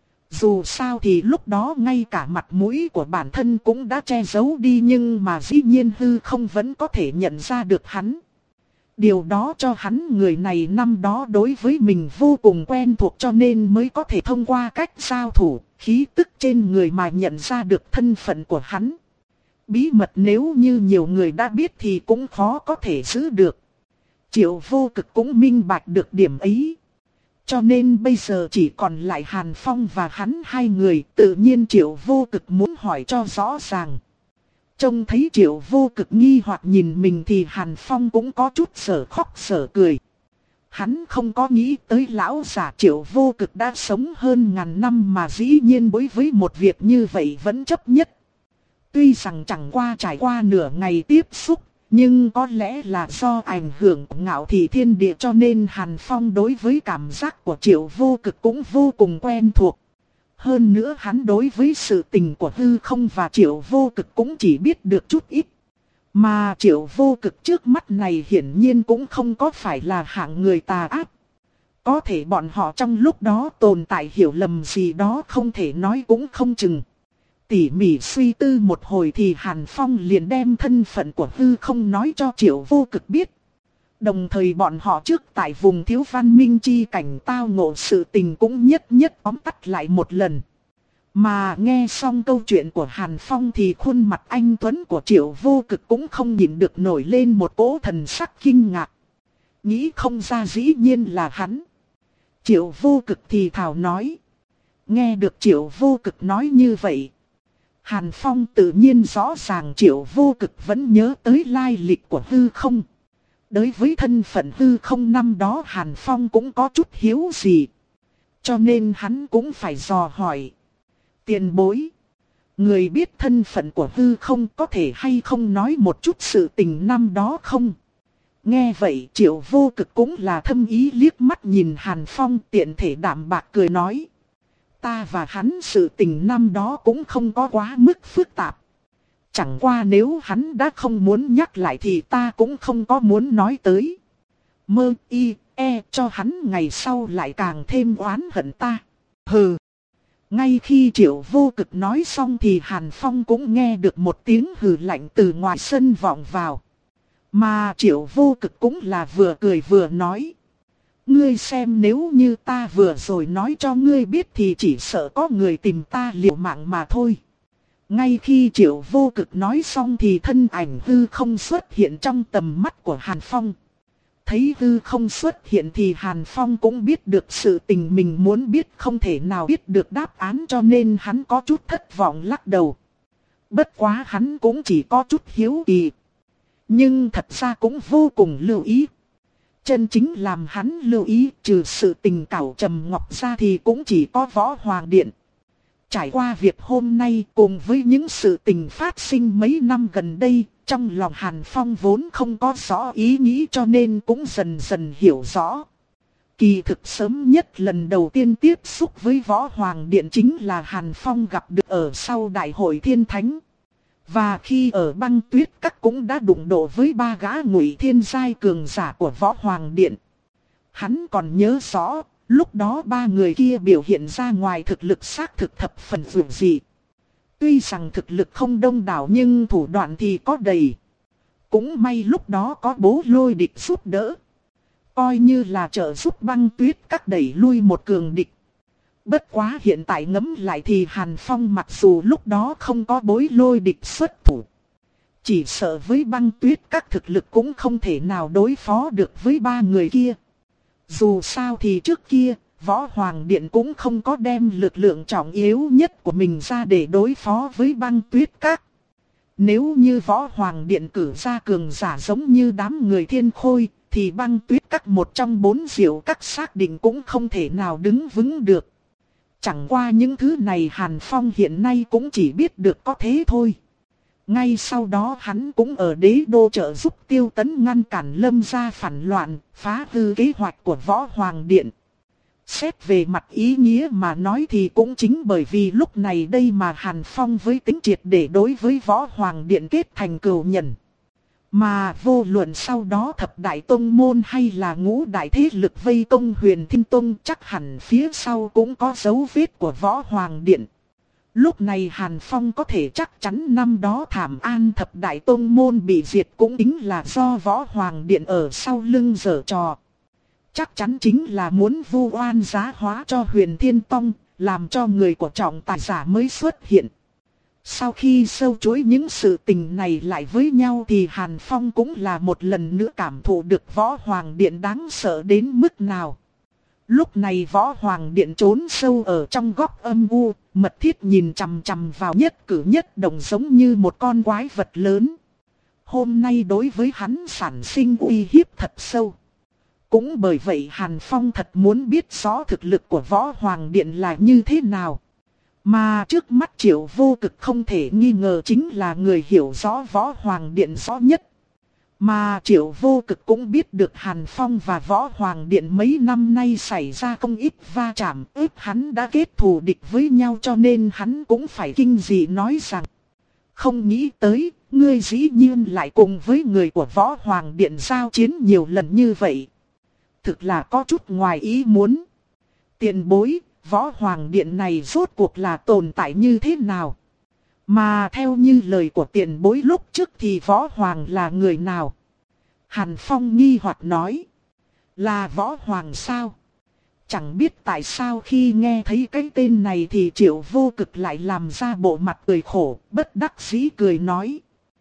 S1: Dù sao thì lúc đó ngay cả mặt mũi của bản thân cũng đã che giấu đi nhưng mà dĩ nhiên Hư Không vẫn có thể nhận ra được hắn. Điều đó cho hắn người này năm đó đối với mình vô cùng quen thuộc cho nên mới có thể thông qua cách giao thủ, khí tức trên người mà nhận ra được thân phận của hắn. Bí mật nếu như nhiều người đã biết thì cũng khó có thể giữ được. Triệu Vô Cực cũng minh bạch được điểm ấy. Cho nên bây giờ chỉ còn lại Hàn Phong và hắn hai người, tự nhiên Triệu Vô Cực muốn hỏi cho rõ ràng. Trông thấy Triệu Vô Cực nghi hoặc nhìn mình thì Hàn Phong cũng có chút sở khóc sở cười. Hắn không có nghĩ tới lão giả Triệu Vô Cực đã sống hơn ngàn năm mà dĩ nhiên đối với một việc như vậy vẫn chấp nhất. Tuy rằng chẳng qua trải qua nửa ngày tiếp xúc, nhưng có lẽ là do ảnh hưởng của Ngạo Thị Thiên Địa cho nên Hàn Phong đối với cảm giác của Triệu Vô Cực cũng vô cùng quen thuộc. Hơn nữa hắn đối với sự tình của Hư Không và Triệu Vô Cực cũng chỉ biết được chút ít. Mà Triệu Vô Cực trước mắt này hiển nhiên cũng không có phải là hạng người tà ác. Có thể bọn họ trong lúc đó tồn tại hiểu lầm gì đó không thể nói cũng không chừng. Tỉ mỉ suy tư một hồi thì Hàn Phong liền đem thân phận của Hư Không nói cho Triệu Vô Cực biết. Đồng thời bọn họ trước tại vùng thiếu văn minh chi cảnh tao ngộ sự tình cũng nhất nhất tóm tắt lại một lần. Mà nghe xong câu chuyện của Hàn Phong thì khuôn mặt anh tuấn của Triệu Vô Cực cũng không nhìn được nổi lên một cỗ thần sắc kinh ngạc. Nghĩ không ra dĩ nhiên là hắn. Triệu Vô Cực thì thào nói. Nghe được Triệu Vô Cực nói như vậy, Hàn Phong tự nhiên rõ ràng Triệu Vô Cực vẫn nhớ tới lai lịch của Hư Không. Đối với thân phận Hư Không năm đó Hàn Phong cũng có chút hiếu gì. Cho nên hắn cũng phải dò hỏi. Tiền bối, người biết thân phận của Hư Không có thể hay không nói một chút sự tình năm đó không? Nghe vậy Triệu Vô Cực cũng là thâm ý liếc mắt nhìn Hàn Phong, tiện thể đạm bạc cười nói. Ta và hắn sự tình năm đó cũng không có quá mức phức tạp. Chẳng qua nếu hắn đã không muốn nhắc lại thì ta cũng không có muốn nói tới. Mơ y e cho hắn ngày sau lại càng thêm oán hận ta. Hừ. Ngay khi Triệu Vô Cực nói xong thì Hàn Phong cũng nghe được một tiếng hừ lạnh từ ngoài sân vọng vào. Mà Triệu Vô Cực cũng là vừa cười vừa nói. Ngươi xem nếu như ta vừa rồi nói cho ngươi biết thì chỉ sợ có người tìm ta liều mạng mà thôi. Ngay khi Triệu Vô Cực nói xong thì thân ảnh hư không xuất hiện trong tầm mắt của Hàn Phong. Thấy hư không xuất hiện thì Hàn Phong cũng biết được sự tình mình muốn biết không thể nào biết được đáp án, cho nên hắn có chút thất vọng lắc đầu. Bất quá hắn cũng chỉ có chút hiếu kỳ. Nhưng thật ra cũng vô cùng lưu ý. Chân chính làm hắn lưu ý trừ sự tình cảo trầm ngọc ra thì cũng chỉ có Võ Hoàng Điện. Trải qua việc hôm nay cùng với những sự tình phát sinh mấy năm gần đây, trong lòng Hàn Phong vốn không có rõ ý nghĩ cho nên cũng dần dần hiểu rõ. Kỳ thực sớm nhất lần đầu tiên tiếp xúc với Võ Hoàng Điện chính là Hàn Phong gặp được ở sau Đại hội Thiên Thánh. Và khi ở Băng Tuyết Các cũng đã đụng độ với ba gã Ngụy Thiên giai cường giả của Võ Hoàng Điện. Hắn còn nhớ rõ, lúc đó ba người kia biểu hiện ra ngoài thực lực xác thực thập phần vượt dị. Tuy rằng thực lực không đông đảo nhưng thủ đoạn thì có đầy. Cũng may lúc đó có Bố Lôi Địch giúp đỡ. Coi như là trợ giúp Băng Tuyết Các đẩy lui một cường địch. Bất quá hiện tại ngẫm lại thì Hàn Phong mặc dù lúc đó không có Bối Lôi Địch xuất thủ. Chỉ sợ với Băng Tuyết Các thực lực cũng không thể nào đối phó được với ba người kia. Dù sao thì trước kia, Võ Hoàng Điện cũng không có đem lực lượng trọng yếu nhất của mình ra để đối phó với Băng Tuyết Các. Nếu như Võ Hoàng Điện cử ra cường giả giống như đám người Thiên Khôi, thì Băng Tuyết Các một trong bốn diệu các xác định cũng không thể nào đứng vững được. Chẳng qua những thứ này Hàn Phong hiện nay cũng chỉ biết được có thế thôi. Ngay sau đó hắn cũng ở đế đô trợ giúp Tiêu Tấn ngăn cản Lâm gia phản loạn, phá hư kế hoạch của Võ Hoàng Điện. Xét về mặt ý nghĩa mà nói thì cũng chính bởi vì lúc này đây mà Hàn Phong với tính triệt để đối với Võ Hoàng Điện kết thành cừu nhẫn. Mà vô luận sau đó thập đại tông môn hay là ngũ đại thế lực vây công Huyền Thiên Tông chắc hẳn phía sau cũng có dấu vết của Võ Hoàng Điện. Lúc này Hàn Phong có thể chắc chắn năm đó Thảm An thập đại tông môn bị diệt cũng chính là do Võ Hoàng Điện ở sau lưng giở trò. Chắc chắn chính là muốn vu oan giá hóa cho Huyền Thiên Tông, làm cho người của trọng tài giả mới xuất hiện. Sau khi sâu chuỗi những sự tình này lại với nhau thì Hàn Phong cũng là một lần nữa cảm thụ được Võ Hoàng Điện đáng sợ đến mức nào. Lúc này Võ Hoàng Điện trốn sâu ở trong góc âm u, mật thiết nhìn chằm chằm vào nhất cử nhất động giống như một con quái vật lớn. Hôm nay đối với hắn sản sinh uy hiếp thật sâu. Cũng bởi vậy Hàn Phong thật muốn biết rõ thực lực của Võ Hoàng Điện là như thế nào. Mà trước mắt Triệu Vô Cực không thể nghi ngờ chính là người hiểu rõ Võ Hoàng Điện rõ nhất. Mà Triệu Vô Cực cũng biết được Hàn Phong và Võ Hoàng Điện mấy năm nay xảy ra không ít va chạm, ước hắn đã kết thù địch với nhau cho nên hắn cũng phải kinh dị nói rằng: không nghĩ tới, ngươi dĩ nhiên lại cùng với người của Võ Hoàng Điện giao chiến nhiều lần như vậy. Thực là có chút ngoài ý muốn. Tiền bối, Võ Hoàng Điện này rốt cuộc là tồn tại như thế nào? Mà theo như lời của tiền bối lúc trước thì Võ Hoàng là người nào? Hàn Phong nghi hoặc nói. Là Võ Hoàng sao? Chẳng biết tại sao khi nghe thấy cái tên này thì Triệu Vô Cực lại làm ra bộ mặt cười khổ, bất đắc dĩ cười nói.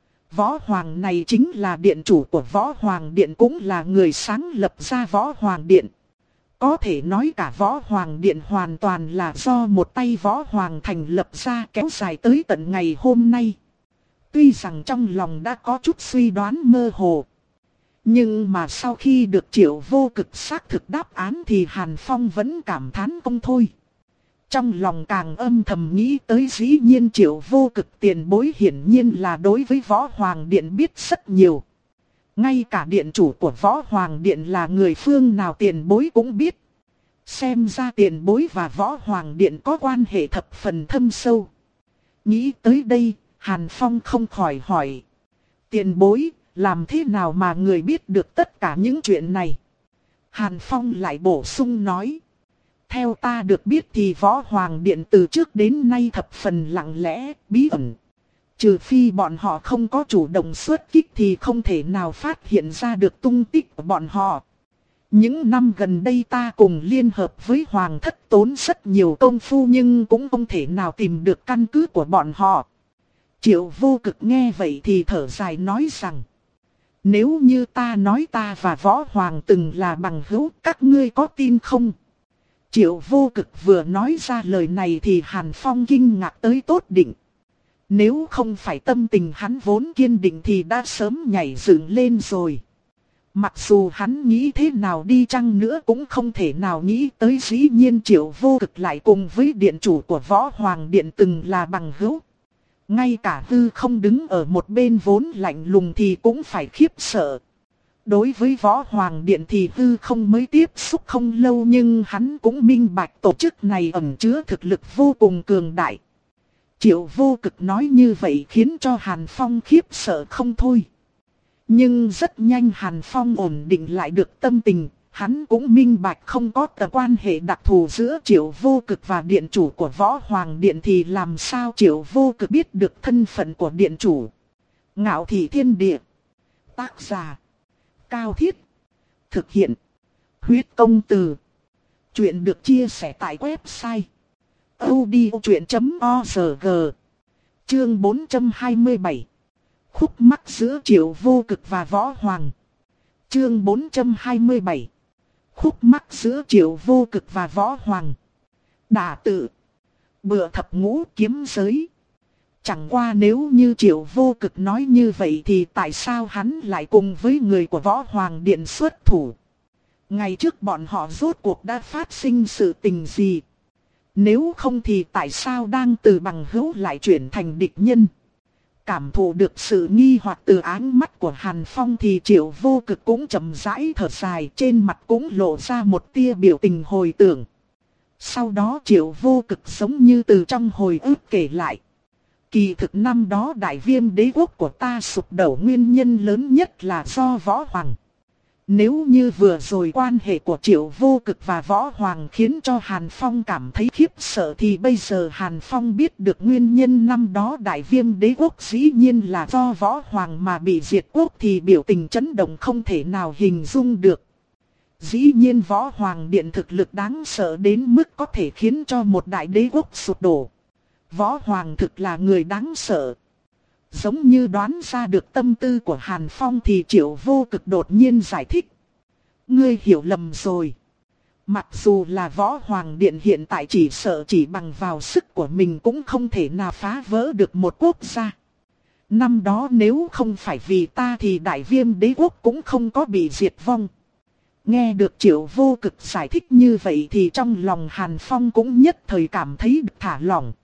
S1: Võ Hoàng này chính là điện chủ của Võ Hoàng Điện, cũng là người sáng lập ra Võ Hoàng Điện. Có thể nói cả Võ Hoàng Điện hoàn toàn là do một tay Võ Hoàng thành lập ra, kéo dài tới tận ngày hôm nay. Tuy rằng trong lòng đã có chút suy đoán mơ hồ, nhưng mà sau khi được Triệu Vô Cực xác thực đáp án thì Hàn Phong vẫn cảm thán không thôi. Trong lòng càng âm thầm nghĩ tới dĩ nhiên Triệu Vô Cực tiền bối hiển nhiên là đối với Võ Hoàng Điện biết rất nhiều. Ngay cả điện chủ của Võ Hoàng Điện là người phương nào tiền bối cũng biết. Xem ra tiền bối và Võ Hoàng Điện có quan hệ thập phần thâm sâu. Nghĩ tới đây, Hàn Phong không khỏi hỏi. Tiền bối, làm thế nào mà người biết được tất cả những chuyện này? Hàn Phong lại bổ sung nói. Theo ta được biết thì Võ Hoàng Điện từ trước đến nay thập phần lặng lẽ, bí ẩn. Trừ phi bọn họ không có chủ động xuất kích thì không thể nào phát hiện ra được tung tích của bọn họ. Những năm gần đây ta cùng liên hợp với Hoàng thất tốn rất nhiều công phu nhưng cũng không thể nào tìm được căn cứ của bọn họ. Triệu Vô Cực nghe vậy thì thở dài nói rằng, nếu như ta nói ta và Võ Hoàng từng là bằng hữu, các ngươi có tin không? Triệu Vô Cực vừa nói ra lời này thì Hàn Phong kinh ngạc tới tột đỉnh. Nếu không phải tâm tình hắn vốn kiên định thì đã sớm nhảy dựng lên rồi. Mặc dù hắn nghĩ thế nào đi chăng nữa cũng không thể nào nghĩ tới dĩ nhiên Triệu Vô Cực lại cùng với điện chủ của Võ Hoàng Điện từng là bằng hữu. Ngay cả Hư Không đứng ở một bên vốn lạnh lùng thì cũng phải khiếp sợ. Đối với Võ Hoàng Điện thì Hư Không mới tiếp xúc không lâu, nhưng hắn cũng minh bạch tổ chức này ẩn chứa thực lực vô cùng cường đại. Triệu Vô Cực nói như vậy khiến cho Hàn Phong khiếp sợ không thôi. Nhưng rất nhanh Hàn Phong ổn định lại được tâm tình, hắn cũng minh bạch không có tờ quan hệ đặc thù giữa Triệu Vô Cực và điện chủ của Võ Hoàng Điện thì làm sao Triệu Vô Cực biết được thân phận của điện chủ. Ngạo Thị Thiên Địa. Tác giả Cao Thiết. Thực hiện Huyết Công Từ. Chuyện được chia sẻ tại website audiochuyện chấm org. Chương bốn trăm hai mươi bảy. Khúc mắc giữa Triệu Vô Cực và Võ Hoàng. Chương bốn trăm hai mươi bảy. Khúc mắc giữa Triệu Vô Cực và Võ Hoàng. Đả tự. Bựa thập ngũ kiếm giới. Chẳng qua nếu như Triệu Vô Cực nói như vậy thì tại sao hắn lại cùng với người của Võ Hoàng Điện xuất thủ? Ngày trước bọn họ rốt cuộc đã phát sinh sự tình gì? Nếu không thì tại sao đang từ bằng hữu lại chuyển thành địch nhân? Cảm thụ được sự nghi hoặc từ ánh mắt của Hàn Phong thì Triệu Vô Cực cũng chậm rãi thở dài, trên mặt cũng lộ ra một tia biểu tình hồi tưởng. Sau đó Triệu Vô Cực giống như từ trong hồi ức kể lại. Kỳ thực năm đó Đại Viêm đế quốc của ta sụp đổ nguyên nhân lớn nhất là do Võ Hoàng. Nếu như vừa rồi quan hệ của Triệu Vô Cực và Võ Hoàng khiến cho Hàn Phong cảm thấy khiếp sợ thì bây giờ Hàn Phong biết được nguyên nhân năm đó Đại Viêm đế quốc dĩ nhiên là do Võ Hoàng mà bị diệt quốc thì biểu tình chấn động không thể nào hình dung được. Dĩ nhiên Võ Hoàng Điện thực lực đáng sợ đến mức có thể khiến cho một đại đế quốc sụp đổ. Võ Hoàng thực là người đáng sợ. Giống như đoán ra được tâm tư của Hàn Phong thì Triệu Vô Cực đột nhiên giải thích. Ngươi hiểu lầm rồi. Mặc dù là Võ Hoàng Điện hiện tại chỉ sợ chỉ bằng vào sức của mình cũng không thể nào phá vỡ được một quốc gia. Năm đó nếu không phải vì ta thì Đại Viêm đế quốc cũng không có bị diệt vong. Nghe được Triệu Vô Cực giải thích như vậy thì trong lòng Hàn Phong cũng nhất thời cảm thấy được thả lỏng.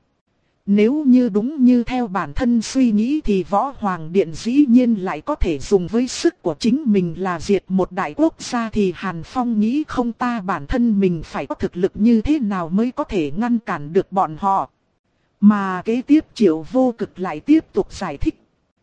S1: Nếu như đúng như theo bản thân suy nghĩ thì Võ Hoàng Điện dĩ nhiên lại có thể dùng với sức của chính mình là diệt một đại quốc gia thì Hàn Phong nghĩ không ta bản thân mình phải có thực lực như thế nào mới có thể ngăn cản được bọn họ. Mà kế tiếp Triệu Vô Cực lại tiếp tục giải thích.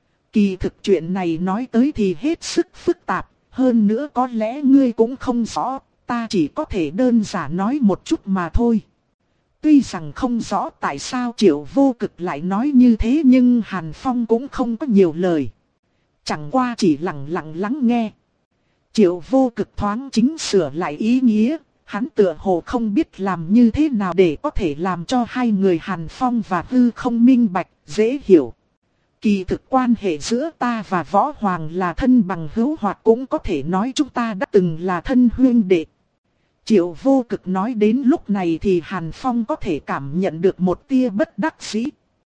S1: Kỳ thực chuyện này nói tới thì hết sức phức tạp, hơn nữa có lẽ ngươi cũng không rõ, ta chỉ có thể đơn giản nói một chút mà thôi. Tuy rằng không rõ tại sao Triệu Vô Cực lại nói như thế nhưng Hàn Phong cũng không có nhiều lời. Chẳng qua chỉ lặng lặng lắng nghe. Triệu Vô Cực thoáng chính sửa lại ý nghĩa, hắn tựa hồ không biết làm như thế nào để có thể làm cho hai người Hàn Phong và Hư Không minh bạch, dễ hiểu. Kỳ thực quan hệ giữa ta và Võ Hoàng là thân bằng hữu hoặc cũng có thể nói chúng ta đã từng là thân huynh đệ. Triệu Vô Cực nói đến lúc này thì Hàn Phong có thể cảm nhận được một tia bất đắc dĩ.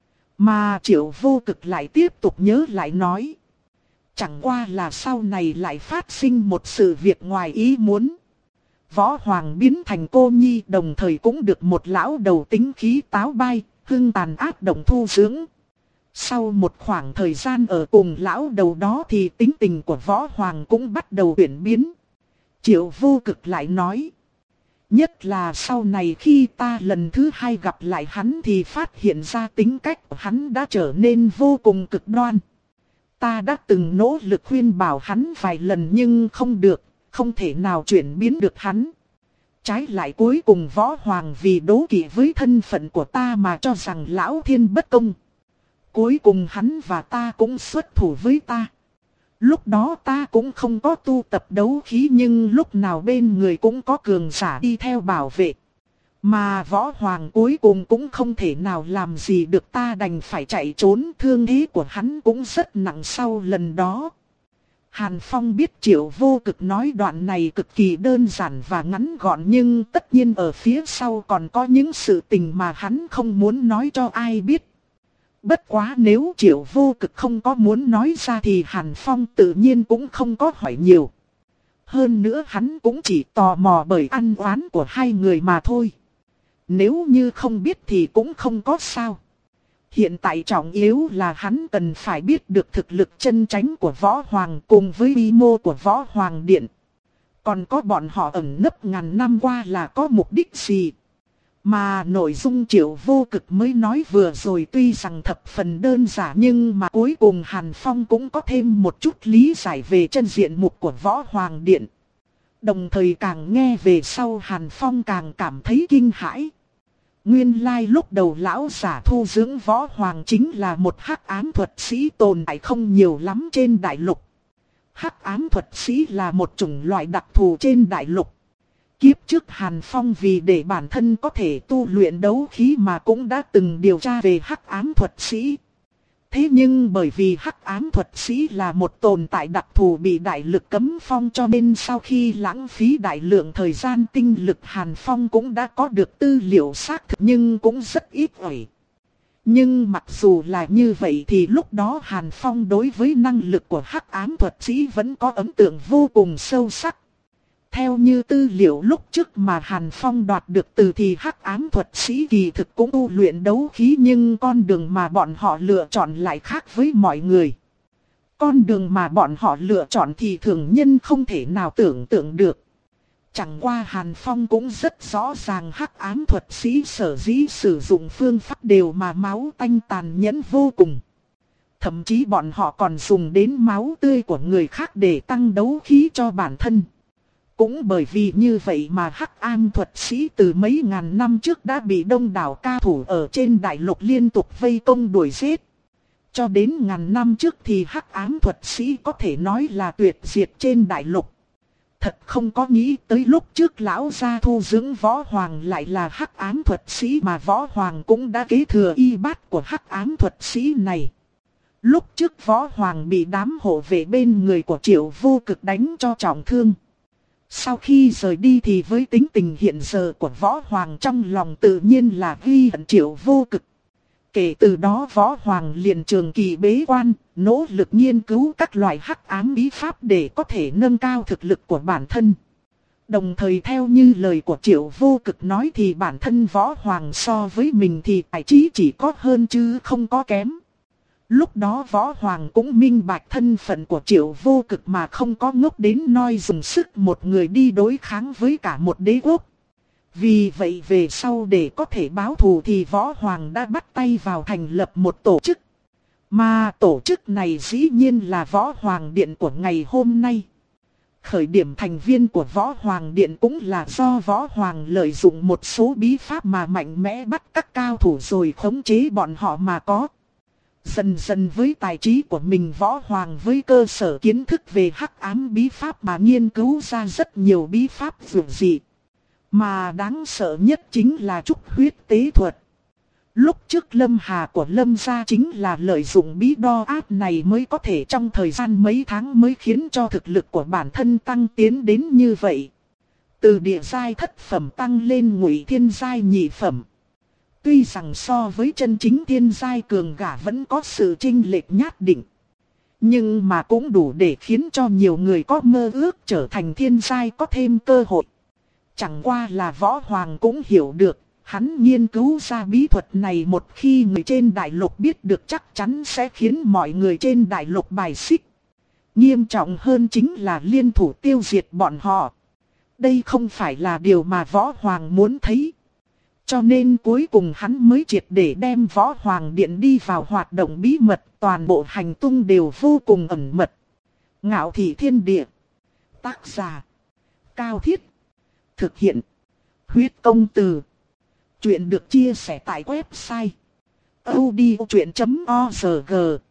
S1: Mà Triệu Vô Cực lại tiếp tục nhớ lại nói. Chẳng qua là sau này lại phát sinh một sự việc ngoài ý muốn. Võ Hoàng biến thành cô nhi đồng thời cũng được một lão đầu tính khí táo bay, hưng tàn ác động thu dưỡng. Sau một khoảng thời gian ở cùng lão đầu đó thì tính tình của Võ Hoàng cũng bắt đầu chuyển biến. Triệu Vô Cực lại nói. Nhất là sau này khi ta lần thứ hai gặp lại hắn thì phát hiện ra tính cách của hắn đã trở nên vô cùng cực đoan. Ta đã từng nỗ lực khuyên bảo hắn vài lần nhưng không được, không thể nào chuyển biến được hắn. Trái lại cuối cùng Võ Hoàng vì đố kỵ với thân phận của ta mà cho rằng Lão Thiên bất công. Cuối cùng hắn và ta cũng xuất thủ với ta. Lúc đó ta cũng không có tu tập đấu khí nhưng lúc nào bên người cũng có cường giả đi theo bảo vệ. Mà Võ Hoàng cuối cùng cũng không thể nào làm gì được, ta đành phải chạy trốn, thương thế của hắn cũng rất nặng sau lần đó. Hàn Phong biết Triệu Vô Cực nói đoạn này cực kỳ đơn giản và ngắn gọn, nhưng tất nhiên ở phía sau còn có những sự tình mà hắn không muốn nói cho ai biết. Bất quá nếu Triệu Vô Cực không có muốn nói ra thì Hàn Phong tự nhiên cũng không có hỏi nhiều. Hơn nữa hắn cũng chỉ tò mò bởi ăn oán của hai người mà thôi. Nếu như không biết thì cũng không có sao. Hiện tại trọng yếu là hắn cần phải biết được thực lực chân chánh của Võ Hoàng cùng với quy mô của Võ Hoàng Điện. Còn có bọn họ ẩn nấp ngàn năm qua là có mục đích gì? Mà nội dung Triệu Vô Cực mới nói vừa rồi tuy rằng thập phần đơn giản, nhưng mà cuối cùng Hàn Phong cũng có thêm một chút lý giải về chân diện mục của Võ Hoàng Điện. Đồng thời càng nghe về sau Hàn Phong càng cảm thấy kinh hãi. Nguyên lai lúc đầu lão giả thu dưỡng Võ Hoàng chính là một hắc ám thuật sĩ tồn tại không nhiều lắm trên đại lục. Hắc ám thuật sĩ là một chủng loại đặc thù trên đại lục. Kiếp trước Hàn Phong vì để bản thân có thể tu luyện đấu khí mà cũng đã từng điều tra về hắc ám thuật sĩ. Thế nhưng bởi vì hắc ám thuật sĩ là một tồn tại đặc thù bị đại lực cấm phong, cho nên sau khi lãng phí đại lượng thời gian tinh lực, Hàn Phong cũng đã có được tư liệu xác thực nhưng cũng rất ít ỏi. Nhưng mặc dù là như vậy thì lúc đó Hàn Phong đối với năng lực của hắc ám thuật sĩ vẫn có ấn tượng vô cùng sâu sắc. Theo như tư liệu lúc trước mà Hàn Phong đoạt được từ thì hắc ám thuật sĩ kỳ thực cũng tu luyện đấu khí, nhưng con đường mà bọn họ lựa chọn lại khác với mọi người. Con đường mà bọn họ lựa chọn thì thường nhân không thể nào tưởng tượng được. Chẳng qua Hàn Phong cũng rất rõ ràng hắc ám thuật sĩ sở dĩ sử dụng phương pháp đều mà máu tanh tàn nhẫn vô cùng. Thậm chí bọn họ còn dùng đến máu tươi của người khác để tăng đấu khí cho bản thân. Cũng bởi vì như vậy mà hắc ám thuật sĩ từ mấy ngàn năm trước đã bị đông đảo cao thủ ở trên đại lục liên tục vây công đuổi giết. Cho đến ngàn năm trước thì hắc ám thuật sĩ có thể nói là tuyệt diệt trên đại lục. Thật không có nghĩ tới lúc trước lão gia thu dưỡng Võ Hoàng lại là hắc ám thuật sĩ, mà Võ Hoàng cũng đã kế thừa y bát của hắc ám thuật sĩ này. Lúc trước Võ Hoàng bị đám hộ vệ bên người của Triệu Vô Cực đánh cho trọng thương. Sau khi rời đi thì với tính tình hiện giờ của Võ Hoàng trong lòng tự nhiên là ghi hận Triệu Vô Cực. Kể từ đó Võ Hoàng liền trường kỳ bế quan, nỗ lực nghiên cứu các loại hắc ám bí pháp để có thể nâng cao thực lực của bản thân. Đồng thời theo như lời của Triệu Vô Cực nói thì bản thân Võ Hoàng so với mình thì tài trí chỉ có hơn chứ không có kém. Lúc đó Võ Hoàng cũng minh bạch thân phận của Triệu Vô Cực mà không có ngốc đến noi dùng sức một người đi đối kháng với cả một đế quốc. Vì vậy về sau để có thể báo thù thì Võ Hoàng đã bắt tay vào thành lập một tổ chức. Mà tổ chức này dĩ nhiên là Võ Hoàng Điện của ngày hôm nay. Khởi điểm thành viên của Võ Hoàng Điện cũng là do Võ Hoàng lợi dụng một số bí pháp mà mạnh mẽ bắt các cao thủ rồi khống chế bọn họ mà có. Dần dần với tài trí của mình, Võ Hoàng với cơ sở kiến thức về hắc ám bí pháp mà nghiên cứu ra rất nhiều bí pháp vượt dị. Mà đáng sợ nhất chính là trúc huyết tế thuật. Lúc trước Lâm Hà của Lâm gia chính là lợi dụng bí đo áp này mới có thể trong thời gian mấy tháng mới khiến cho thực lực của bản thân tăng tiến đến như vậy. Từ địa giai thất phẩm tăng lên ngụy thiên giai nhị phẩm. Tuy rằng so với chân chính thiên giai cường gả vẫn có sự chênh lệch nhất định. Nhưng mà cũng đủ để khiến cho nhiều người có mơ ước trở thành thiên giai có thêm cơ hội. Chẳng qua là Võ Hoàng cũng hiểu được, hắn nghiên cứu ra bí thuật này một khi người trên đại lục biết được chắc chắn sẽ khiến mọi người trên đại lục bài xích. Nghiêm trọng hơn chính là liên thủ tiêu diệt bọn họ. Đây không phải là điều mà Võ Hoàng muốn thấy. Cho nên cuối cùng hắn mới triệt để đem Võ Hoàng Điện đi vào hoạt động bí mật, toàn bộ hành tung đều vô cùng ẩn mật. Ngạo Thị Thiên Địa. Tác giả Cao Thiết. Thực hiện Huyết Công Từ. Chuyện được chia sẻ tại website audiochuyện chấm org.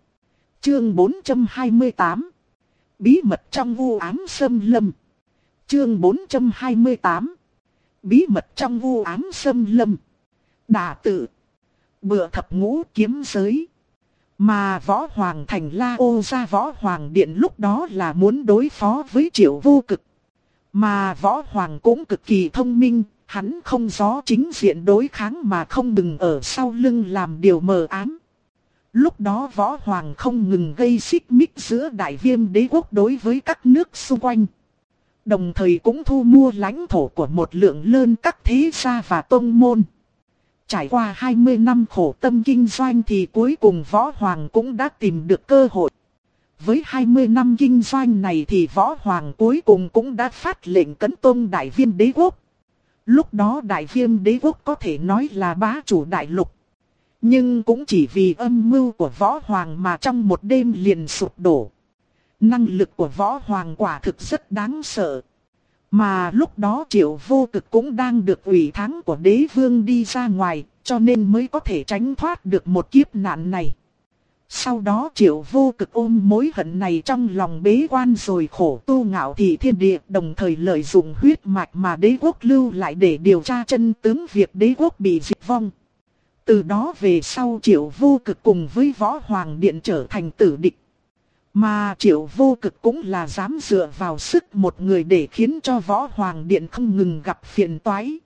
S1: Chương bốn trăm hai mươi tám. Bí mật trong u ám xâm lâm. Chương bốn trăm hai mươi tám. bí mật trong u ám xâm lâm. Đả tự, bựa thập ngũ kiếm giới. Mà Võ Hoàng thành La Ô ra Võ Hoàng Điện lúc đó là muốn đối phó với Triệu Vô Cực. Mà Võ Hoàng cũng cực kỳ thông minh, hắn không gió chính diện đối kháng mà không ngừng ở sau lưng làm điều mờ ám. Lúc đó Võ Hoàng không ngừng gây xích mích giữa Đại Viêm đế quốc đối với các nước xung quanh. Đồng thời cũng thu mua lãnh thổ của một lượng lớn các thế gia và tông môn. Trải qua hai mươi năm khổ tâm kinh doanh thì cuối cùng Võ Hoàng cũng đã tìm được cơ hội. Với hai mươi năm kinh doanh này thì Võ Hoàng cuối cùng cũng đã phát lệnh cấn tôn Đại Viêm đế quốc. Lúc đó Đại Viêm đế quốc có thể nói là bá chủ đại lục. Nhưng cũng chỉ vì âm mưu của Võ Hoàng mà trong một đêm liền sụp đổ. Năng lực của Võ Hoàng quả thực rất đáng sợ. Mà lúc đó Triệu Vô Cực cũng đang được ủy thác của đế vương đi ra ngoài, cho nên mới có thể tránh thoát được một kiếp nạn này. Sau đó Triệu Vô Cực ôm mối hận này trong lòng bế quan rồi khổ tu ngạo thị thiên địa, đồng thời lợi dụng huyết mạch mà đế quốc lưu lại để điều tra chân tướng việc đế quốc bị diệt vong. Từ đó về sau Triệu Vô Cực cùng với Võ Hoàng Điện trở thành tử địch. Mà Triệu Vô Cực cũng là dám dựa vào sức một người để khiến cho Võ Hoàng Điện không ngừng gặp phiền toái.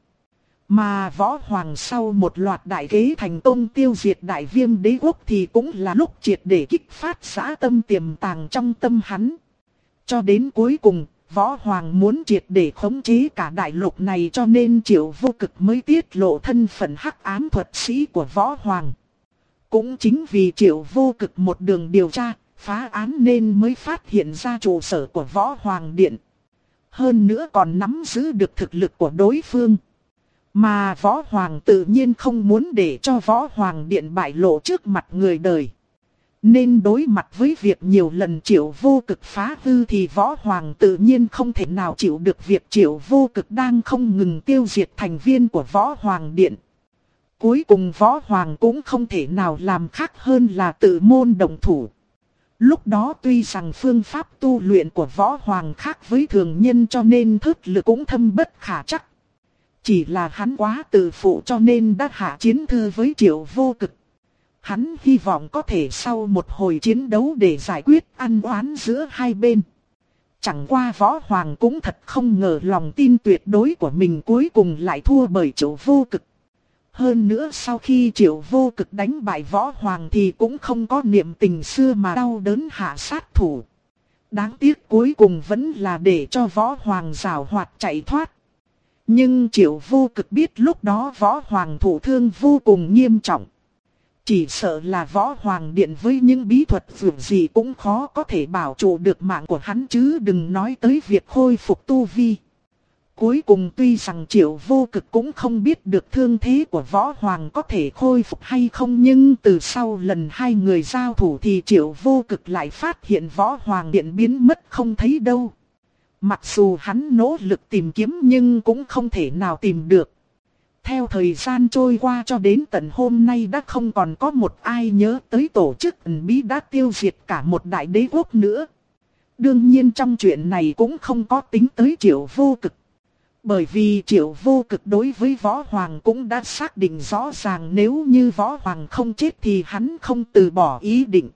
S1: Mà Võ Hoàng sau một loạt đại kế thành công tiêu diệt Đại Viêm đế quốc thì cũng là lúc triệt để kích phát dã tâm tiềm tàng trong tâm hắn. Cho đến cuối cùng, Võ Hoàng muốn triệt để khống chế cả đại lục này, cho nên Triệu Vô Cực mới tiết lộ thân phận hắc ám thuật sĩ của Võ Hoàng. Cũng chính vì Triệu Vô Cực một đường điều tra, phá án nên mới phát hiện ra trụ sở của Võ Hoàng Điện. Hơn nữa còn nắm giữ được thực lực của đối phương. Mà Võ Hoàng tự nhiên không muốn để cho Võ Hoàng Điện bại lộ trước mặt người đời. Nên đối mặt với việc nhiều lần Triệu Vô Cực phá hư thì Võ Hoàng tự nhiên không thể nào chịu được việc Triệu Vô Cực đang không ngừng tiêu diệt thành viên của Võ Hoàng Điện. Cuối cùng Võ Hoàng cũng không thể nào làm khác hơn là tự môn động thủ. Lúc đó tuy rằng phương pháp tu luyện của Võ Hoàng khác với thường nhân cho nên thức lực cũng thâm bất khả trắc. Chỉ là hắn quá tự phụ cho nên đã hạ chiến thư với Triệu Vô Cực. Hắn hy vọng có thể sau một hồi chiến đấu để giải quyết ăn oán giữa hai bên. Chẳng qua Võ Hoàng cũng thật không ngờ lòng tin tuyệt đối của mình cuối cùng lại thua bởi Triệu Vô Cực. Hơn nữa sau khi Triệu Vô Cực đánh bại Võ Hoàng thì cũng không có niệm tình xưa mà đau đớn hạ sát thủ. Đáng tiếc cuối cùng vẫn là để cho Võ Hoàng giảo hoạt chạy thoát. Nhưng Triệu Vô Cực biết lúc đó Võ Hoàng thụ thương vô cùng nghiêm trọng. Chỉ sợ là Võ Hoàng Điện với những bí thuật vượt gì cũng khó có thể bảo trụ được mạng của hắn, chứ đừng nói tới việc khôi phục tu vi. Cuối cùng tuy rằng Triệu Vô Cực cũng không biết được thương thế của Võ Hoàng có thể khôi phục hay không, nhưng từ sau lần hai người giao thủ thì Triệu Vô Cực lại phát hiện Võ Hoàng Điện biến mất không thấy đâu. Mặc dù hắn nỗ lực tìm kiếm nhưng cũng không thể nào tìm được. Theo thời gian trôi qua cho đến tận hôm nay đã không còn có một ai nhớ tới tổ chức ẩn bí đã tiêu diệt cả một đại đế quốc nữa. Đương nhiên trong chuyện này cũng không có tính tới Triệu Vô Cực. Bởi vì Triệu Vô Cực đối với Võ Hoàng cũng đã xác định rõ ràng nếu như Võ Hoàng không chết thì hắn không từ bỏ ý định.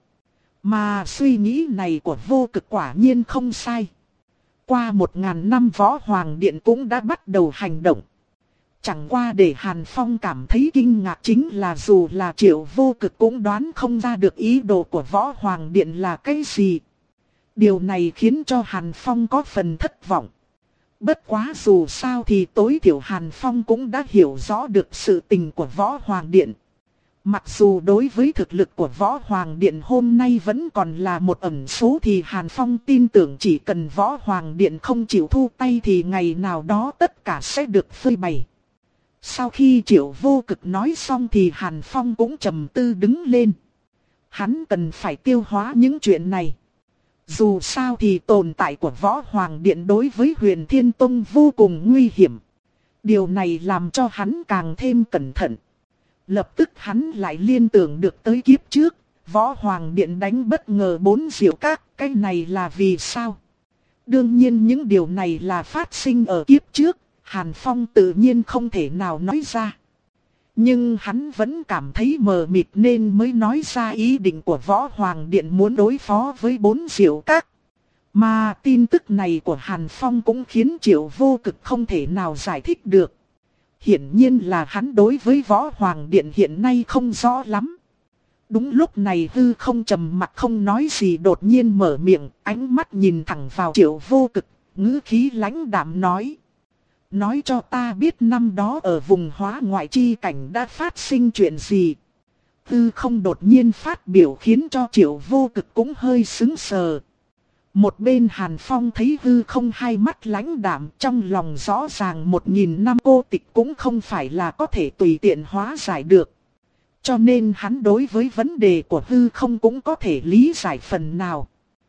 S1: Mà suy nghĩ này của Vô Cực quả nhiên không sai. Qua một ngàn năm Võ Hoàng Điện cũng đã bắt đầu hành động. Chẳng qua để Hàn Phong cảm thấy kinh ngạc chính là dù là Triệu Vô Cực cũng đoán không ra được ý đồ của Võ Hoàng Điện là cái gì. Điều này khiến cho Hàn Phong có phần thất vọng. Bất quá dù sao thì tối thiểu Hàn Phong cũng đã hiểu rõ được sự tình của Võ Hoàng Điện. Mặc dù đối với thực lực của Võ Hoàng Điện hôm nay vẫn còn là một ẩn số thì Hàn Phong tin tưởng chỉ cần Võ Hoàng Điện không chịu thu tay thì ngày nào đó tất cả sẽ được phơi bày. Sau khi Triệu Vô Cực nói xong thì Hàn Phong cũng trầm tư đứng lên. Hắn cần phải tiêu hóa những chuyện này. Dù sao thì tồn tại của Võ Hoàng Điện đối với Huyền Thiên Tông vô cùng nguy hiểm. Điều này làm cho hắn càng thêm cẩn thận. Lập tức hắn lại liên tưởng được tới kiếp trước, Võ Hoàng Điện đánh bất ngờ bốn diệu các, cái này là vì sao? Đương nhiên những điều này là phát sinh ở kiếp trước, Hàn Phong tự nhiên không thể nào nói ra. Nhưng hắn vẫn cảm thấy mờ mịt nên mới nói ra ý định của Võ Hoàng Điện muốn đối phó với bốn Diệu Các. Mà tin tức này của Hàn Phong cũng khiến Triệu Vô Cực không thể nào giải thích được. Hiển nhiên là hắn đối với Võ Hoàng Điện hiện nay không rõ lắm. Đúng lúc này Hư Không trầm mặt không nói gì đột nhiên mở miệng, ánh mắt nhìn thẳng vào Triệu Vô Cực, ngữ khí lãnh đạm nói. Nói cho ta biết năm đó ở vùng Hóa Ngoại chi cảnh đã phát sinh chuyện gì. Hư Không đột nhiên phát biểu khiến cho Triệu Vô Cực cũng hơi sững sờ. Một bên Hàn Phong thấy Hư Không hai mắt lãnh đạm, trong lòng rõ ràng một nghìn năm cô tịch cũng không phải là có thể tùy tiện hóa giải được. Cho nên hắn đối với vấn đề của Hư Không cũng có thể lý giải phần nào.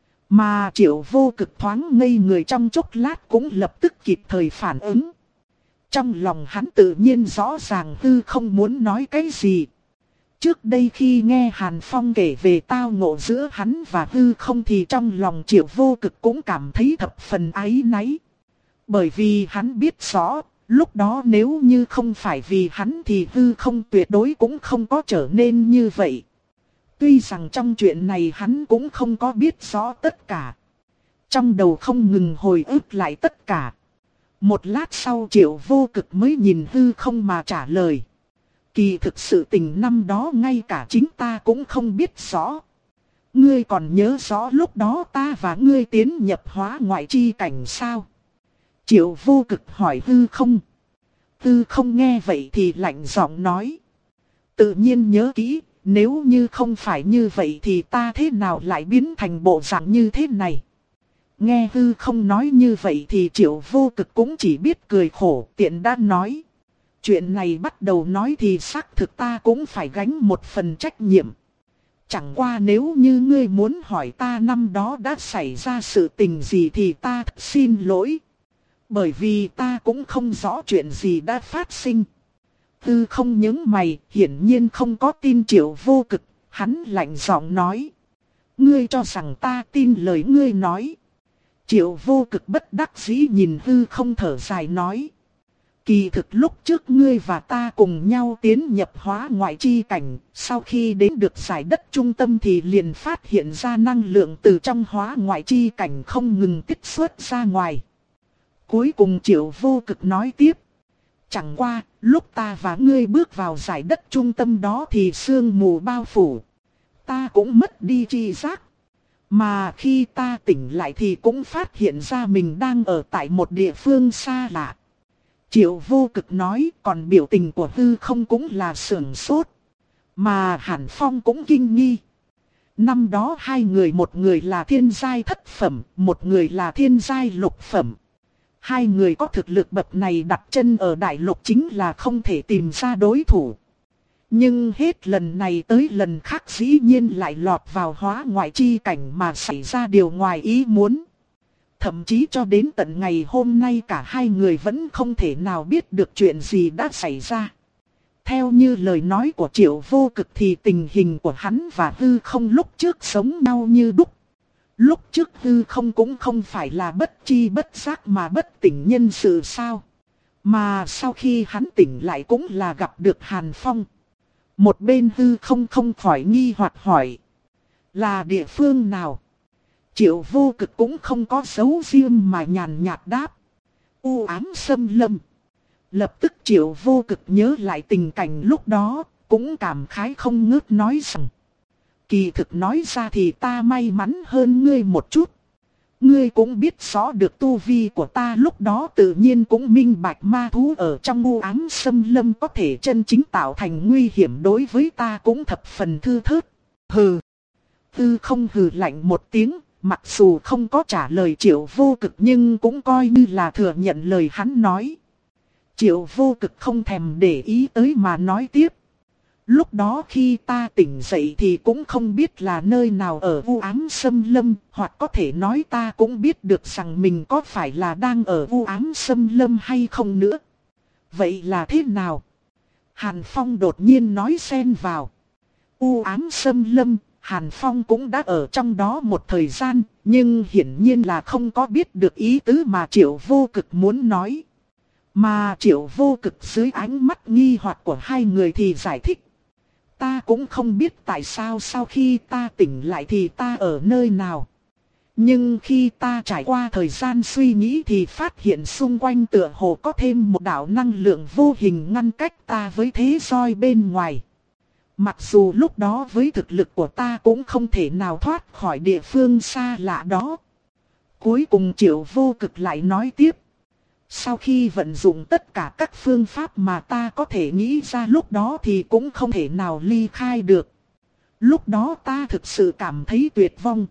S1: Mà Triệu Vô Cực thoáng ngây người trong chốc lát cũng lập tức kịp thời phản ứng. Trong lòng hắn tự nhiên rõ ràng Hư Không muốn nói cái gì. Trước đây khi nghe Hàn Phong kể về tao ngộ giữa hắn và Hư Không thì trong lòng Triệu Vô Cực cũng cảm thấy thập phần áy náy. Bởi vì hắn biết rõ, lúc đó nếu như không phải vì hắn thì Hư Không tuyệt đối cũng không có trở nên như vậy. Tuy rằng trong chuyện này hắn cũng không có biết rõ tất cả. Trong đầu không ngừng hồi ức lại tất cả. Một lát sau Triệu Vô Cực mới nhìn Hư Không mà trả lời. Kỳ thực sự tình năm đó ngay cả chính ta cũng không biết rõ. Ngươi còn nhớ rõ lúc đó ta và ngươi tiến nhập Hóa Ngoại chi cảnh sao? Triệu Vô Cực hỏi Hư Không. Hư Không nghe vậy thì lạnh giọng nói. Tự nhiên nhớ kỹ, nếu như không phải như vậy thì ta thế nào lại biến thành bộ dạng như thế này? Nghe Hư Không nói như vậy thì Triệu Vô Cực cũng chỉ biết cười khổ, tiện đã nói. Chuyện này bắt đầu nói thì xác thực ta cũng phải gánh một phần trách nhiệm. Chẳng qua nếu như ngươi muốn hỏi ta năm đó đã xảy ra sự tình gì thì ta xin lỗi. Bởi vì ta cũng không rõ chuyện gì đã phát sinh. Hư Không nhướng mày, hiển nhiên không có tin Triệu Vô Cực, hắn lạnh giọng nói. Ngươi cho rằng ta tin lời ngươi nói. Triệu Vô Cực bất đắc dĩ nhìn Hư Không thở dài nói. Kỳ thực lúc trước ngươi và ta cùng nhau tiến nhập Hóa Ngoại chi cảnh, sau khi đến được giải đất trung tâm thì liền phát hiện ra năng lượng từ trong Hóa Ngoại chi cảnh không ngừng tích xuất ra ngoài. Cuối cùng Triệu Vô Cực nói tiếp. Chẳng qua, lúc ta và ngươi bước vào giải đất trung tâm đó thì sương mù bao phủ. Ta cũng mất đi tri giác. Mà khi ta tỉnh lại thì cũng phát hiện ra mình đang ở tại một địa phương xa lạ. Triệu Vô Cực nói, còn biểu tình của Hư Không cũng là sưởng sốt. Mà Hàn Phong cũng kinh nghi. Năm đó hai người, một người là thiên giai thất phẩm, một người là thiên giai lục phẩm. Hai người có thực lực bậc này đặt chân ở đại lục chính là không thể tìm ra đối thủ. Nhưng hết lần này tới lần khác dĩ nhiên lại lọt vào Hóa Ngoại chi cảnh mà xảy ra điều ngoài ý muốn. Thậm chí cho đến tận ngày hôm nay cả hai người vẫn không thể nào biết được chuyện gì đã xảy ra. Theo như lời nói của Triệu Vô Cực thì tình hình của hắn và Hư Không lúc trước sống nhau như đúc. Lúc trước Hư Không cũng không phải là bất chi bất giác mà bất tỉnh nhân sự sao. Mà sau khi hắn tỉnh lại cũng là gặp được Hàn Phong. Một bên Hư Không không khỏi nghi hoặc hỏi. Là địa phương nào? Triệu Vô Cực cũng không có dấu riêng mà nhàn nhạt đáp. U ám xâm lâm. Lập tức Triệu Vô Cực nhớ lại tình cảnh lúc đó, cũng cảm khái không ngớt nói rằng. Kỳ thực nói ra thì ta may mắn hơn ngươi một chút. Ngươi cũng biết rõ được tu vi của ta lúc đó, tự nhiên cũng minh bạch ma thú ở trong u ám xâm lâm có thể chân chính tạo thành nguy hiểm đối với ta cũng thập phần thư thớt. Hừ. Hư Không hừ lạnh một tiếng, mặc dù không có trả lời Triệu Vô Cực nhưng cũng coi như là thừa nhận lời hắn nói. Triệu Vô Cực không thèm để ý tới mà nói tiếp. Lúc đó khi ta tỉnh dậy thì cũng không biết là nơi nào ở u ám xâm lâm, hoặc có thể nói ta cũng biết được rằng mình có phải là đang ở u ám xâm lâm hay không nữa. Vậy là thế nào? Hàn Phong đột nhiên nói xen vào. U ám xâm lâm, Hàn Phong cũng đã ở trong đó một thời gian, nhưng hiển nhiên là không có biết được ý tứ mà Triệu Vô Cực muốn nói. Mà Triệu Vô Cực dưới ánh mắt nghi hoặc của hai người thì giải thích. Ta cũng không biết tại sao sau khi ta tỉnh lại thì ta ở nơi nào. Nhưng khi ta trải qua thời gian suy nghĩ thì phát hiện xung quanh tựa hồ có thêm một đạo năng lượng vô hình ngăn cách ta với thế giới bên ngoài. Mặc dù lúc đó với thực lực của ta cũng không thể nào thoát khỏi địa phương xa lạ đó. Cuối cùng Triệu Vô Cực lại nói tiếp. Sau khi vận dụng tất cả các phương pháp mà ta có thể nghĩ ra lúc đó thì cũng không thể nào ly khai được. Lúc đó ta thực sự cảm thấy tuyệt vọng.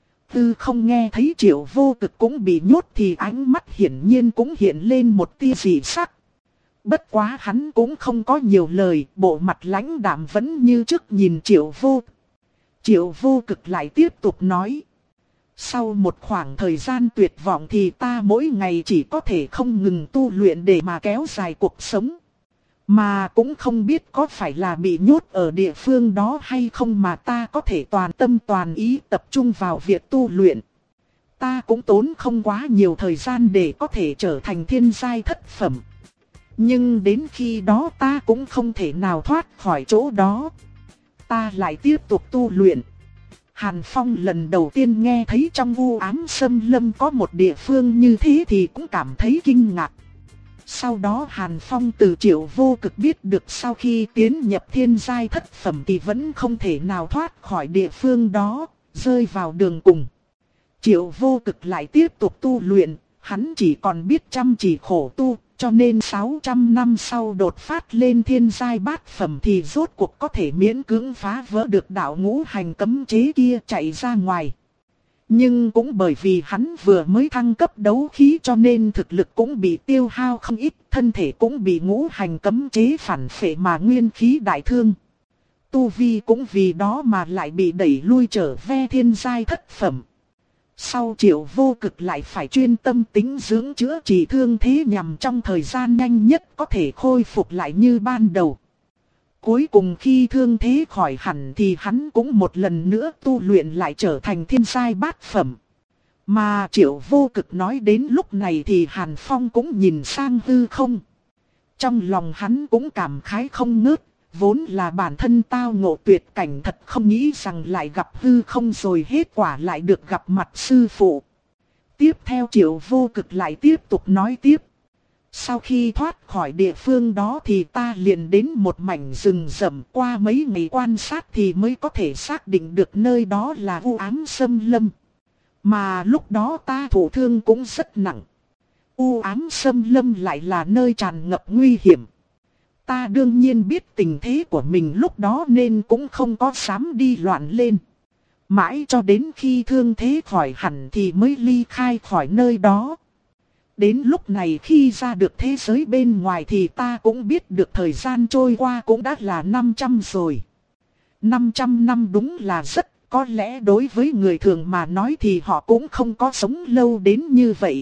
S1: Tư không nghe thấy Triệu Vô Cực cũng bị nhốt thì ánh mắt hiển nhiên cũng hiện lên một tia dị sắc. Bất quá hắn cũng không có nhiều lời, bộ mặt lãnh đạm vẫn như trước nhìn Triệu Vô. Triệu Vô Cực lại tiếp tục nói. Sau một khoảng thời gian tuyệt vọng thì ta mỗi ngày chỉ có thể không ngừng tu luyện để mà kéo dài cuộc sống. Mà cũng không biết có phải là bị nhốt ở địa phương đó hay không mà ta có thể toàn tâm toàn ý tập trung vào việc tu luyện. Ta cũng tốn không quá nhiều thời gian để có thể trở thành thiên giai thất phẩm. Nhưng đến khi đó ta cũng không thể nào thoát khỏi chỗ đó. Ta lại tiếp tục tu luyện. Hàn Phong lần đầu tiên nghe thấy trong u ám xâm lâm có một địa phương như thế thì cũng cảm thấy kinh ngạc. Sau đó Hàn Phong từ Triệu Vô Cực biết được sau khi tiến nhập thiên giai thất phẩm thì vẫn không thể nào thoát khỏi địa phương đó, rơi vào đường cùng. Triệu Vô Cực lại tiếp tục tu luyện, hắn chỉ còn biết chăm chỉ khổ tu, cho nên sáu trăm năm sau đột phát lên thiên giai bát phẩm thì rốt cuộc có thể miễn cưỡng phá vỡ được đạo ngũ hành cấm chế kia chạy ra ngoài. Nhưng cũng bởi vì hắn vừa mới thăng cấp đấu khí cho nên thực lực cũng bị tiêu hao không ít, thân thể cũng bị ngũ hành cấm chế phản phệ mà nguyên khí đại thương. Tu vi cũng vì đó mà lại bị đẩy lui trở về thiên giai thất phẩm. Sau Triệu Vô Cực lại phải chuyên tâm tính dưỡng chữa trị thương thế nhằm trong thời gian nhanh nhất có thể khôi phục lại như ban đầu. Cuối cùng khi thương thế khỏi hẳn thì hắn cũng một lần nữa tu luyện lại trở thành thiên giai bát phẩm. Mà Triệu Vô Cực nói đến lúc này thì Hàn Phong cũng nhìn sang hư không. Trong lòng hắn cũng cảm khái không ngớt, vốn là bản thân tao ngộ tuyệt cảnh thật không nghĩ rằng lại gặp hư không rồi hết quả lại được gặp mặt sư phụ. Tiếp theo Triệu Vô Cực lại tiếp tục nói tiếp. Sau khi thoát khỏi địa phương đó thì ta liền đến một mảnh rừng rậm, qua mấy ngày quan sát thì mới có thể xác định được nơi đó là u ám xâm lâm. Mà lúc đó ta thụ thương cũng rất nặng. U ám xâm lâm lại là nơi tràn ngập nguy hiểm. Ta đương nhiên biết tình thế của mình lúc đó nên cũng không có dám đi loạn lên. Mãi cho đến khi thương thế khỏi hẳn thì mới ly khai khỏi nơi đó. Đến lúc này khi ra được thế giới bên ngoài thì ta cũng biết được thời gian trôi qua cũng đã là năm trăm rồi. năm trăm năm đúng là rất, có lẽ đối với người thường mà nói thì họ cũng không có sống lâu đến như vậy.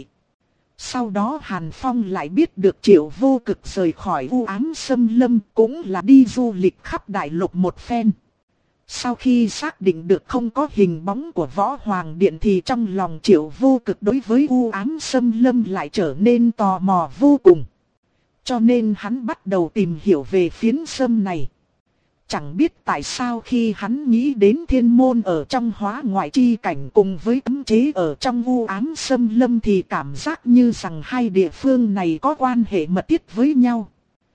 S1: Sau đó Hàn Phong lại biết được Triệu Vô Cực rời khỏi u ám xâm lâm cũng là đi du lịch khắp đại lục một phen. Sau khi xác định được không có hình bóng của Võ Hoàng Điện thì trong lòng Triệu Vô Cực đối với u ám xâm lâm lại trở nên tò mò vô cùng. Cho nên hắn bắt đầu tìm hiểu về phiến xâm này. Chẳng biết tại sao khi hắn nghĩ đến thiên môn ở trong hóa ngoại chi cảnh cùng với cấm chế ở trong u ám xâm lâm thì cảm giác như rằng hai địa phương này có quan hệ mật thiết với nhau.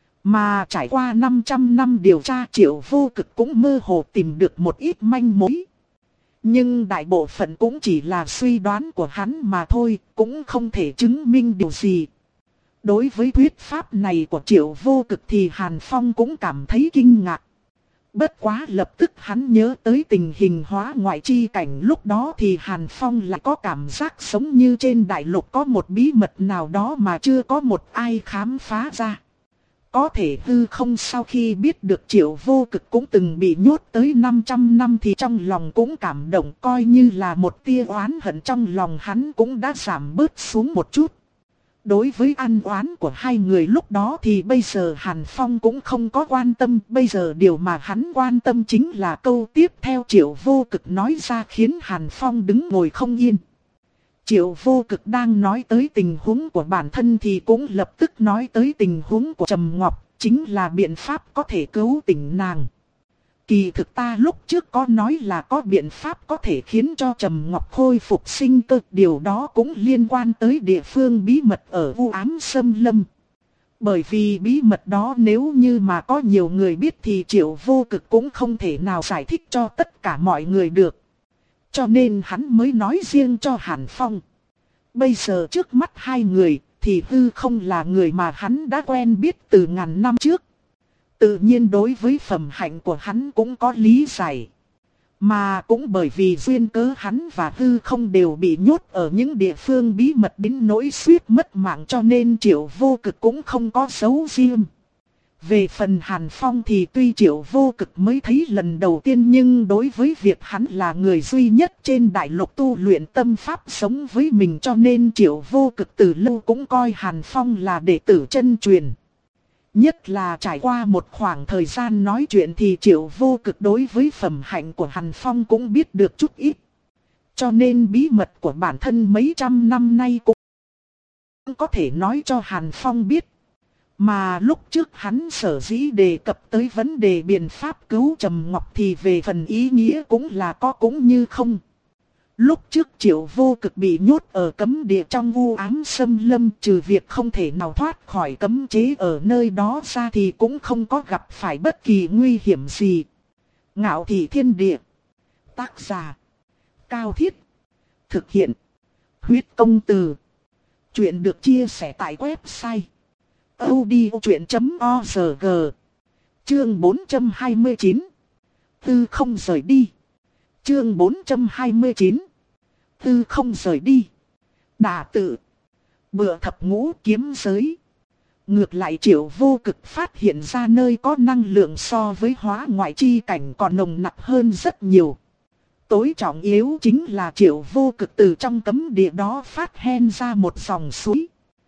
S1: Mà trải qua năm trăm năm điều tra Triệu Vô Cực cũng mơ hồ tìm được một ít manh mối. Nhưng đại bộ phận cũng chỉ là suy đoán của hắn mà thôi, cũng không thể chứng minh điều gì. Đối với thuyết pháp này của Triệu Vô Cực thì Hàn Phong cũng cảm thấy kinh ngạc. Bất quá lập tức hắn nhớ tới tình hình hóa ngoại chi cảnh lúc đó thì Hàn Phong lại có cảm giác giống như trên đại lục có một bí mật nào đó mà chưa có một ai khám phá ra. Có thể hư không sau khi biết được Triệu Vô Cực cũng từng bị nhốt tới năm trăm năm thì trong lòng cũng cảm động, coi như là một tia oán hận trong lòng hắn cũng đã giảm bớt xuống một chút. Đối với ăn oán của hai người lúc đó thì bây giờ Hàn Phong cũng không có quan tâm, bây giờ điều mà hắn quan tâm chính là câu tiếp theo Triệu Vô Cực nói ra khiến Hàn Phong đứng ngồi không yên. Triệu Vô Cực đang nói tới tình huống của bản thân thì cũng lập tức nói tới tình huống của Trầm Ngọc, chính là biện pháp có thể cứu tỉnh nàng. Kỳ thực ta lúc trước có nói là có biện pháp có thể khiến cho Trầm Ngọc khôi phục sinh cơ, điều đó cũng liên quan tới địa phương bí mật ở U Ám Sâm Lâm. Bởi vì bí mật đó nếu như mà có nhiều người biết thì Triệu Vô Cực cũng không thể nào giải thích cho tất cả mọi người được. Cho nên hắn mới nói riêng cho Hàn Phong. Bây giờ trước mắt hai người thì Hư Không là người mà hắn đã quen biết từ ngàn năm trước. Tự nhiên đối với phẩm hạnh của hắn cũng có lý giải. Mà cũng bởi vì duyên cớ hắn và Hư Không đều bị nhốt ở những địa phương bí mật đến nỗi suýt mất mạng, cho nên Triệu Vô Cực cũng không có giấu riêng. Về phần Hàn Phong thì tuy Triệu Vô Cực mới thấy lần đầu tiên, nhưng đối với việc hắn là người duy nhất trên đại lục tu luyện tâm pháp sống với mình, cho nên Triệu Vô Cực từ lâu cũng coi Hàn Phong là đệ tử chân truyền. Nhất là trải qua một khoảng thời gian nói chuyện thì Triệu Vô Cực đối với phẩm hạnh của Hàn Phong cũng biết được chút ít. Cho nên bí mật của bản thân mấy trăm năm nay cũng có thể nói cho Hàn Phong biết. Mà lúc trước hắn sở dĩ đề cập tới vấn đề biện pháp cứu Trầm Ngọc thì về phần ý nghĩa cũng là có cũng như không. Lúc trước Triệu Vô Cực bị nhốt ở cấm địa trong U Ám Sâm Lâm, trừ việc không thể nào thoát khỏi cấm chế ở nơi đó ra thì cũng không có gặp phải bất kỳ nguy hiểm gì. Ngạo Thị Thiên Địa. Tác giả Cao Thiết. Thực hiện Huyết Công Từ. Chuyện được chia sẻ tại website audiochuyện chấm org. Chương bốn trăm hai mươi chín. Tư không rời đi. Chương bốn trăm hai mươi chín. Tư không rời đi. Đả tự. Bựa thập ngũ kiếm giới. Ngược lại Triệu Vô Cực phát hiện ra nơi có năng lượng so với hóa ngoại chi cảnh còn nồng nặc hơn rất nhiều. Tối trọng yếu chính là Triệu Vô Cực từ trong cấm địa đó phát hen ra một dòng suối.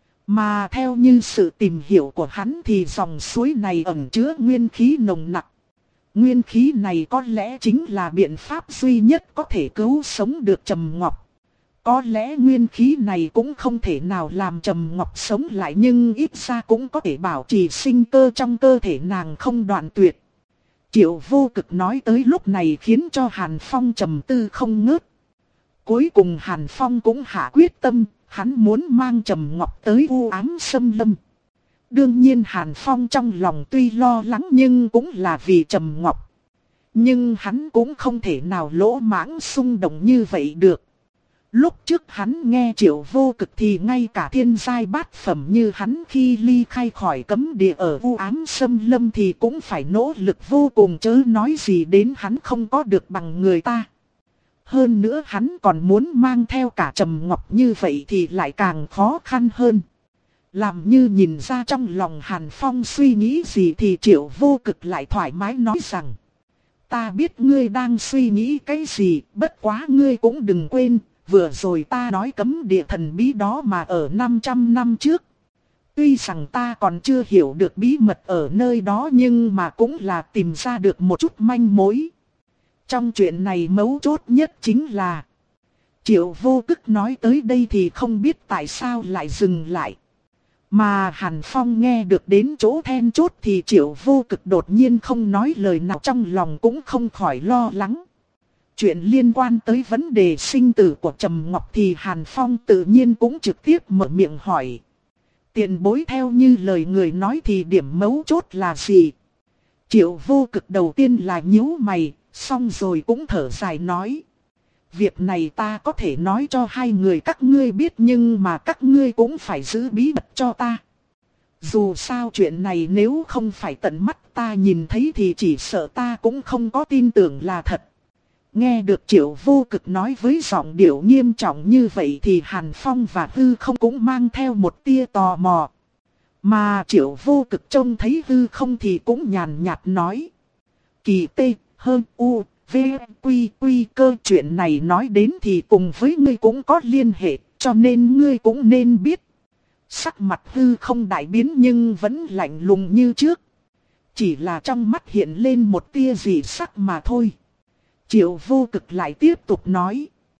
S1: Mà theo như sự tìm hiểu của hắn thì dòng suối này ẩn chứa nguyên khí nồng nặc. Nguyên khí này có lẽ chính là biện pháp duy nhất có thể cứu sống được Trầm Ngọc. Có lẽ nguyên khí này cũng không thể nào làm Trầm Ngọc sống lại, nhưng ít ra cũng có thể bảo trì sinh cơ trong cơ thể nàng không đoạn tuyệt. Triệu Vô Cực nói tới lúc này khiến cho Hàn Phong trầm tư không ngớt. Cuối cùng Hàn Phong cũng hạ quyết tâm, hắn muốn mang Trầm Ngọc tới U Ám Sâm Lâm. Đương nhiên Hàn Phong trong lòng tuy lo lắng nhưng cũng là vì Trầm Ngọc. Nhưng hắn cũng không thể nào lỗ mãng xung động như vậy được. Lúc trước hắn nghe Triệu Vô Cực thì ngay cả thiên giai bát phẩm như hắn khi ly khai khỏi cấm địa ở U Ám Sâm Lâm thì cũng phải nỗ lực vô cùng, chớ nói gì đến hắn không có được bằng người ta. Hơn nữa hắn còn muốn mang theo cả Trầm Ngọc, như vậy thì lại càng khó khăn hơn. Làm như nhìn ra trong lòng Hàn Phong suy nghĩ gì thì Triệu Vô Cực lại thoải mái nói rằng: ta biết ngươi đang suy nghĩ cái gì, bất quá ngươi cũng đừng quên, vừa rồi ta nói cấm địa thần bí đó mà ở năm trăm năm trước. Tuy rằng ta còn chưa hiểu được bí mật ở nơi đó nhưng mà cũng là tìm ra được một chút manh mối. Trong chuyện này mấu chốt nhất chính là... Triệu Vô Cực nói tới đây thì không biết tại sao lại dừng lại. Mà Hàn Phong nghe được đến chỗ then chốt thì Triệu Vô Cực đột nhiên không nói lời nào, trong lòng cũng không khỏi lo lắng. Chuyện liên quan tới vấn đề sinh tử của Trầm Ngọc thì Hàn Phong tự nhiên cũng trực tiếp mở miệng hỏi. Tiền bối, theo như lời người nói thì điểm mấu chốt là gì? Triệu Vô Cực đầu tiên là nhíu mày, xong rồi cũng thở dài nói. Việc này ta có thể nói cho hai người các ngươi biết, nhưng mà các ngươi cũng phải giữ bí mật cho ta. Dù sao chuyện này nếu không phải tận mắt ta nhìn thấy thì chỉ sợ ta cũng không có tin tưởng là thật. Nghe được Triệu Vô Cực nói với giọng điệu nghiêm trọng như vậy thì Hàn Phong và Hư Không cũng mang theo một tia tò mò. Mà Triệu Vô Cực trông thấy Hư Không thì cũng nhàn nhạt nói. Kỳ tê, hơn u, v, quy, quy cơ, chuyện này nói đến thì cùng với ngươi cũng có liên hệ, cho nên ngươi cũng nên biết. Sắc mặt Hư Không đại biến nhưng vẫn lạnh lùng như trước. Chỉ là trong mắt hiện lên một tia dị sắc mà thôi. Triệu Vô Cực lại tiếp tục nói.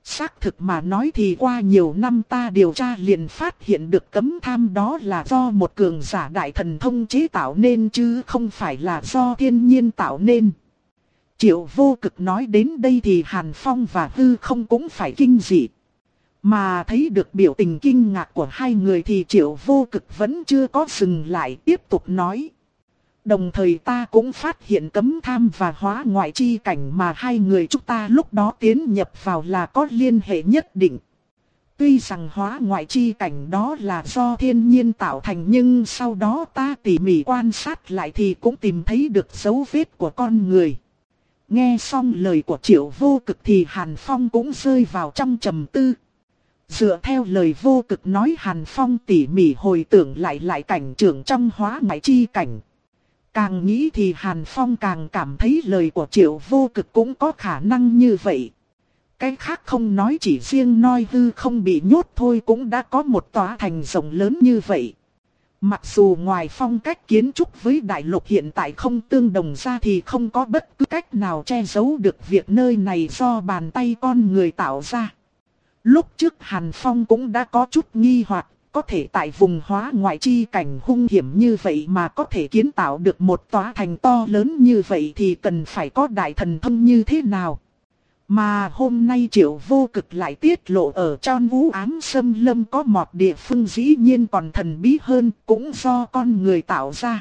S1: Xác thực mà nói thì qua nhiều năm ta điều tra liền phát hiện được cấm tham đó là do một cường giả đại thần thông chế tạo nên chứ không phải là do thiên nhiên tạo nên. Triệu Vô Cực nói đến đây thì Hàn Phong và Hư Không cũng phải kinh dị. Mà thấy được biểu tình kinh ngạc của hai người thì Triệu Vô Cực vẫn chưa có dừng lại, tiếp tục nói. Đồng thời ta cũng phát hiện cấm tham và hóa ngoại chi cảnh mà hai người chúng ta lúc đó tiến nhập vào là có liên hệ nhất định. Tuy rằng hóa ngoại chi cảnh đó là do thiên nhiên tạo thành nhưng sau đó ta tỉ mỉ quan sát lại thì cũng tìm thấy được dấu vết của con người. Nghe xong lời của Triệu Vô Cực thì Hàn Phong cũng rơi vào trong trầm tư. Dựa theo lời Vô Cực nói, Hàn Phong tỉ mỉ hồi tưởng lại lại cảnh trưởng trong hóa ngoại chi cảnh. Càng nghĩ thì Hàn Phong càng cảm thấy lời của Triệu Vô Cực cũng có khả năng như vậy. Cái khác không nói, chỉ riêng Noi Hư Không bị nhốt thôi cũng đã có một tòa thành rộng lớn như vậy. Mặc dù ngoài phong cách kiến trúc với đại lục hiện tại không tương đồng ra thì không có bất cứ cách nào che giấu được việc nơi này do bàn tay con người tạo ra. Lúc trước Hàn Phong cũng đã có chút nghi hoặc, có thể tại vùng hóa ngoại chi cảnh hung hiểm như vậy mà có thể kiến tạo được một tòa thành to lớn như vậy thì cần phải có đại thần thông như thế nào. Mà hôm nay Triệu Vô Cực lại tiết lộ ở trong u ám xâm lâm có một địa phương dĩ nhiên còn thần bí hơn, cũng do con người tạo ra.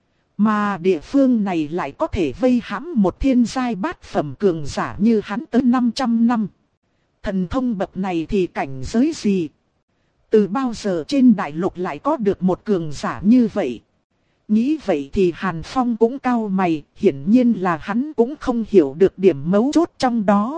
S1: Mà địa phương này lại có thể vây hãm một thiên giai bát phẩm cường giả như hắn tới năm trăm năm. Thần thông bậc này thì cảnh giới gì? Từ bao giờ trên đại lục lại có được một cường giả như vậy? Nghĩ vậy thì Hàn Phong cũng cau mày, hiển nhiên là hắn cũng không hiểu được điểm mấu chốt trong đó.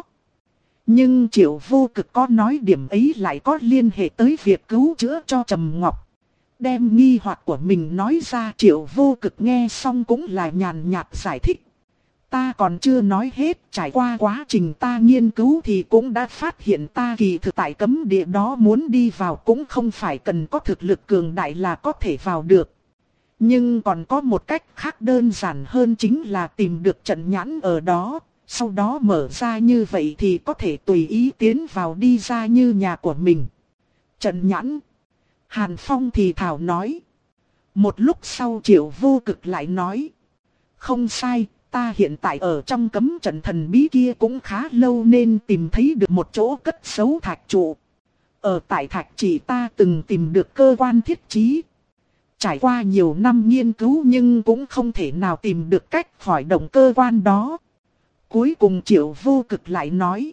S1: Nhưng Triệu Vô Cực có nói điểm ấy lại có liên hệ tới việc cứu chữa cho Trầm Ngọc. Đem nghi hoặc của mình nói ra, Triệu Vô Cực nghe xong cũng là nhàn nhạt giải thích. Ta còn chưa nói hết, trải qua quá trình ta nghiên cứu thì cũng đã phát hiện ta kỳ thực tại cấm địa đó muốn đi vào cũng không phải cần có thực lực cường đại là có thể vào được. Nhưng còn có một cách khác đơn giản hơn, chính là tìm được trận nhãn ở đó, sau đó mở ra, như vậy thì có thể tùy ý tiến vào đi ra như nhà của mình. Trận nhãn. Hàn Phong thì thảo nói. Một lúc sau Triệu Vô Cực lại nói. Không sai, ta hiện tại ở trong cấm trận thần bí kia cũng khá lâu nên tìm thấy được một chỗ cất giấu thạch trụ. Ở tại thạch chỉ ta từng tìm được cơ quan thiết trí. Trải qua nhiều năm nghiên cứu nhưng cũng không thể nào tìm được cách khỏi động cơ quan đó. Cuối cùng Triệu Vô Cực lại nói.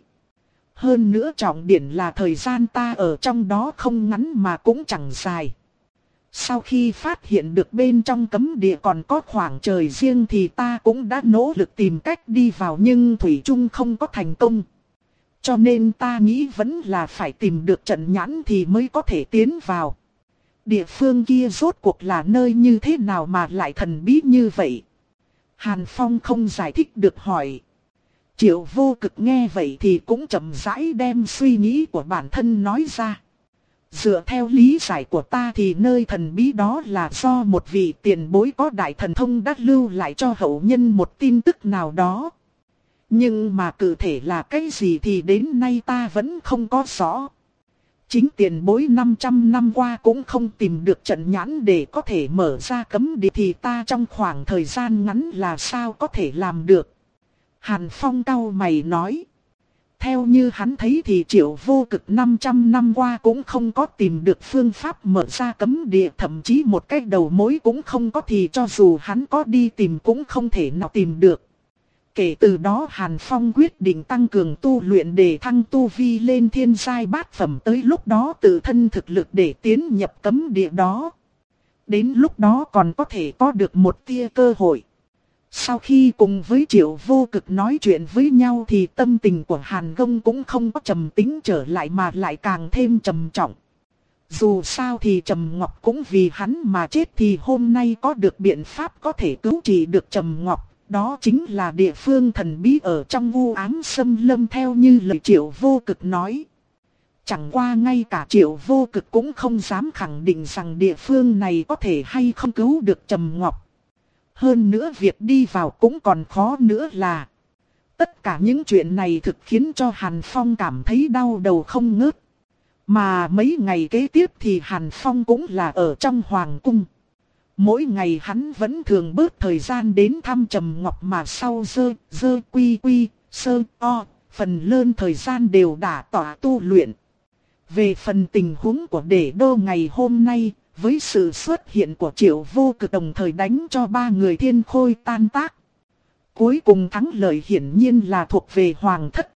S1: Hơn nữa trọng điểm là thời gian ta ở trong đó không ngắn mà cũng chẳng dài. Sau khi phát hiện được bên trong cấm địa còn có khoảng trời riêng thì ta cũng đã nỗ lực tìm cách đi vào nhưng thủy chung không có thành công. Cho nên ta nghĩ vẫn là phải tìm được trận nhãn thì mới có thể tiến vào. Địa phương kia rốt cuộc là nơi như thế nào mà lại thần bí như vậy? Hàn Phong không giải thích được hỏi. Triệu Vô Cực nghe vậy thì cũng chậm rãi đem suy nghĩ của bản thân nói ra. Dựa theo lý giải của ta thì nơi thần bí đó là do một vị tiền bối có đại thần thông đã lưu lại cho hậu nhân một tin tức nào đó. Nhưng mà cụ thể là cái gì thì đến nay ta vẫn không có rõ. Chính tiền bối năm trăm năm qua cũng không tìm được trận nhãn để có thể mở ra cấm địa thì ta trong khoảng thời gian ngắn là sao có thể làm được. Hàn Phong cau mày nói. Theo như hắn thấy thì Triệu Vô Cực năm trăm năm qua cũng không có tìm được phương pháp mở ra cấm địa, thậm chí một cái đầu mối cũng không có, thì cho dù hắn có đi tìm cũng không thể nào tìm được. Kể từ đó Hàn Phong quyết định tăng cường tu luyện để thăng tu vi lên thiên giai bát phẩm, tới lúc đó tự thân thực lực để tiến nhập cấm địa đó. Đến lúc đó còn có thể có được một tia cơ hội. Sau khi cùng với Triệu Vô Cực nói chuyện với nhau thì tâm tình của Hàn Gông cũng không có trầm tĩnh trở lại mà lại càng thêm trầm trọng. Dù sao thì Trầm Ngọc cũng vì hắn mà chết thì hôm nay có được biện pháp có thể cứu trị được Trầm Ngọc. Đó chính là địa phương thần bí ở trong u ám xâm lâm theo như lời Triệu Vô Cực nói. Chẳng qua ngay cả Triệu Vô Cực cũng không dám khẳng định rằng địa phương này có thể hay không cứu được Trầm Ngọc. Hơn nữa việc đi vào cũng còn khó nữa là Tất cả những chuyện này thực khiến cho Hàn Phong cảm thấy đau đầu không ngớt. Mà mấy ngày kế tiếp thì Hàn Phong cũng là ở trong hoàng cung. Mỗi ngày hắn vẫn thường bớt thời gian đến thăm Trầm Ngọc mà sau dơ, dơ quy quy, sơ, o, phần lớn thời gian đều đã tỏa tu luyện. Về phần tình huống của Đế Đô ngày hôm nay, với sự xuất hiện của Triệu Vô Cực đồng thời đánh cho ba người Thiên Khôi tan tác. Cuối cùng thắng lợi hiển nhiên là thuộc về Hoàng thất.